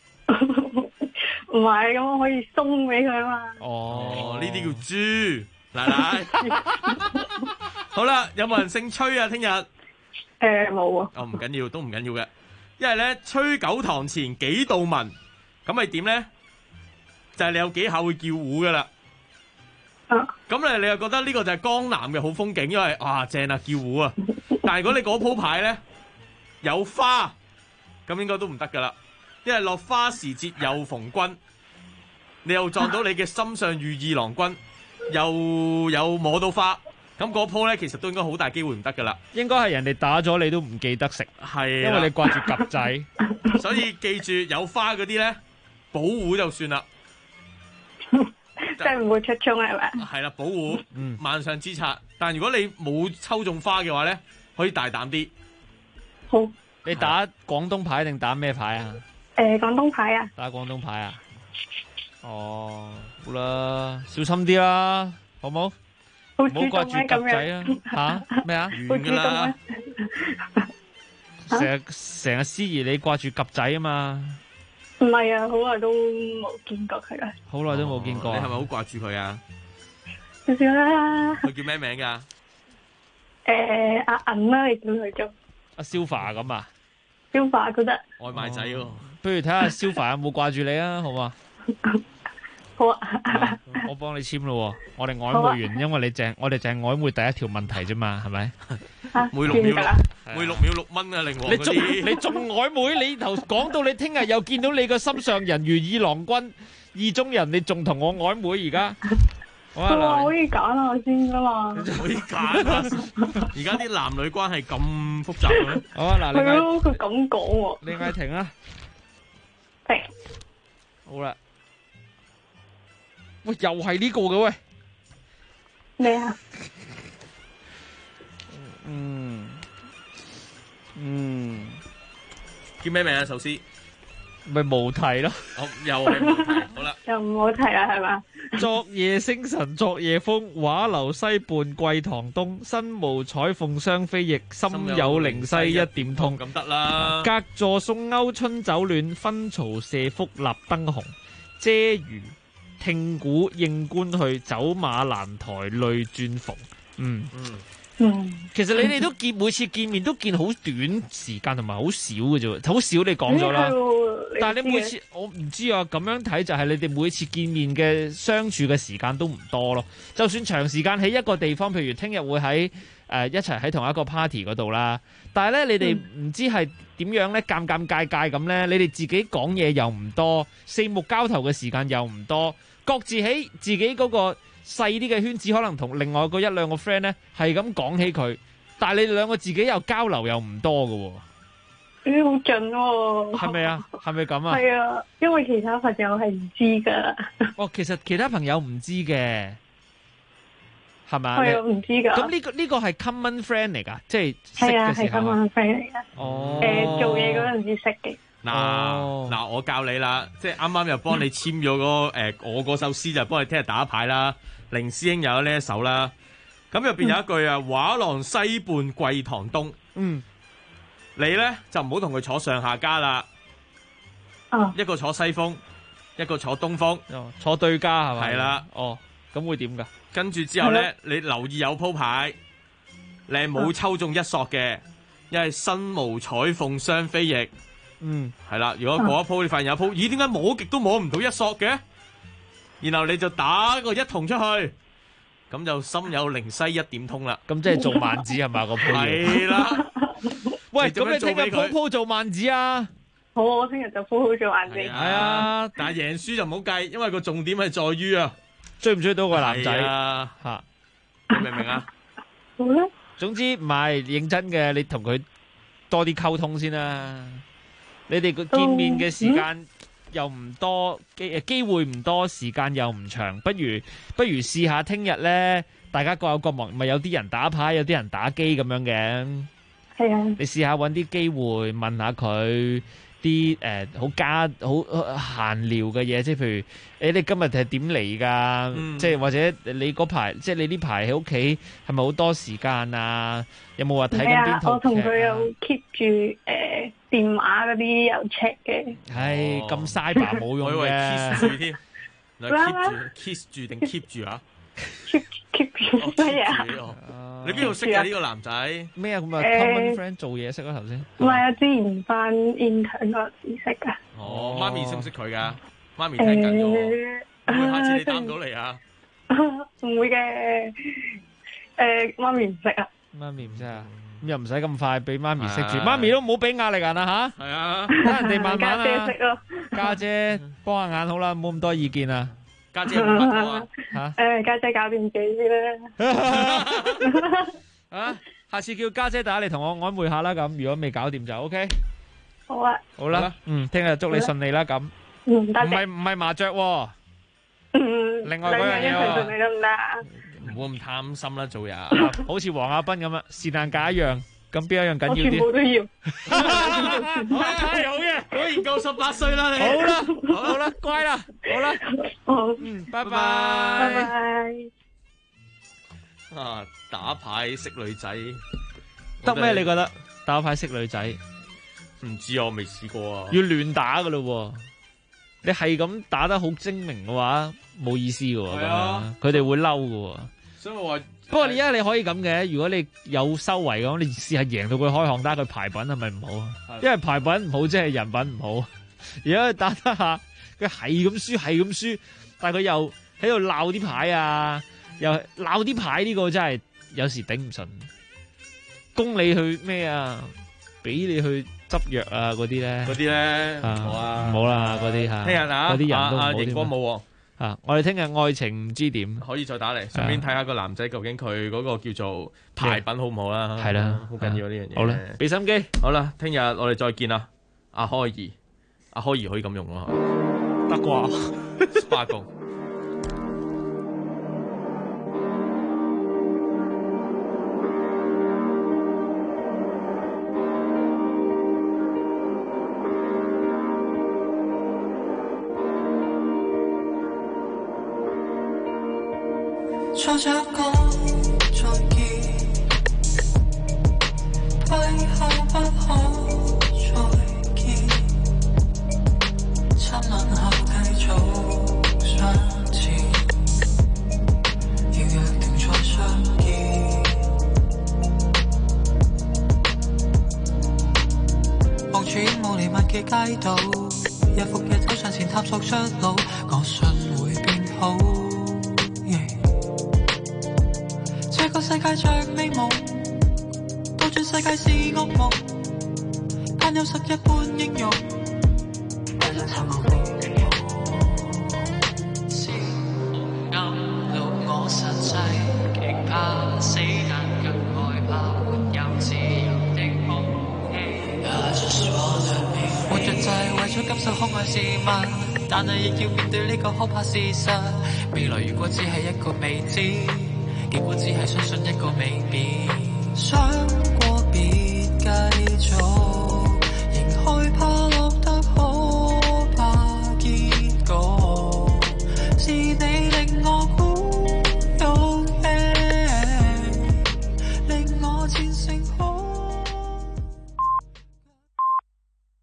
N: 唔係，咁我可以送俾佢啊嘛。
K: 哦，呢啲叫豬奶奶。好啦，有冇人姓崔啊？聽日
N: 冇啊。
K: 哦，唔緊要，都唔緊要嘅。因為咧，吹九堂前幾度聞，咁係點咧？就係你有幾下會叫糊噶啦。咁你又覺得呢個就係江南嘅好風景，因為正啊叫糊啊。但係如果你嗰鋪牌咧有花，咁應該都唔得噶啦。因為落花時節又逢君，你又撞到你嘅心上如意郎君，又有摸到花，咁嗰鋪咧其實都應該好大機會唔得噶啦。
L: 應該係人哋打咗你都唔記得食，
K: 係
L: 因為你掛住鴿仔，
K: 所以記住有花嗰啲咧保護就算啦。
N: 即係唔會出衝係咪？
K: 係啦，保護，萬上之策。但如果你冇抽中花嘅話咧，可以大膽啲。
N: 好。
L: 你打廣東牌定打咩牌啊？
N: 廣東牌啊。打
L: 廣東牌啊？哦，好啦，小心啲啦，好冇？唔好掛住鴿仔啊！吓咩啊？
K: 完噶啦！
L: 成日思怡你掛住鴿仔啊嘛？
N: 唔係啊，好耐都冇見過佢啦。
L: 好耐都冇見過。
K: 你係咪好掛住佢啊？
N: 少少啦。
K: 佢叫咩名噶？
N: 阿銀啦，你叫佢做。
L: 阿蕭華咁啊？
N: 蕭華覺得。
K: 外賣仔喎。
L: 不如睇下蕭華有冇掛住你啊？好嘛？
N: 好啊，
L: 我幫你簽咯，我哋曖昧完，因為我哋淨係曖昧第一條問題啫嘛，係咪？
K: 每6秒6蚊啊，令我嗰啲
L: 你仲曖昧？你頭講到你聽日又見到你個心上人如意郎君意中人，你仲同我曖昧而家？
N: 佢話可以揀下先噶嘛，
K: 可以揀啊！而家啲男女關係咁複雜嘅咩？
L: 好啊，嗱，
N: 係咯，佢咁講喎。
L: 你嗌停啊！
N: 停。
L: 好啦。喂，又係呢個嘅喂。
N: 咩啊？
K: 叫咩名啊？壽司
L: 咪無題咯。
K: 又係無題。好啦，
N: 又唔好提啦，係嘛？
L: 昨夜星辰昨夜風，畫樓西畔桂堂東。身無彩鳳雙飛翼，心有靈犀一點通。
K: 咁得啦。
L: 隔座送歐春酒暖，分曹射覆立燈紅。遮魚聽鼓應官去，走馬蘭台淚轉逢。其實你哋都每次見面都見好短時間同埋好少嘅啫，好少你講咗啦。但係你每次我唔知啊，咁樣睇就係你哋每次見面嘅相處嘅時間都唔多咯。就算長時間喺一個地方，譬如聽日會喺一齊喺同一個 party 嗰度啦，但係咧你哋唔知係點樣咧，尷尬咁咧，你哋自己講嘢又唔多，四目交投嘅時間又唔多，各自喺自己嗰個細啲嘅圈子，可能同另外嗰一兩個 friend 咧係咁講起佢，但係你哋兩個自己又交流又唔多嘅喎。
N: 好盡喎。
L: 係咪啊？係咪咁啊？
N: 係啊，因為其他朋友係唔知噶。
L: 哦，其實其他朋友唔知嘅，係咪？
N: 係啊，唔知噶。
L: 咁呢個係 common friend 嚟噶，即係識
N: 係啊，係
L: 嘅時候
N: common friend 嚟噶。
L: 哦。
N: 做嘢嗰陣時識嘅。
K: 嗱，我教你啦，即係啱啱又幫你簽咗我嗰首詩，就幫你聽日打牌啦。凌師兄又有呢一首啦，咁入邊有一句啊，畫廊西畔桂堂東。你咧就唔好同佢坐上下家啦。一個坐西風，一個坐東風，
L: 坐對家係咪？
K: 係啦。
L: 哦，咁會點噶？
K: 跟住之後咧，你留意有鋪牌，你係冇抽中一索嘅，因為身無彩鳳雙飛翼。係啦。如果嗰一鋪你發現有鋪，咦？點解摸極都摸唔到一索嘅？然後你就打個一筒出去，咁就心有靈犀一點通啦。
L: 咁即係做萬子係嘛？個鋪
K: 係啦。
L: 喂，咁你聽日鋪做萬子啊？
N: 好，我聽日就鋪好做萬子。
K: 係啊，但係贏輸就唔好計，因為個重點係在於啊，
L: 追唔追到個男仔
K: 啊？
L: 吓，
K: 你明唔明啊？
N: 好啦。
L: 總之唔係認真嘅，你同佢多啲溝通先啦。你哋個見面嘅時間又唔多，機會唔多，時間又唔長，不如試下聽日咧，大家各有各忙，咪有啲人打牌，有啲人打機咁樣嘅。
N: 係啊。
L: 你試下揾啲機會問下佢啲好閒聊嘅嘢，即係譬如你今日係點嚟㗎？即係或者你嗰排，即係你呢排喺屋企係咪好多時間啊？有冇話睇緊邊套劇啊？
N: 我同佢有 keep 住電話嗰啲有 check 嘅。
L: 唉，咁嘥吧冇用嘅。
K: 我以為 kiss 住添，kiss 住定 keep 住啊
N: ？keep 住乜嘢啊？
K: 你邊度識嘅呢個男仔？
L: 咩啊？咁啊 common friend 做嘢識啊頭先。
N: 唔係啊，之前翻 intern 嗰時識噶。
K: 哦，媽咪識唔識佢噶？媽咪聽緊咗，會唔會下次你擔到嚟啊？
N: 唔會嘅，媽咪唔識啊。
L: 媽咪唔識啊？咁又唔使咁快俾媽咪識住，媽咪都唔好俾壓力人啊吓。
K: 係啊，
L: 等人哋慢慢啊。
N: 家姐識咯。
L: 家姐幫下眼好啦，冇咁多意見啊。
K: 家姐冇乜多啊。
N: 吓。家姐搞掂自己啦。
L: 啊，下次叫家姐打嚟同我曖昧下啦，咁如果未搞掂就 OK。
N: 好啊。
L: 好啦，聽日祝你順利啦，咁。
N: 唔
L: 係麻雀。另外嗰樣嘢
N: 喎。順利得唔得？
K: 唔好咁貪心啦，做人。
L: 好似黃亞斌咁啊，是但揀一樣，咁邊一樣緊要啲？
N: 我全部都要。
K: 好嘅，果然夠18歲啦你。
L: 好啦，乖啦，好啦。
N: 好。
L: 拜拜。
N: 拜拜。
K: 啊，打牌識女仔
L: 得咩？你覺得打牌識女仔？
K: 唔知我未試過啊。
L: 要亂打噶咯，你係咁打得好精明嘅話，冇意思噶。係啊，佢哋會嬲噶。
K: 所以我話，
L: 不過而家你可以咁嘅，如果你有修為咁，你試下贏到佢開行，打佢牌品係咪唔好啊？因為牌品唔好，即係人品唔好。而家佢打得下，佢係咁輸， 但係佢又喺度鬧啲牌啊，又鬧啲牌，呢個真係有時頂唔順。供你去咩啊？俾你去執藥啊嗰啲咧，
K: 唔好啊，
L: 唔好啦嗰啲嚇。
K: 聽日啊，
L: 嗰啲人都唔好
K: 熒光舞喎。
L: 我哋聽日愛情唔知點，
K: 可以再打嚟，順便睇下個男仔究竟佢嗰個叫做牌品好唔好啦。
L: 係啦，
K: 好緊要呢樣嘢。
L: 好啦，俾心機。
K: 好啦，聽日我哋再見啦。阿開兒可以咁用咯，
L: 得啩
K: ？SPA工。
M: 再着講再見，歸後不可再見，親吻後繼續相前，要約定再相見。望住霧彌漫嘅街道，日復日走上前探索出路，我信會變好。這個世界像美夢，倒轉世界是噩夢，但有實一般英勇。是暗路我實際極怕死，但更害怕沒有自由的空氣。活着就係為咗感受可愛事物，但係亦要面對呢個可怕事實。未來如果只係一個未知，結果只係相信一個未必，想過別繼續。